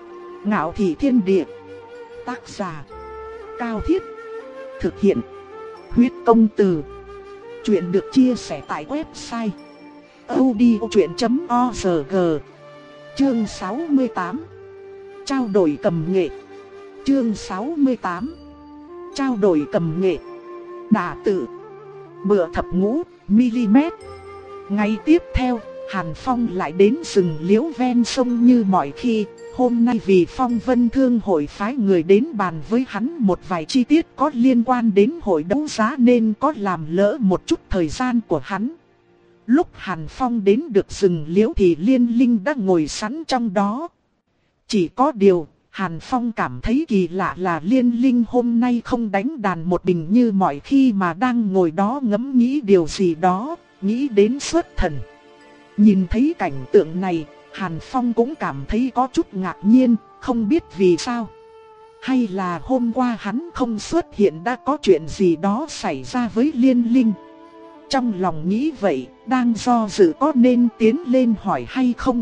Ngạo Thị Thiên Địa. Tác giả Cao Thiết. Thực hiện Huyết Công Từ. Chuyện được chia sẻ tại website audiochuyện chấm org. Chương sáu mươi tám. Trao đổi cầm nghệ. Chương sáu mươi tám. Trao đổi cầm nghệ. Đả tự. Bữa thập ngũ mm. Ngày tiếp theo, Hàn Phong lại đến rừng liễu ven sông như mọi khi. Hôm nay vì Phong Vân Thương hội phái người đến bàn với hắn một vài chi tiết có liên quan đến hội đấu giá nên có làm lỡ một chút thời gian của hắn. Lúc Hàn Phong đến được rừng liễu thì Liên Linh đã ngồi sẵn trong đó. Chỉ có điều, Hàn Phong cảm thấy kỳ lạ là Liên Linh hôm nay không đánh đàn một mình như mọi khi mà đang ngồi đó ngẫm nghĩ điều gì đó, nghĩ đến xuất thần. Nhìn thấy cảnh tượng này, Hàn Phong cũng cảm thấy có chút ngạc nhiên, không biết vì sao. Hay là hôm qua hắn không xuất hiện đã có chuyện gì đó xảy ra với Liên Linh. Trong lòng nghĩ vậy, đang do dự có nên tiến lên hỏi hay không.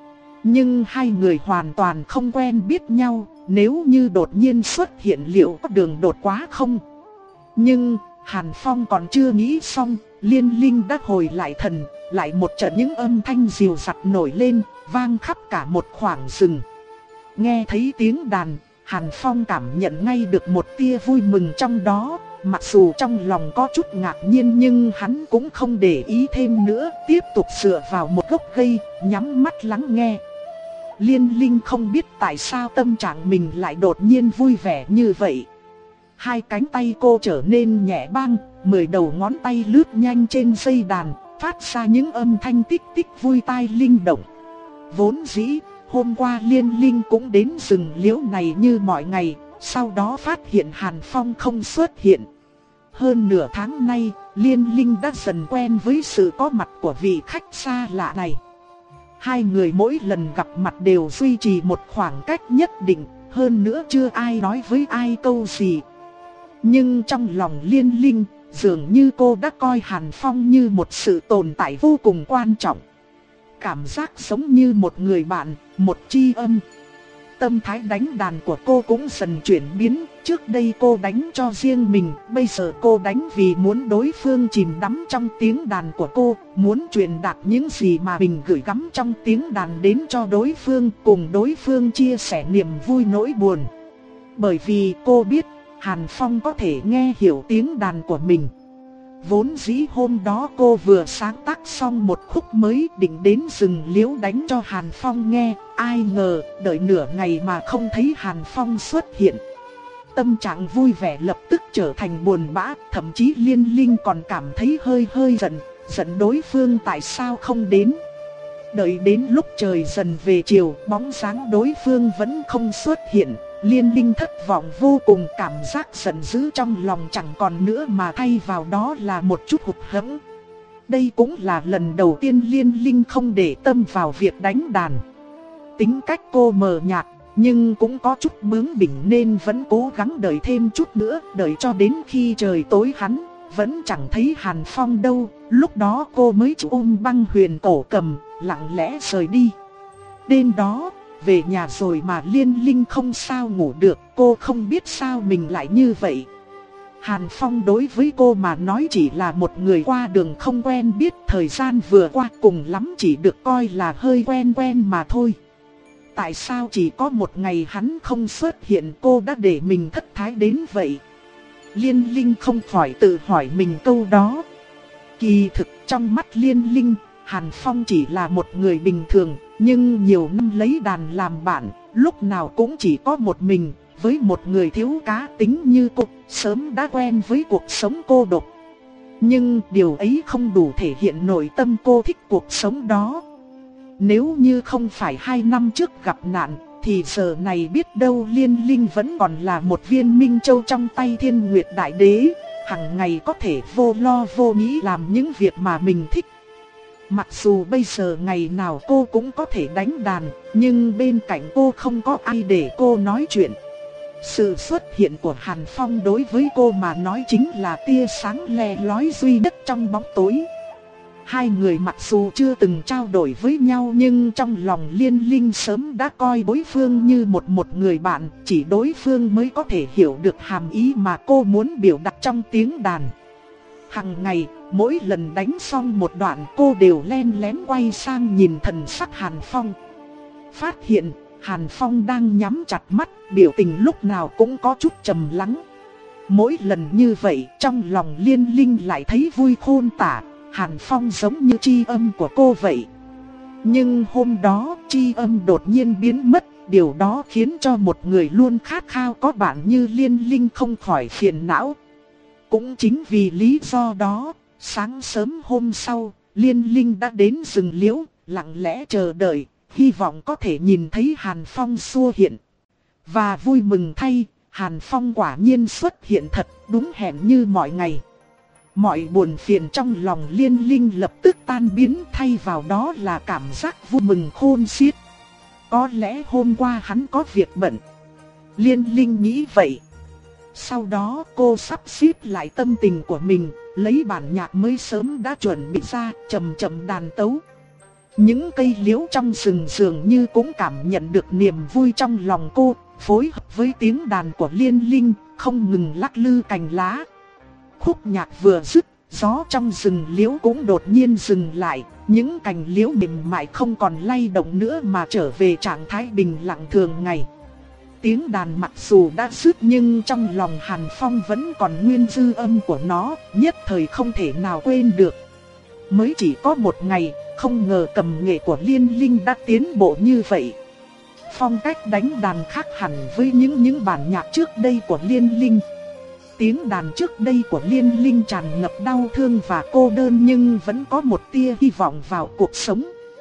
Nhưng hai người hoàn toàn không quen biết nhau, nếu như đột nhiên xuất hiện liệu có đường đột quá không? Nhưng Hàn Phong còn chưa nghĩ xong, Liên Linh đã hồi lại thần, lại một trận những âm thanh dịu dặt nổi lên, vang khắp cả một khoảng rừng. Nghe thấy tiếng đàn, Hàn Phong cảm nhận ngay được một tia vui mừng trong đó, mặc dù trong lòng có chút ngạc nhiên nhưng hắn cũng không để ý thêm nữa, tiếp tục dựa vào một gốc cây, nhắm mắt lắng nghe. Liên Linh không biết tại sao tâm trạng mình lại đột nhiên vui vẻ như vậy. Hai cánh tay cô trở nên nhẹ băng, mười đầu ngón tay lướt nhanh trên dây đàn, phát ra những âm thanh tích tích vui tai linh động. Vốn dĩ, hôm qua Liên Linh cũng đến rừng liễu này như mọi ngày, sau đó phát hiện Hàn Phong không xuất hiện. Hơn nửa tháng nay, Liên Linh đã dần quen với sự có mặt của vị khách xa lạ này. Hai người mỗi lần gặp mặt đều duy trì một khoảng cách nhất định, hơn nữa chưa ai nói với ai câu gì. Nhưng trong lòng Liên Linh, dường như cô đã coi Hàn Phong như một sự tồn tại vô cùng quan trọng. Cảm giác giống như một người bạn, một tri âm. Tâm thái đánh đàn của cô cũng dần chuyển biến, trước đây cô đánh cho riêng mình, bây giờ cô đánh vì muốn đối phương chìm đắm trong tiếng đàn của cô, muốn truyền đạt những gì mà mình gửi gắm trong tiếng đàn đến cho đối phương, cùng đối phương chia sẻ niềm vui nỗi buồn. Bởi vì cô biết, Hàn Phong có thể nghe hiểu tiếng đàn của mình. Vốn dĩ hôm đó cô vừa sáng tác xong một khúc mới định đến rừng liễu đánh cho Hàn Phong nghe, ai ngờ đợi nửa ngày mà không thấy Hàn Phong xuất hiện. Tâm trạng vui vẻ lập tức trở thành buồn bã, thậm chí Liên Linh còn cảm thấy hơi hơi giận, giận đối phương tại sao không đến. Đợi đến lúc trời dần về chiều, bóng dáng đối phương vẫn không xuất hiện. Liên Linh thất vọng vô cùng, cảm giác giận dữ trong lòng chẳng còn nữa mà thay vào đó là một chút hụt hẫng. Đây cũng là lần đầu tiên Liên Linh không để tâm vào việc đánh đàn. Tính cách cô mờ nhạt, nhưng cũng có chút bướng bỉnh nên vẫn cố gắng đợi thêm chút nữa, đợi cho đến khi trời tối hắn, vẫn chẳng thấy Hàn Phong đâu. Lúc đó cô mới chịu ôm băng huyền cổ cầm, lặng lẽ rời đi. Đêm đó, về nhà rồi mà Liên Linh không sao ngủ được, cô không biết sao mình lại như vậy. Hàn Phong đối với cô mà nói chỉ là một người qua đường không quen biết, thời gian vừa qua cùng lắm chỉ được coi là hơi quen quen mà thôi. Tại sao chỉ có một ngày hắn không xuất hiện cô đã để mình thất thái đến vậy? Liên Linh không khỏi tự hỏi mình câu đó. Kỳ thực trong mắt Liên Linh, Hàn Phong chỉ là một người bình thường, nhưng nhiều năm lấy đàn làm bạn, lúc nào cũng chỉ có một mình. Với một người thiếu cá tính như cô, sớm đã quen với cuộc sống cô độc. Nhưng điều ấy không đủ thể hiện nội tâm cô thích cuộc sống đó. Nếu như không phải hai năm trước gặp nạn, thì giờ này biết đâu Liên Linh vẫn còn là một viên minh châu trong tay Thiên Nguyệt Đại Đế, hằng ngày có thể vô lo vô nghĩ làm những việc mà mình thích. Mặc dù bây giờ ngày nào cô cũng có thể đánh đàn, nhưng bên cạnh cô không có ai để cô nói chuyện. Sự xuất hiện của Hàn Phong đối với cô mà nói chính là tia sáng le lói duy nhất trong bóng tối. Hai người mặc dù chưa từng trao đổi với nhau nhưng trong lòng Liên Linh sớm đã coi đối phương như một một người bạn, chỉ đối phương mới có thể hiểu được hàm ý mà cô muốn biểu đạt trong tiếng đàn. Hằng ngày, mỗi lần đánh xong một đoạn cô đều len lén quay sang nhìn thần sắc Hàn Phong. Phát hiện Hàn Phong đang nhắm chặt mắt, biểu tình lúc nào cũng có chút trầm lắng. Mỗi lần như vậy trong lòng Liên Linh lại thấy vui khôn tả. Hàn Phong giống như tri âm của cô vậy. Nhưng hôm đó tri âm đột nhiên biến mất, điều đó khiến cho một người luôn khát khao có bạn như Liên Linh không khỏi phiền não. Cũng chính vì lý do đó, sáng sớm hôm sau, Liên Linh đã đến rừng liễu, lặng lẽ chờ đợi, hy vọng có thể nhìn thấy Hàn Phong xua hiện. Và vui mừng thay, Hàn Phong quả nhiên xuất hiện thật, đúng hẹn như mọi ngày. Mọi buồn phiền trong lòng Liên Linh lập tức tan biến, thay vào đó là cảm giác vui mừng khôn xiết. Có lẽ hôm qua hắn có việc bận. Liên Linh nghĩ vậy. Sau đó cô sắp xếp lại tâm tình của mình, lấy bản nhạc mới sớm đã chuẩn bị ra, chậm chậm đàn tấu. Những cây liễu trong rừng dường như cũng cảm nhận được niềm vui trong lòng cô, phối hợp với tiếng đàn của Liên Linh, không ngừng lắc lư cành lá. Khúc nhạc vừa dứt, gió trong rừng liễu cũng đột nhiên dừng lại, những cành liễu mềm mại không còn lay động nữa mà trở về trạng thái bình lặng thường ngày. Tiếng đàn mặc dù đã dứt nhưng trong lòng Hàn Phong vẫn còn nguyên dư âm của nó, nhất thời không thể nào quên được. Mới chỉ có một ngày, không ngờ cầm nghệ của Liên Linh đã tiến bộ như vậy. Phong cách đánh đàn khác hẳn với những những bản nhạc trước đây của Liên Linh. Tiếng đàn trước đây của Liên Linh tràn ngập đau thương và cô đơn nhưng vẫn có một tia hy vọng vào cuộc sống.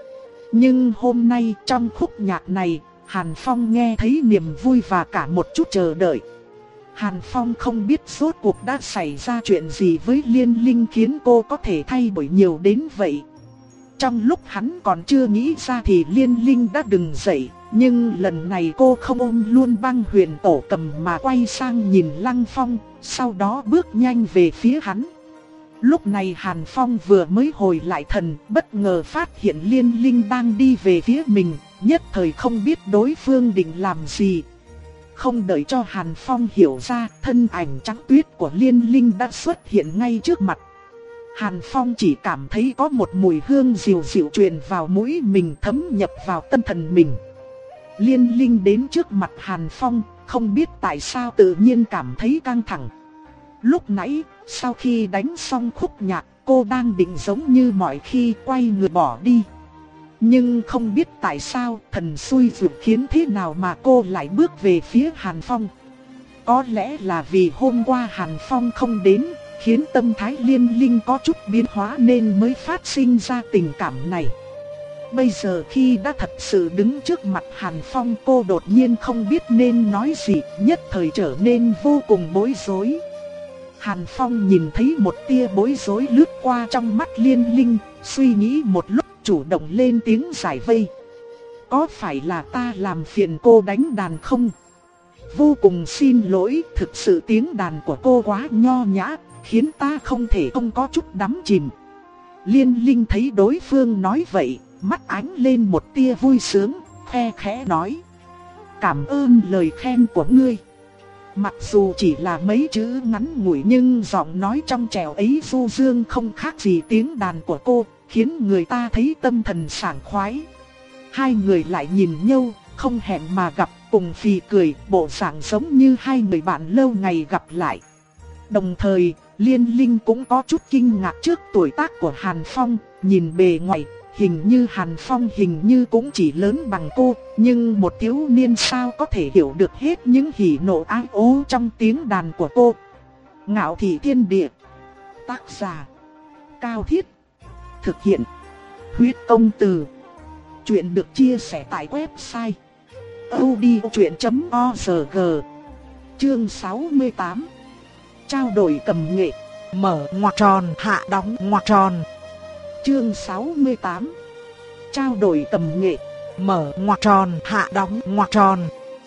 Nhưng hôm nay trong khúc nhạc này, Hàn Phong nghe thấy niềm vui và cả một chút chờ đợi. Hàn Phong không biết rốt cuộc đã xảy ra chuyện gì với Liên Linh khiến cô có thể thay đổi nhiều đến vậy. Trong lúc hắn còn chưa nghĩ ra thì Liên Linh đã đứng dậy, nhưng lần này cô không ôm luôn băng huyền tổ cầm mà quay sang nhìn Lăng Phong, sau đó bước nhanh về phía hắn. Lúc này Hàn Phong vừa mới hồi lại thần, bất ngờ phát hiện Liên Linh đang đi về phía mình, nhất thời không biết đối phương định làm gì. Không đợi cho Hàn Phong hiểu ra, thân ảnh trắng tuyết của Liên Linh đã xuất hiện ngay trước mặt. Hàn Phong chỉ cảm thấy có một mùi hương dịu dịu truyền vào mũi mình, thấm nhập vào tâm thần mình. Liên Linh đến trước mặt Hàn Phong, không biết tại sao tự nhiên cảm thấy căng thẳng. Lúc nãy, sau khi đánh xong khúc nhạc, cô đang định giống như mọi khi quay người bỏ đi. Nhưng không biết tại sao thần xui rủi khiến thế nào mà cô lại bước về phía Hàn Phong. Có lẽ là vì hôm qua Hàn Phong không đến, khiến tâm thái Liên Linh có chút biến hóa nên mới phát sinh ra tình cảm này. Bây giờ khi đã thật sự đứng trước mặt Hàn Phong, cô đột nhiên không biết nên nói gì, nhất thời trở nên vô cùng bối rối. Hàn Phong nhìn thấy một tia bối rối lướt qua trong mắt Liên Linh, suy nghĩ một lúc chủ động lên tiếng giải vây. Có phải là ta làm phiền cô đánh đàn không? Vô cùng xin lỗi, thực sự tiếng đàn của cô quá nho nhã, khiến ta không thể không có chút đắm chìm. Liên Linh thấy đối phương nói vậy, mắt ánh lên một tia vui sướng, khe khẽ nói: cảm ơn lời khen của ngươi. Mặc dù chỉ là mấy chữ ngắn ngủi nhưng giọng nói trong trẻo ấy du dương không khác gì tiếng đàn của cô, khiến người ta thấy tâm thần sảng khoái. Hai người lại nhìn nhau, không hẹn mà gặp, cùng phì cười, bộ dạng giống như hai người bạn lâu ngày gặp lại. Đồng thời, Liên Linh cũng có chút kinh ngạc trước tuổi tác của Hàn Phong, nhìn bề ngoài, hình như Hàn Phong hình như cũng chỉ lớn bằng cô, nhưng một thiếu niên sao có thể hiểu được hết những hỉ nộ ái ố trong tiếng đàn của cô. Ngạo Thị Thiên Địa. Tác giả: Cao Thiết. Thực hiện: Huyết Công Từ. Chuyện được chia sẻ tại website audiochuyện chấm org. Chương sáu mươi tám. Trao đổi cầm nghệ. Mở ngoặc tròn, hạ đóng ngoặc tròn. Chương sáu mươi tám. Trao đổi cầm nghệ. Mở ngoặc tròn, hạ đóng ngoặc tròn.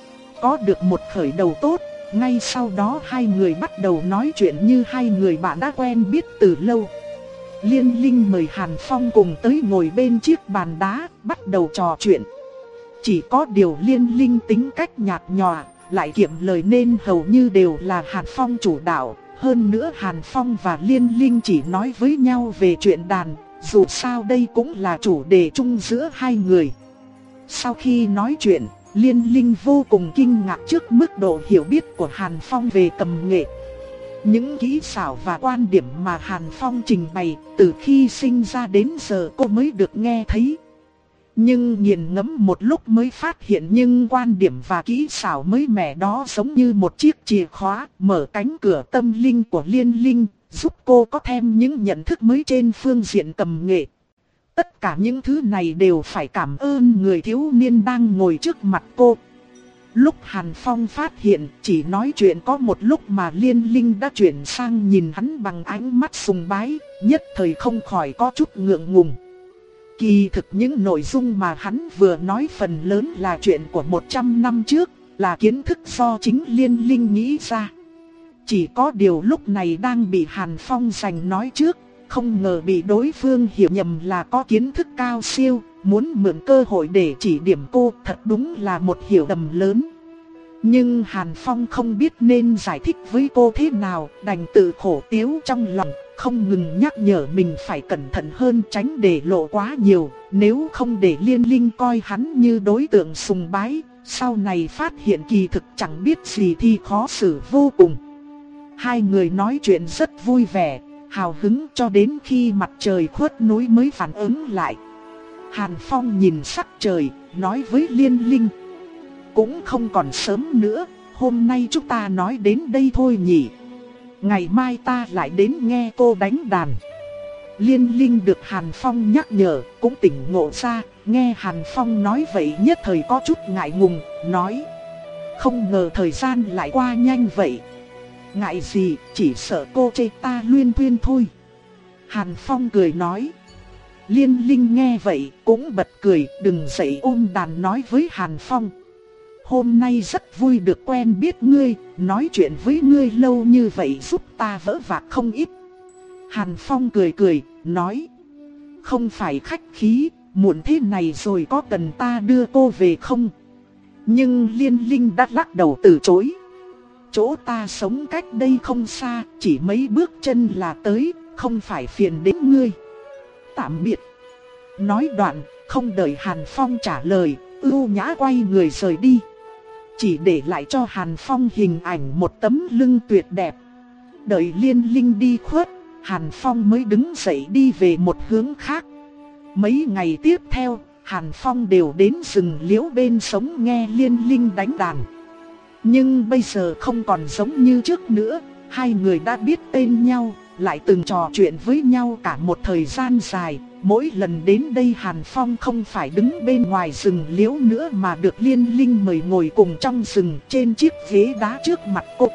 Có được một khởi đầu tốt, ngay sau đó hai người bắt đầu nói chuyện như hai người bạn đã quen biết từ lâu. Liên Linh mời Hàn Phong cùng tới ngồi bên chiếc bàn đá, bắt đầu trò chuyện. Chỉ có điều Liên Linh tính cách nhạt nhòa, lại kiệm lời nên hầu như đều là Hàn Phong chủ đạo. Hơn nữa Hàn Phong và Liên Linh chỉ nói với nhau về chuyện đàn, dù sao đây cũng là chủ đề chung giữa hai người. Sau khi nói chuyện, Liên Linh vô cùng kinh ngạc trước mức độ hiểu biết của Hàn Phong về cầm nghệ. Những kỹ xảo và quan điểm mà Hàn Phong trình bày, từ khi sinh ra đến giờ cô mới được nghe thấy. Nhưng nghiền ngẫm một lúc mới phát hiện những quan điểm và kỹ xảo mới mẻ đó giống như một chiếc chìa khóa mở cánh cửa tâm linh của Liên Linh, giúp cô có thêm những nhận thức mới trên phương diện cầm nghệ. Tất cả những thứ này đều phải cảm ơn người thiếu niên đang ngồi trước mặt cô. Lúc Hàn Phong phát hiện, chỉ nói chuyện có một lúc mà Liên Linh đã chuyển sang nhìn hắn bằng ánh mắt sùng bái, nhất thời không khỏi có chút ngượng ngùng. Kỳ thực những nội dung mà hắn vừa nói phần lớn là chuyện của một trăm năm trước, là kiến thức do chính Liên Linh nghĩ ra. Chỉ có điều lúc này đang bị Hàn Phong giành nói trước, không ngờ bị đối phương hiểu nhầm là có kiến thức cao siêu, muốn mượn cơ hội để chỉ điểm cô, thật đúng là một hiểu lầm lớn. Nhưng Hàn Phong không biết nên giải thích với cô thế nào, đành tự khổ tiếu trong lòng, không ngừng nhắc nhở mình phải cẩn thận hơn, tránh để lộ quá nhiều, nếu không để Liên Linh coi hắn như đối tượng sùng bái, sau này phát hiện kỳ thực chẳng biết gì thì khó xử vô cùng. Hai người nói chuyện rất vui vẻ, hào hứng cho đến khi mặt trời khuất núi mới phản ứng lại. Hàn Phong nhìn sắc trời, nói với Liên Linh: cũng không còn sớm nữa, hôm nay chúng ta nói đến đây thôi nhỉ. Ngày mai ta lại đến nghe cô đánh đàn. Liên Linh được Hàn Phong nhắc nhở, cũng tỉnh ngộ ra, nghe Hàn Phong nói vậy nhất thời có chút ngại ngùng, nói: không ngờ thời gian lại qua nhanh vậy. Ngại gì, chỉ sợ cô chê ta luyên thuyên thôi. Hàn Phong cười nói. Liên Linh nghe vậy cũng bật cười, đừng dậy ôm đàn nói với Hàn Phong: hôm nay rất vui được quen biết ngươi, nói chuyện với ngươi lâu như vậy giúp ta vỡ vạc không ít. Hàn Phong cười cười, nói: không phải khách khí, muộn thế này rồi có cần ta đưa cô về không? Nhưng Liên Linh đã lắc đầu từ chối. Chỗ ta sống cách đây không xa, chỉ mấy bước chân là tới, không phải phiền đến ngươi. Tạm biệt. Nói đoạn, không đợi Hàn Phong trả lời, ưu nhã quay người rời đi. Chỉ để lại cho Hàn Phong hình ảnh một tấm lưng tuyệt đẹp. đợi Liên Linh đi khuất, Hàn Phong mới đứng dậy đi về một hướng khác. Mấy ngày tiếp theo, Hàn Phong đều đến rừng liễu bên sống nghe Liên Linh đánh đàn. Nhưng bây giờ không còn giống như trước nữa, hai người đã biết tên nhau, lại từng trò chuyện với nhau cả một thời gian dài. Mỗi lần đến đây Hàn Phong không phải đứng bên ngoài rừng liễu nữa mà được Liên Linh mời ngồi cùng trong rừng trên chiếc ghế đá trước mặt cô.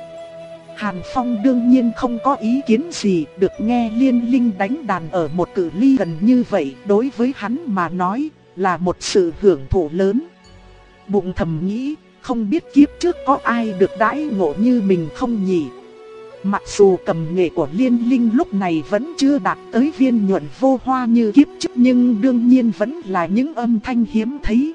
Hàn Phong đương nhiên không có ý kiến gì, được nghe Liên Linh đánh đàn ở một cự ly gần như vậy, đối với hắn mà nói là một sự hưởng thụ lớn. Bụng thầm nghĩ, không biết kiếp trước có ai được đãi ngộ như mình không nhỉ? Mặc dù cầm nghệ của Liên Linh lúc này vẫn chưa đạt tới viên nhuận vô hoa như kiếp trước, nhưng đương nhiên vẫn là những âm thanh hiếm thấy.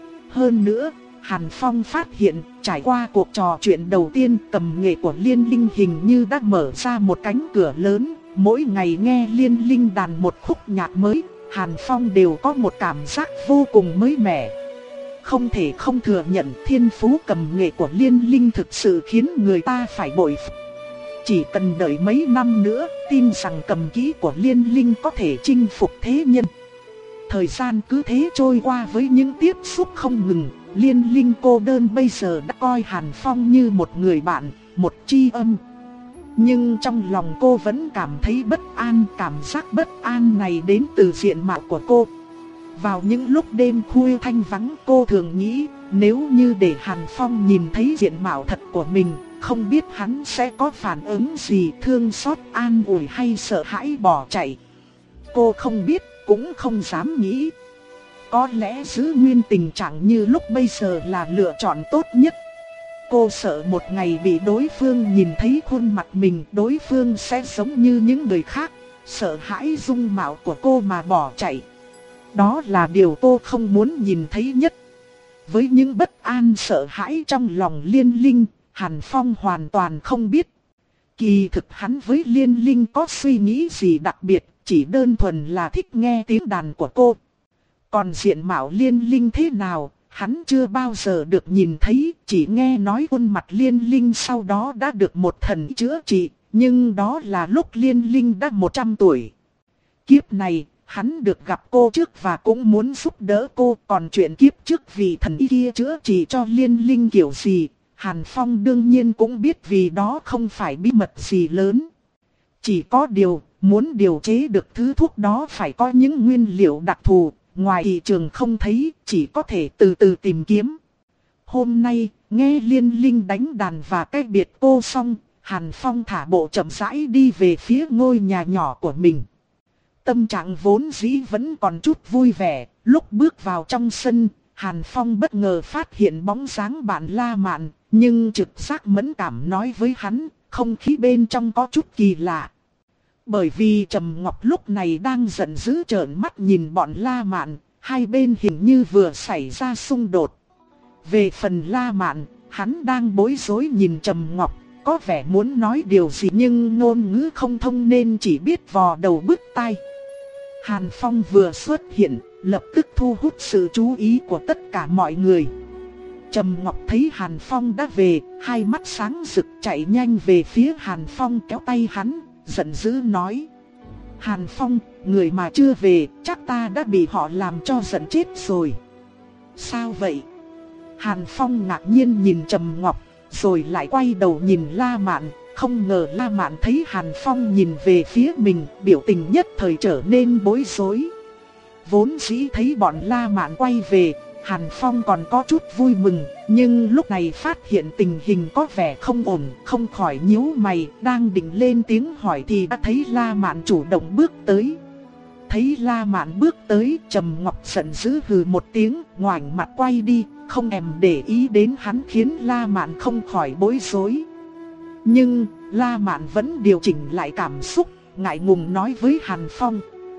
Hơn nữa, Hàn Phong phát hiện, trải qua cuộc trò chuyện đầu tiên, cầm nghệ của Liên Linh hình như đã mở ra một cánh cửa lớn. Mỗi ngày nghe Liên Linh đàn một khúc nhạc mới, Hàn Phong đều có một cảm giác vô cùng mới mẻ. Không thể không thừa nhận thiên phú cầm nghệ của Liên Linh thực sự khiến người ta phải bội phục. Chỉ cần đợi mấy năm nữa, tin rằng cầm kỹ của Liên Linh có thể chinh phục thế nhân. Thời gian cứ thế trôi qua với những tiếp xúc không ngừng. Liên Linh cô đơn bây giờ đã coi Hàn Phong như một người bạn, một tri âm. Nhưng trong lòng cô vẫn cảm thấy bất an, cảm giác bất an này đến từ diện mạo của cô. Vào những lúc đêm khuya thanh vắng, cô thường nghĩ, nếu như để Hàn Phong nhìn thấy diện mạo thật của mình, không biết hắn sẽ có phản ứng gì, thương xót, an ủi hay sợ hãi bỏ chạy. Cô không biết, cũng không dám nghĩ. Có lẽ giữ nguyên tình trạng như lúc bây giờ là lựa chọn tốt nhất. Cô sợ một ngày bị đối phương nhìn thấy khuôn mặt mình, đối phương sẽ giống như những người khác, sợ hãi dung mạo của cô mà bỏ chạy. Đó là điều cô không muốn nhìn thấy nhất. Với những bất an sợ hãi trong lòng Liên Linh, Hàn Phong hoàn toàn không biết. Kỳ thực hắn với Liên Linh có suy nghĩ gì đặc biệt, chỉ đơn thuần là thích nghe tiếng đàn của cô. Còn diện mạo Liên Linh thế nào, hắn chưa bao giờ được nhìn thấy, chỉ nghe nói khuôn mặt Liên Linh sau đó đã được một thần chữa trị, nhưng đó là lúc Liên Linh đã một trăm tuổi. Kiếp này, hắn được gặp cô trước và cũng muốn giúp đỡ cô, còn chuyện kiếp trước vì thần y kia chữa trị cho Liên Linh kiểu gì, Hàn Phong đương nhiên cũng biết, vì đó không phải bí mật gì lớn. Chỉ có điều, muốn điều chế được thứ thuốc đó phải có những nguyên liệu đặc thù, ngoài thị trường không thấy, chỉ có thể từ từ tìm kiếm. Hôm nay, nghe Liên Linh đánh đàn và cách biệt cô xong, Hàn Phong thả bộ chậm rãi đi về phía ngôi nhà nhỏ của mình. Tâm trạng vốn dĩ vẫn còn chút vui vẻ, lúc bước vào trong sân, Hàn Phong bất ngờ phát hiện bóng dáng bạn La Mạn, nhưng trực giác mẫn cảm nói với hắn, không khí bên trong có chút kỳ lạ. Bởi vì Trầm Ngọc lúc này đang giận dữ trợn mắt nhìn bọn La Mạn, hai bên hình như vừa xảy ra xung đột. Về phần La Mạn, hắn đang bối rối nhìn Trầm Ngọc, có vẻ muốn nói điều gì nhưng ngôn ngữ không thông nên chỉ biết vò đầu bứt tai. Hàn Phong vừa xuất hiện, lập tức thu hút sự chú ý của tất cả mọi người. Trầm Ngọc thấy Hàn Phong đã về, hai mắt sáng rực chạy nhanh về phía Hàn Phong kéo tay hắn, giận dữ nói: Hàn Phong, người mà chưa về, chắc ta đã bị họ làm cho giận chết rồi. Sao vậy? Hàn Phong ngạc nhiên nhìn Trầm Ngọc, rồi lại quay đầu nhìn La Mạn. Không ngờ La Mạn thấy Hàn Phong nhìn về phía mình, biểu tình nhất thời trở nên bối rối. Vốn dĩ thấy bọn La Mạn quay về, Hàn Phong còn có chút vui mừng, nhưng lúc này phát hiện tình hình có vẻ không ổn, không khỏi nhíu mày, đang định lên tiếng hỏi thì đã thấy La Mạn chủ động bước tới. Thấy La Mạn bước tới, Trầm Ngọc giận dữ hừ một tiếng, ngoảnh mặt quay đi, không thèm để ý đến hắn, khiến La Mạn không khỏi bối rối. Nhưng La Mạn vẫn điều chỉnh lại cảm xúc, ngại ngùng nói với Hàn Phong: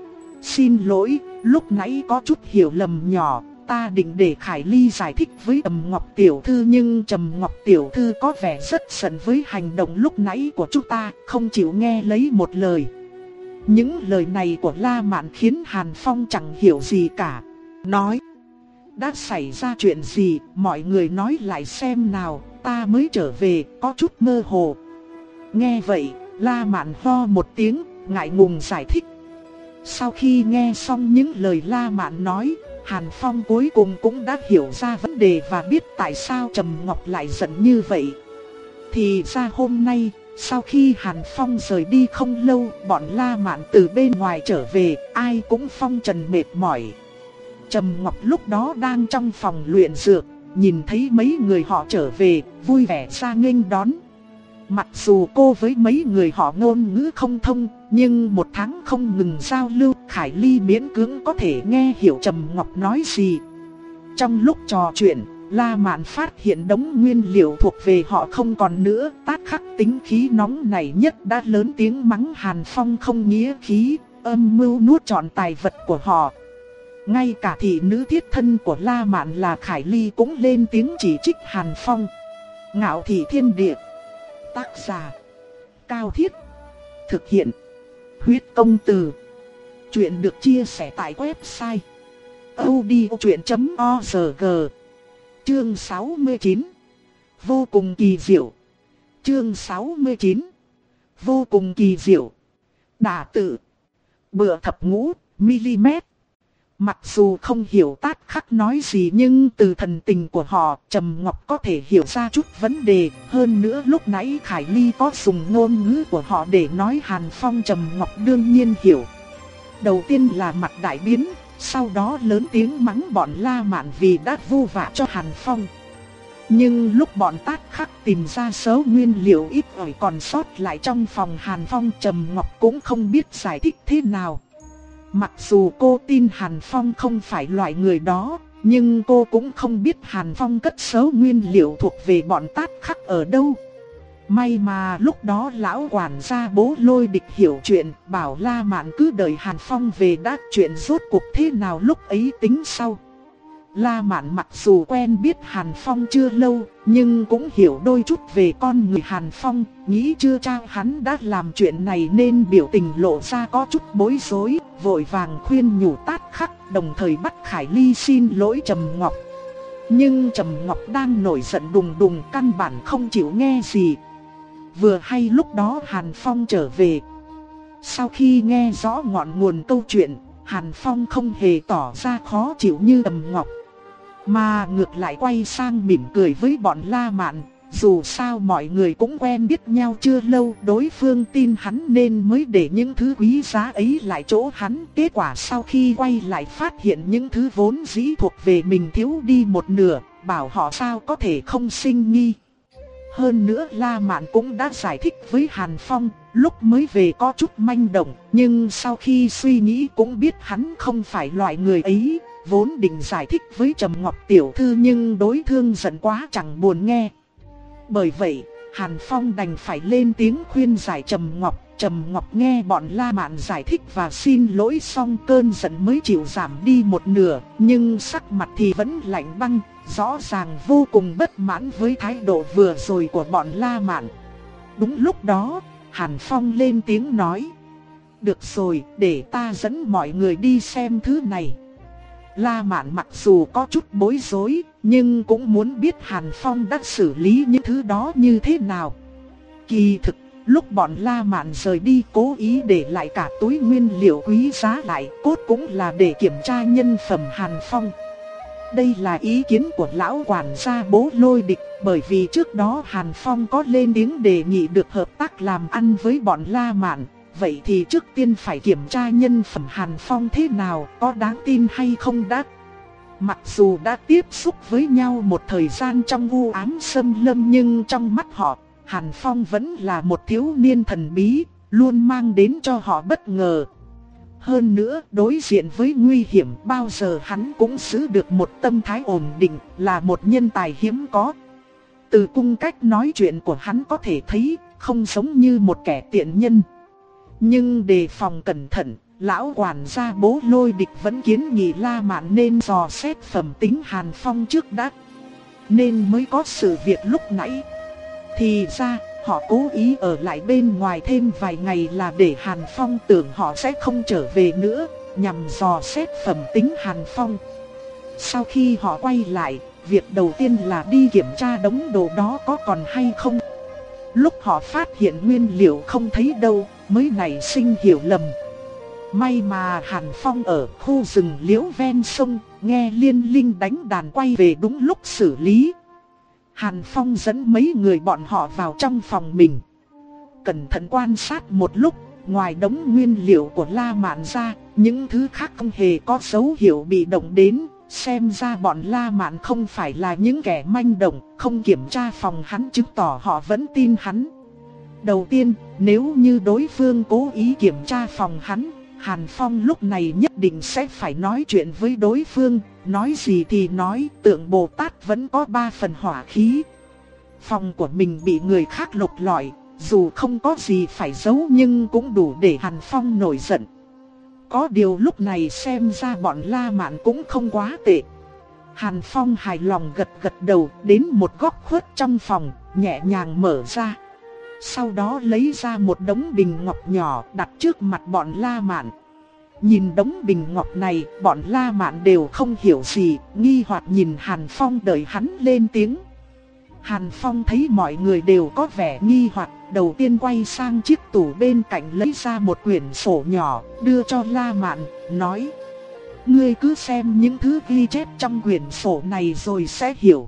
Xin lỗi, lúc nãy có chút hiểu lầm nhỏ, ta định để Khải Ly giải thích với Trầm Ngọc tiểu thư, nhưng Trầm Ngọc tiểu thư có vẻ rất giận với hành động lúc nãy của chúng ta, không chịu nghe lấy một lời. Những lời này của La Mạn khiến Hàn Phong chẳng hiểu gì cả. Nói: Đã xảy ra chuyện gì, mọi người nói lại xem nào, ta mới trở về, có chút mơ hồ. Nghe vậy, La Mạn ho một tiếng, ngại ngùng giải thích. Sau khi nghe xong những lời La Mạn nói, Hàn Phong cuối cùng cũng đã hiểu ra vấn đề và biết tại sao Trầm Ngọc lại giận như vậy. Thì ra hôm nay, sau khi Hàn Phong rời đi không lâu, bọn La Mạn từ bên ngoài trở về, ai cũng phong trần mệt mỏi. Trầm Ngọc lúc đó đang trong phòng luyện dược, nhìn thấy mấy người họ trở về, vui vẻ ra nghênh đón. Mặc dù cô với mấy người họ ngôn ngữ không thông, nhưng một tháng không ngừng giao lưu, Khải Ly miễn cưỡng có thể nghe hiểu Trầm Ngọc nói gì. Trong lúc trò chuyện, La Mạn phát hiện đống nguyên liệu thuộc về họ không còn nữa. Tát Khắc tính khí nóng này nhất đã lớn tiếng mắng Hàn Phong không nghĩa khí, âm mưu nuốt trọn tài vật của họ. Ngay cả thị nữ thiết thân của La Mạn là Khải Ly cũng lên tiếng chỉ trích Hàn Phong. Ngạo thị thiên địa. Tác giả Cao Thiết. Thực hiện Huyết Công Từ. Chuyện được chia sẻ tại website audiochuyện chấm org. Chương sáu mươi chín. Vô cùng kỳ diệu. Chương sáu mươi chín. Vô cùng kỳ diệu. Đả tự. Bựa thập ngũ mm. Mặc dù không hiểu Tát Khắc nói gì nhưng từ thần tình của họ, Trầm Ngọc có thể hiểu ra chút vấn đề. Hơn nữa lúc nãy Khải Ly có dùng ngôn ngữ của họ để nói Hàn Phong, Trầm Ngọc đương nhiên hiểu. Đầu tiên là mặt đại biến, sau đó lớn tiếng mắng bọn La Mạn vì đã vu vạ cho Hàn Phong. Nhưng lúc bọn Tát Khắc tìm ra số nguyên liệu ít ỏi còn sót lại trong phòng Hàn Phong, Trầm Ngọc cũng không biết giải thích thế nào. Mặc dù cô tin Hàn Phong không phải loại người đó, nhưng cô cũng không biết Hàn Phong cất số nguyên liệu thuộc về bọn Tát Khắc ở đâu. May mà lúc đó lão quản gia Bố Lôi Địch hiểu chuyện, bảo La Mạn cứ đợi Hàn Phong về đã, chuyện rốt cuộc thế nào lúc ấy tính sau. La Mạn mặc dù quen biết Hàn Phong chưa lâu, nhưng cũng hiểu đôi chút về con người Hàn Phong, nghĩ chưa chắc hắn đã làm chuyện này nên biểu tình lộ ra có chút bối rối, vội vàng khuyên nhủ Tát Khắc, đồng thời bắt Khải Ly xin lỗi Trầm Ngọc. Nhưng Trầm Ngọc đang nổi giận đùng đùng, căn bản không chịu nghe gì. Vừa hay lúc đó Hàn Phong trở về. Sau khi nghe rõ ngọn nguồn câu chuyện, Hàn Phong không hề tỏ ra khó chịu như Trầm Ngọc, mà ngược lại quay sang mỉm cười với bọn La Mạn. Dù sao mọi người cũng quen biết nhau chưa lâu, đối phương tin hắn nên mới để những thứ quý giá ấy lại chỗ hắn. Kết quả sau khi quay lại phát hiện những thứ vốn dĩ thuộc về mình thiếu đi một nửa, bảo họ sao có thể không sinh nghi. Hơn nữa La Mạn cũng đã giải thích với Hàn Phong, lúc mới về có chút manh động, nhưng sau khi suy nghĩ cũng biết hắn không phải loại người ấy. Vốn định giải thích với Trầm Ngọc tiểu thư nhưng đối phương giận quá chẳng buồn nghe. Bởi vậy, Hàn Phong đành phải lên tiếng khuyên giải Trầm Ngọc. Trầm Ngọc nghe bọn La Mạn giải thích và xin lỗi xong, cơn giận mới chịu giảm đi một nửa, nhưng sắc mặt thì vẫn lạnh băng, rõ ràng vô cùng bất mãn với thái độ vừa rồi của bọn La Mạn. Đúng lúc đó, Hàn Phong lên tiếng nói: "Được rồi, để ta dẫn mọi người đi xem thứ này." La Mạn mặc dù có chút bối rối, nhưng cũng muốn biết Hàn Phong đã xử lý những thứ đó như thế nào. Kỳ thực, lúc bọn La Mạn rời đi cố ý để lại cả túi nguyên liệu quý giá lại, cốt cũng là để kiểm tra nhân phẩm Hàn Phong. Đây là ý kiến của lão quản gia Bố Lôi Địch, bởi vì trước đó Hàn Phong có lên tiếng đề nghị được hợp tác làm ăn với bọn La Mạn. Vậy thì trước tiên phải kiểm tra nhân phẩm Hàn Phong thế nào, có đáng tin hay không đã. Mặc dù đã tiếp xúc với nhau một thời gian trong u ám xâm lâm, nhưng trong mắt họ, Hàn Phong vẫn là một thiếu niên thần bí, luôn mang đến cho họ bất ngờ. Hơn nữa, đối diện với nguy hiểm bao giờ hắn cũng giữ được một tâm thái ổn định, là một nhân tài hiếm có. Từ cung cách nói chuyện của hắn có thể thấy, không giống như một kẻ tiện nhân. Nhưng đề phòng cẩn thận, lão quản gia Bố Lôi Địch vẫn kiến nghị La Mạn nên dò xét phẩm tính Hàn Phong trước đã, nên mới có sự việc lúc nãy. Thì ra, họ cố ý ở lại bên ngoài thêm vài ngày là để Hàn Phong tưởng họ sẽ không trở về nữa, nhằm dò xét phẩm tính Hàn Phong. Sau khi họ quay lại, việc đầu tiên là đi kiểm tra đống đồ đó có còn hay không. Lúc họ phát hiện nguyên liệu không thấy đâu, mới nảy sinh hiểu lầm. May mà Hàn Phong ở khu rừng liễu ven sông, nghe Liên Linh đánh đàn quay về đúng lúc xử lý. Hàn Phong dẫn mấy người bọn họ vào trong phòng mình. Cẩn thận quan sát một lúc, ngoài đống nguyên liệu của La Mạn ra, những thứ khác không hề có dấu hiệu bị động đến. Xem ra bọn La Mạn không phải là những kẻ manh động, không kiểm tra phòng hắn chứng tỏ họ vẫn tin hắn. Đầu tiên, nếu như đối phương cố ý kiểm tra phòng hắn, Hàn Phong lúc này nhất định sẽ phải nói chuyện với đối phương. Nói gì thì nói, tượng Bồ Tát vẫn có ba phần hỏa khí. Phòng của mình bị người khác lục lọi, dù không có gì phải giấu nhưng cũng đủ để Hàn Phong nổi giận. Có điều lúc này xem ra bọn La Mạn cũng không quá tệ. Hàn Phong hài lòng gật gật đầu, đến một góc khuất trong phòng, nhẹ nhàng mở ra. Sau đó lấy ra một đống bình ngọc nhỏ đặt trước mặt bọn La Mạn. Nhìn đống bình ngọc này, bọn La Mạn đều không hiểu gì, nghi hoặc nhìn Hàn Phong đợi hắn lên tiếng. Hàn Phong thấy mọi người đều có vẻ nghi hoặc, đầu tiên quay sang chiếc tủ bên cạnh lấy ra một quyển sổ nhỏ, đưa cho La Mạn, nói: ngươi cứ xem những thứ ghi chép trong quyển sổ này rồi sẽ hiểu.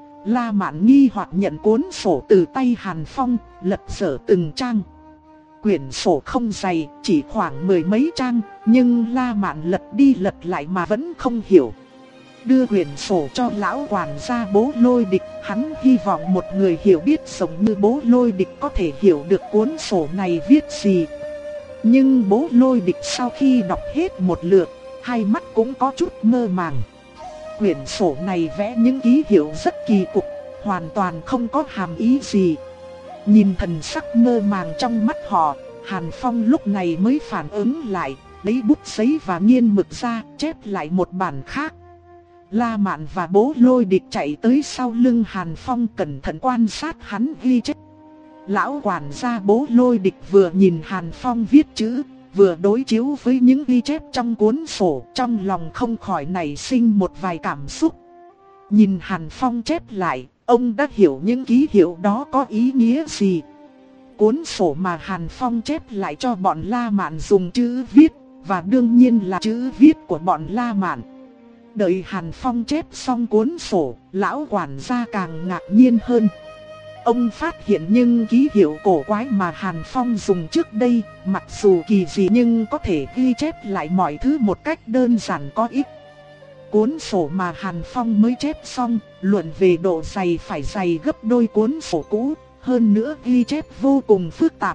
La Mạn nghi hoặc nhận cuốn sổ từ tay Hàn Phong, lật dở từng trang. Quyển sổ không dày, chỉ khoảng mười mấy trang, nhưng La Mạn lật đi lật lại mà vẫn không hiểu. Đưa quyển sổ cho lão quản gia Bố Lôi Địch, hắn hy vọng một người hiểu biết giống như Bố Lôi Địch có thể hiểu được cuốn sổ này viết gì. Nhưng Bố Lôi Địch sau khi đọc hết một lượt, hai mắt cũng có chút mơ màng. Quyển sổ này vẽ những ký hiệu rất kỳ cục, hoàn toàn không có hàm ý gì. Nhìn thần sắc mơ màng trong mắt họ, Hàn Phong lúc này mới phản ứng lại, lấy bút giấy và nghiên mực ra, chép lại một bản khác. La Mạn và Bố Lôi Địch chạy tới sau lưng Hàn Phong cẩn thận quan sát hắn ghi chép. Lão quản gia Bố Lôi Địch vừa nhìn Hàn Phong viết chữ, vừa đối chiếu với những ghi chép trong cuốn sổ, trong lòng không khỏi nảy sinh một vài cảm xúc. Nhìn Hàn Phong chép lại, ông đã hiểu những ký hiệu đó có ý nghĩa gì. Cuốn sổ mà Hàn Phong chép lại cho bọn La Mạn dùng chữ viết, và đương nhiên là chữ viết của bọn La Mạn. Đợi Hàn Phong chép xong cuốn sổ, lão quản gia càng ngạc nhiên hơn. Ông phát hiện những ký hiệu cổ quái mà Hàn Phong dùng trước đây, mặc dù kỳ dị nhưng có thể ghi chép lại mọi thứ một cách đơn giản có ích. Cuốn sổ mà Hàn Phong mới chép xong, luận về độ dày phải dày gấp đôi cuốn sổ cũ, hơn nữa ghi chép vô cùng phức tạp.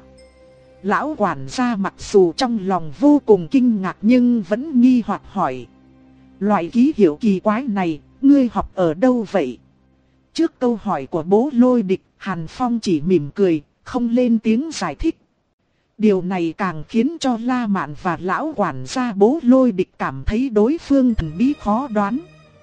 Lão quản gia mặc dù trong lòng vô cùng kinh ngạc nhưng vẫn nghi hoặc hỏi: loại ký hiệu kỳ quái này, ngươi học ở đâu vậy? Trước câu hỏi của Bố Lôi Địch, Hàn Phong chỉ mỉm cười, không lên tiếng giải thích. Điều này càng khiến cho La Mạn và lão quản gia Bố Lôi Địch cảm thấy đối phương thần bí khó đoán.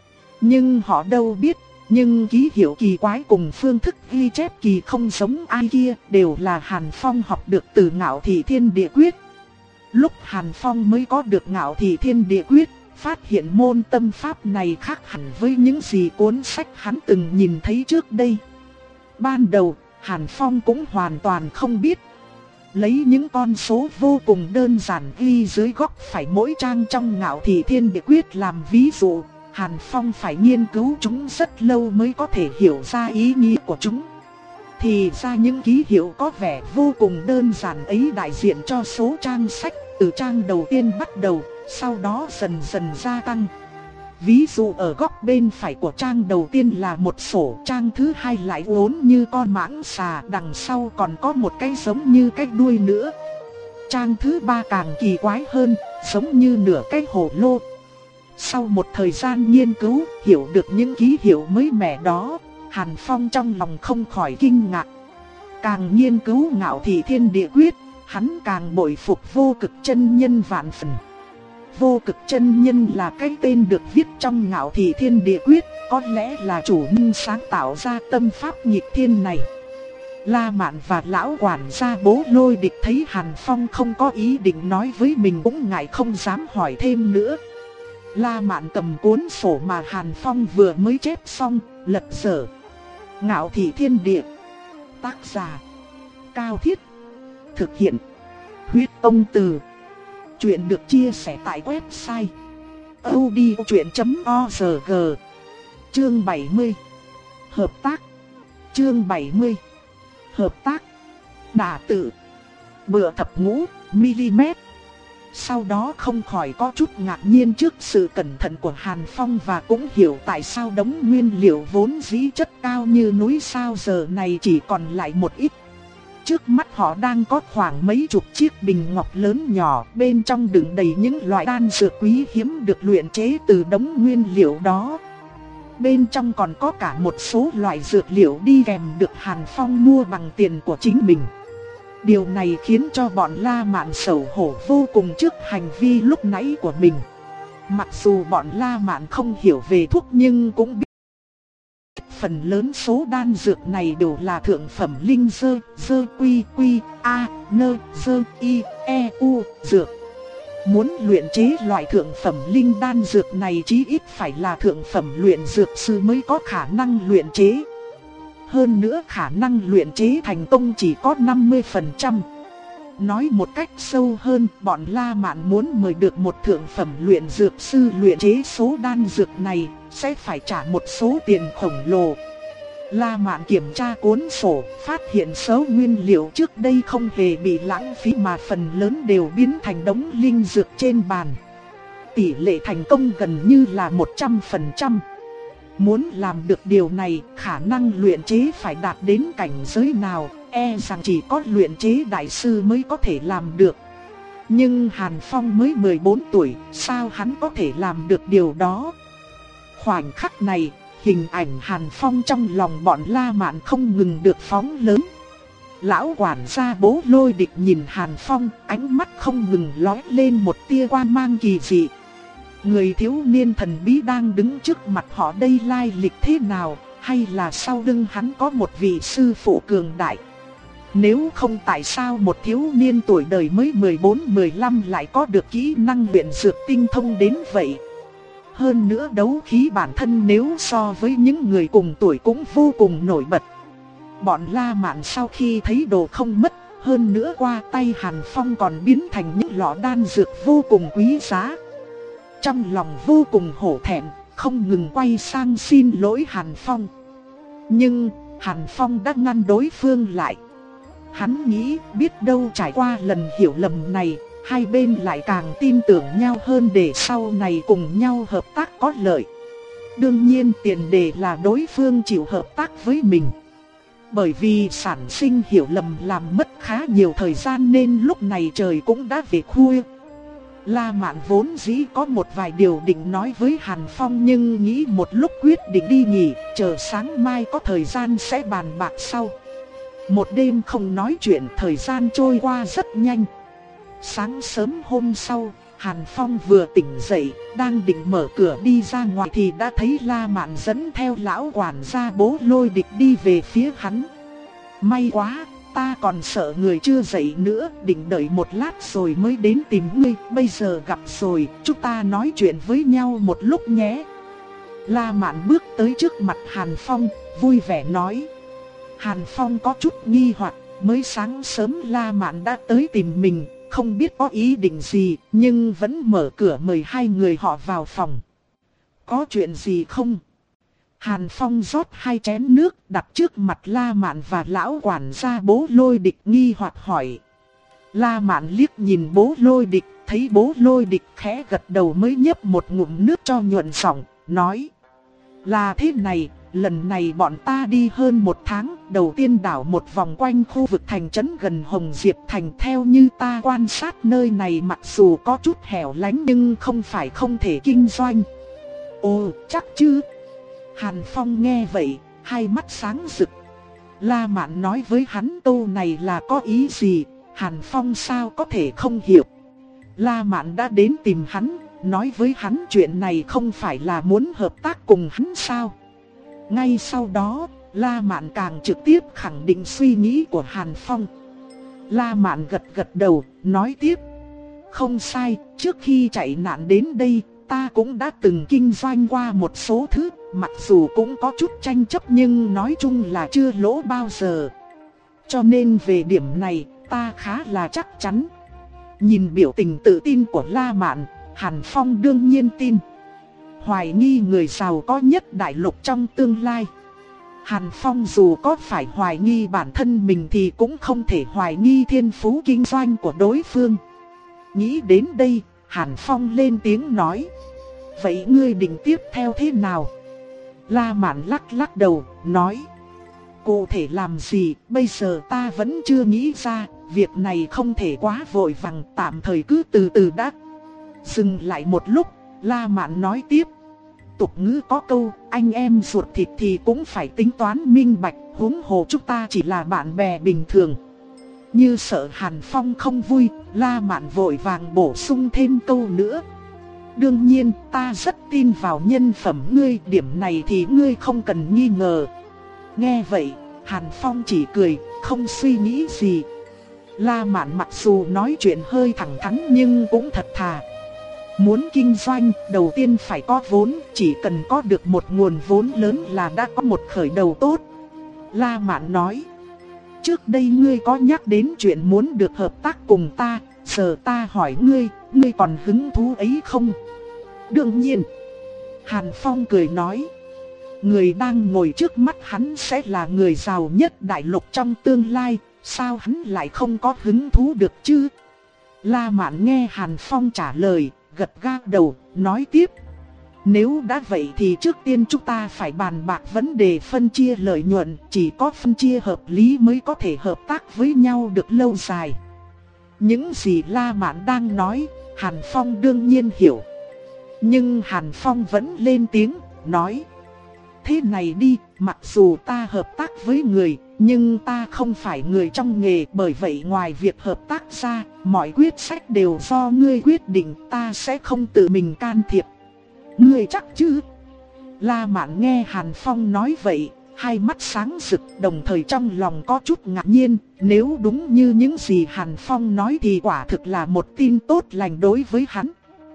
Nhưng họ đâu biết, nhưng ký hiệu kỳ quái cùng phương thức ghi chép kỳ không giống ai kia đều là Hàn Phong học được từ Ngạo Thị Thiên Địa Quyết. Lúc Hàn Phong mới có được Ngạo Thị Thiên Địa Quyết, phát hiện môn tâm pháp này khác hẳn với những gì cuốn sách hắn từng nhìn thấy trước đây. Ban đầu, Hàn Phong cũng hoàn toàn không biết. Lấy những con số vô cùng đơn giản ghi dưới góc phải mỗi trang trong Ngạo Thị Thiên Địa Quyết làm ví dụ, Hàn Phong phải nghiên cứu chúng rất lâu mới có thể hiểu ra ý nghĩa của chúng. Thì ra những ký hiệu có vẻ vô cùng đơn giản ấy đại diện cho số trang sách, từ trang đầu tiên bắt đầu, sau đó dần dần gia tăng. Ví dụ ở góc bên phải của trang đầu tiên là một sổ, trang thứ hai lại uốn như con mãng xà, đằng sau còn có một cái giống như cái đuôi nữa. Trang thứ ba càng kỳ quái hơn, giống như nửa cái hồ lô. Sau một thời gian nghiên cứu, hiểu được những ký hiệu mới mẻ đó, Hàn Phong trong lòng không khỏi kinh ngạc. Càng nghiên cứu Ngạo Thị Thiên Địa Quyết, hắn càng bội phục Vô Cực Chân Nhân vạn phần. Vô Cực Chân Nhân là cái tên được viết trong Ngạo Thị Thiên Địa Quyết, có lẽ là chủ nhân sáng tạo ra tâm pháp nghịch thiên này. La Mạn và lão quản gia Bố Lôi Địch thấy Hàn Phong không có ý định nói với mình cũng ngại không dám hỏi thêm nữa. La Mạn cầm cuốn sổ mà Hàn Phong vừa mới chép xong, lật dở. Ngạo Thị Thiên Địa. Tác giả: Cao Thiết. Thực hiện. Huyết Công Từ. Chuyện được chia sẻ tại website audiochuyện chấm org. Chương bảy mươi. Hợp tác. Chương bảy mươi. Hợp tác. Đả tự. Bựa thập ngũ mm. Sau đó không khỏi có chút ngạc nhiên trước sự cẩn thận của Hàn Phong và cũng hiểu tại sao đống nguyên liệu vốn dĩ chất cao như núi sao giờ này chỉ còn lại một ít. Trước mắt họ đang có khoảng mấy chục chiếc bình ngọc lớn nhỏ, bên trong đựng đầy những loại đan dược quý hiếm được luyện chế từ đống nguyên liệu đó. Bên trong còn có cả một số loại dược liệu đi kèm được Hàn Phong mua bằng tiền của chính mình. Điều này khiến cho bọn La Mạn xấu hổ vô cùng trước hành vi lúc nãy của mình. Mặc dù bọn La Mạn không hiểu về thuốc nhưng cũng biết phần lớn số đan dược này đều là thượng phẩm linh dơ, dơ quy quy, a, nơ, dơ, y, e, u, dược. Muốn luyện chế loại thượng phẩm linh đan dược này chí ít phải là thượng phẩm luyện dược sư mới có khả năng luyện chế. Hơn nữa khả năng luyện chế thành công chỉ có năm mươi phần trăm. Nói một cách sâu hơn, bọn La Mạn muốn mời được một thượng phẩm luyện dược sư luyện chế số đan dược này, sẽ phải trả một số tiền khổng lồ. La Mạn kiểm tra cuốn sổ, phát hiện số nguyên liệu trước đây không hề bị lãng phí mà phần lớn đều biến thành đống linh dược trên bàn. Tỷ lệ thành công gần như là một trăm phần trăm. Muốn làm được điều này, khả năng luyện chế phải đạt đến cảnh giới nào, e rằng chỉ có luyện chế đại sư mới có thể làm được. Nhưng Hàn Phong mới mười bốn tuổi, sao hắn có thể làm được điều đó? Khoảnh khắc này, hình ảnh Hàn Phong trong lòng bọn La Mạn không ngừng được phóng lớn. Lão quản gia Bố Lôi Địch nhìn Hàn Phong, ánh mắt không ngừng lóe lên một tia quan mang kỳ dị. Người thiếu niên thần bí đang đứng trước mặt họ đây lai lịch thế nào, hay là sau lưng hắn có một vị sư phụ cường đại? Nếu không tại sao một thiếu niên tuổi đời mới mười bốn mười lăm lại có được kỹ năng luyện dược tinh thông đến vậy? Hơn nữa đấu khí bản thân nếu so với những người cùng tuổi cũng vô cùng nổi bật. Bọn La Mạn sau khi thấy đồ không mất, hơn nữa qua tay Hàn Phong còn biến thành những lọ đan dược vô cùng quý giá. Trong lòng vô cùng hổ thẹn, không ngừng quay sang xin lỗi Hàn Phong. Nhưng Hàn Phong đã ngăn đối phương lại. Hắn nghĩ biết đâu trải qua lần hiểu lầm này, hai bên lại càng tin tưởng nhau hơn để sau này cùng nhau hợp tác có lợi. Đương nhiên tiền đề là đối phương chịu hợp tác với mình. Bởi vì sản sinh hiểu lầm làm mất khá nhiều thời gian nên lúc này trời cũng đã về khuya. La Mạn vốn dĩ có một vài điều định nói với Hàn Phong nhưng nghĩ một lúc quyết định đi nghỉ, chờ sáng mai có thời gian sẽ bàn bạc sau. Một đêm không nói chuyện, thời gian trôi qua rất nhanh. Sáng sớm hôm sau, Hàn Phong vừa tỉnh dậy, đang định mở cửa đi ra ngoài thì đã thấy La Mạn dẫn theo lão quản gia Bố Lôi Địch đi về phía hắn. May quá, ta còn sợ người chưa dậy nữa, định đợi một lát rồi mới đến tìm ngươi, bây giờ gặp rồi, chúng ta nói chuyện với nhau một lúc nhé. La Mạn bước tới trước mặt Hàn Phong, vui vẻ nói. Hàn Phong có chút nghi hoặc, mới sáng sớm La Mạn đã tới tìm mình, không biết có ý định gì, nhưng vẫn mở cửa mời hai người họ vào phòng. Có chuyện gì không? Hàn Phong rót hai chén nước đặt trước mặt La Mạn và lão quản gia Bố Lôi Địch nghi hoặc hỏi. La Mạn liếc nhìn Bố Lôi Địch, thấy Bố Lôi Địch khẽ gật đầu mới nhấp một ngụm nước cho nhuận giọng, nói. Là thế này, lần này bọn ta đi hơn một tháng, đầu tiên đảo một vòng quanh khu vực thành trấn gần Hồng Diệp Thành. Theo như ta quan sát nơi này mặc dù có chút hẻo lánh nhưng không phải không thể kinh doanh. Ồ, chắc chứ? Hàn Phong nghe vậy, hai mắt sáng rực. La Mạn nói với hắn câu này là có ý gì, Hàn Phong sao có thể không hiểu. La Mạn đã đến tìm hắn, nói với hắn chuyện này không phải là muốn hợp tác cùng hắn sao? Ngay sau đó, La Mạn càng trực tiếp khẳng định suy nghĩ của Hàn Phong. La Mạn gật gật đầu, nói tiếp. Không sai, trước khi chạy nạn đến đây, ta cũng đã từng kinh doanh qua một số thứ, mặc dù cũng có chút tranh chấp nhưng nói chung là chưa lỗ bao giờ. Cho nên về điểm này, ta khá là chắc chắn. Nhìn biểu tình tự tin của La Mạn, Hàn Phong đương nhiên tin. Hoài nghi người giàu có nhất đại lục trong tương lai. Hàn Phong dù có phải hoài nghi bản thân mình thì cũng không thể hoài nghi thiên phú kinh doanh của đối phương. Nghĩ đến đây, Hàn Phong lên tiếng nói: vậy ngươi định tiếp theo thế nào? La Mạn lắc lắc đầu, nói: cụ thể làm gì, bây giờ ta vẫn chưa nghĩ ra, việc này không thể quá vội vàng, tạm thời cứ từ từ đã. Dừng lại một lúc, La Mạn nói tiếp: tục ngữ có câu, anh em ruột thịt thì cũng phải tính toán minh bạch, huống hồ chúng ta chỉ là bạn bè bình thường. Như sợ Hàn Phong không vui, La Mạn vội vàng bổ sung thêm câu nữa: đương nhiên, ta rất tin vào nhân phẩm ngươi, điểm này thì ngươi không cần nghi ngờ. Nghe vậy, Hàn Phong chỉ cười, không suy nghĩ gì. La Mạn mặc dù nói chuyện hơi thẳng thắn nhưng cũng thật thà. Muốn kinh doanh, đầu tiên phải có vốn, chỉ cần có được một nguồn vốn lớn là đã có một khởi đầu tốt. La Mạn nói: trước đây ngươi có nhắc đến chuyện muốn được hợp tác cùng ta, giờ ta hỏi ngươi, ngươi còn hứng thú ấy không? Đương nhiên. Hàn Phong cười nói: người đang ngồi trước mắt hắn sẽ là người giàu nhất đại lục trong tương lai, sao hắn lại không có hứng thú được chứ? La Mạn nghe Hàn Phong trả lời, gật gác đầu, nói tiếp: nếu đã vậy thì trước tiên chúng ta phải bàn bạc vấn đề phân chia lợi nhuận, chỉ có phân chia hợp lý mới có thể hợp tác với nhau được lâu dài. Những gì La Mạn đang nói, Hàn Phong đương nhiên hiểu. Nhưng Hàn Phong vẫn lên tiếng, nói: thế này đi, mặc dù ta hợp tác với người, nhưng ta không phải người trong nghề, bởi vậy ngoài việc hợp tác ra, mọi quyết sách đều do ngươi quyết định, ta sẽ không tự mình can thiệp. Ngươi chắc chứ? La Mạn nghe Hàn Phong nói vậy, hai mắt sáng rực, đồng thời trong lòng có chút ngạc nhiên, nếu đúng như những gì Hàn Phong nói thì quả thực là một tin tốt lành đối với hắn.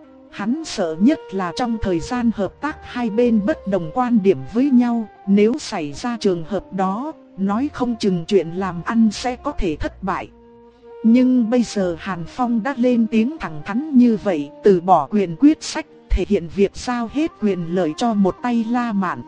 Hắn sợ nhất là trong thời gian hợp tác hai bên bất đồng quan điểm với nhau, nếu xảy ra trường hợp đó, nói không chừng chuyện làm ăn sẽ có thể thất bại. Nhưng bây giờ Hàn Phong đã lên tiếng thẳng thắn như vậy, từ bỏ quyền quyết sách, thể hiện việc giao hết quyền lợi cho một tay La Mạn.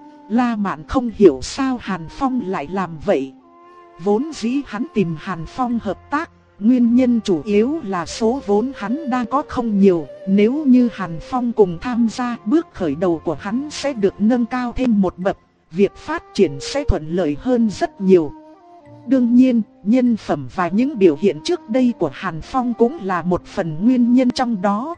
La Mạn không hiểu sao Hàn Phong lại làm vậy. Vốn dĩ hắn tìm Hàn Phong hợp tác, nguyên nhân chủ yếu là số vốn hắn đang có không nhiều, nếu như Hàn Phong cùng tham gia, bước khởi đầu của hắn sẽ được nâng cao thêm một bậc, việc phát triển sẽ thuận lợi hơn rất nhiều. Đương nhiên, nhân phẩm và những biểu hiện trước đây của Hàn Phong cũng là một phần nguyên nhân trong đó.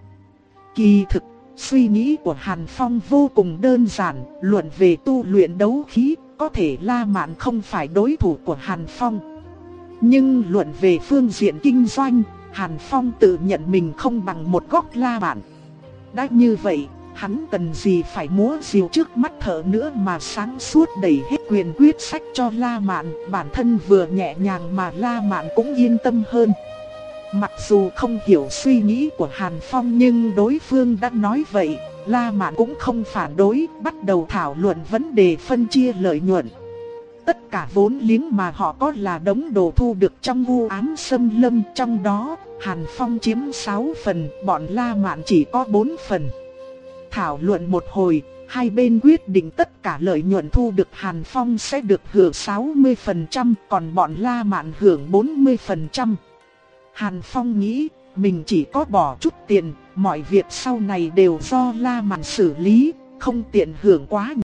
Kỳ thực, suy nghĩ của Hàn Phong vô cùng đơn giản, luận về tu luyện đấu khí, có thể La Mạn không phải đối thủ của Hàn Phong. Nhưng luận về phương diện kinh doanh, Hàn Phong tự nhận mình không bằng một góc La Mạn. Đã như vậy, hắn cần gì phải múa rìu trước mắt thợ nữa mà sáng suốt đẩy hết quyền quyết sách cho La Mạn, bản thân vừa nhẹ nhàng mà La Mạn cũng yên tâm hơn. Mặc dù không hiểu suy nghĩ của Hàn Phong nhưng đối phương đã nói vậy, La Mạn cũng không phản đối, bắt đầu thảo luận vấn đề phân chia lợi nhuận. Tất cả vốn liếng mà họ có là đống đồ thu được trong vu ám xâm lâm, trong đó Hàn Phong chiếm sáu phần, bọn La Mạn chỉ có bốn phần. Thảo luận một hồi, hai bên quyết định tất cả lợi nhuận thu được Hàn Phong sẽ được hưởng sáu mươi phần trăm, còn bọn La Mạn hưởng bốn mươi phần trăm. Hàn Phong nghĩ, mình chỉ có bỏ chút tiền, mọi việc sau này đều do La Mạn xử lý, không tiện hưởng quá nhiều.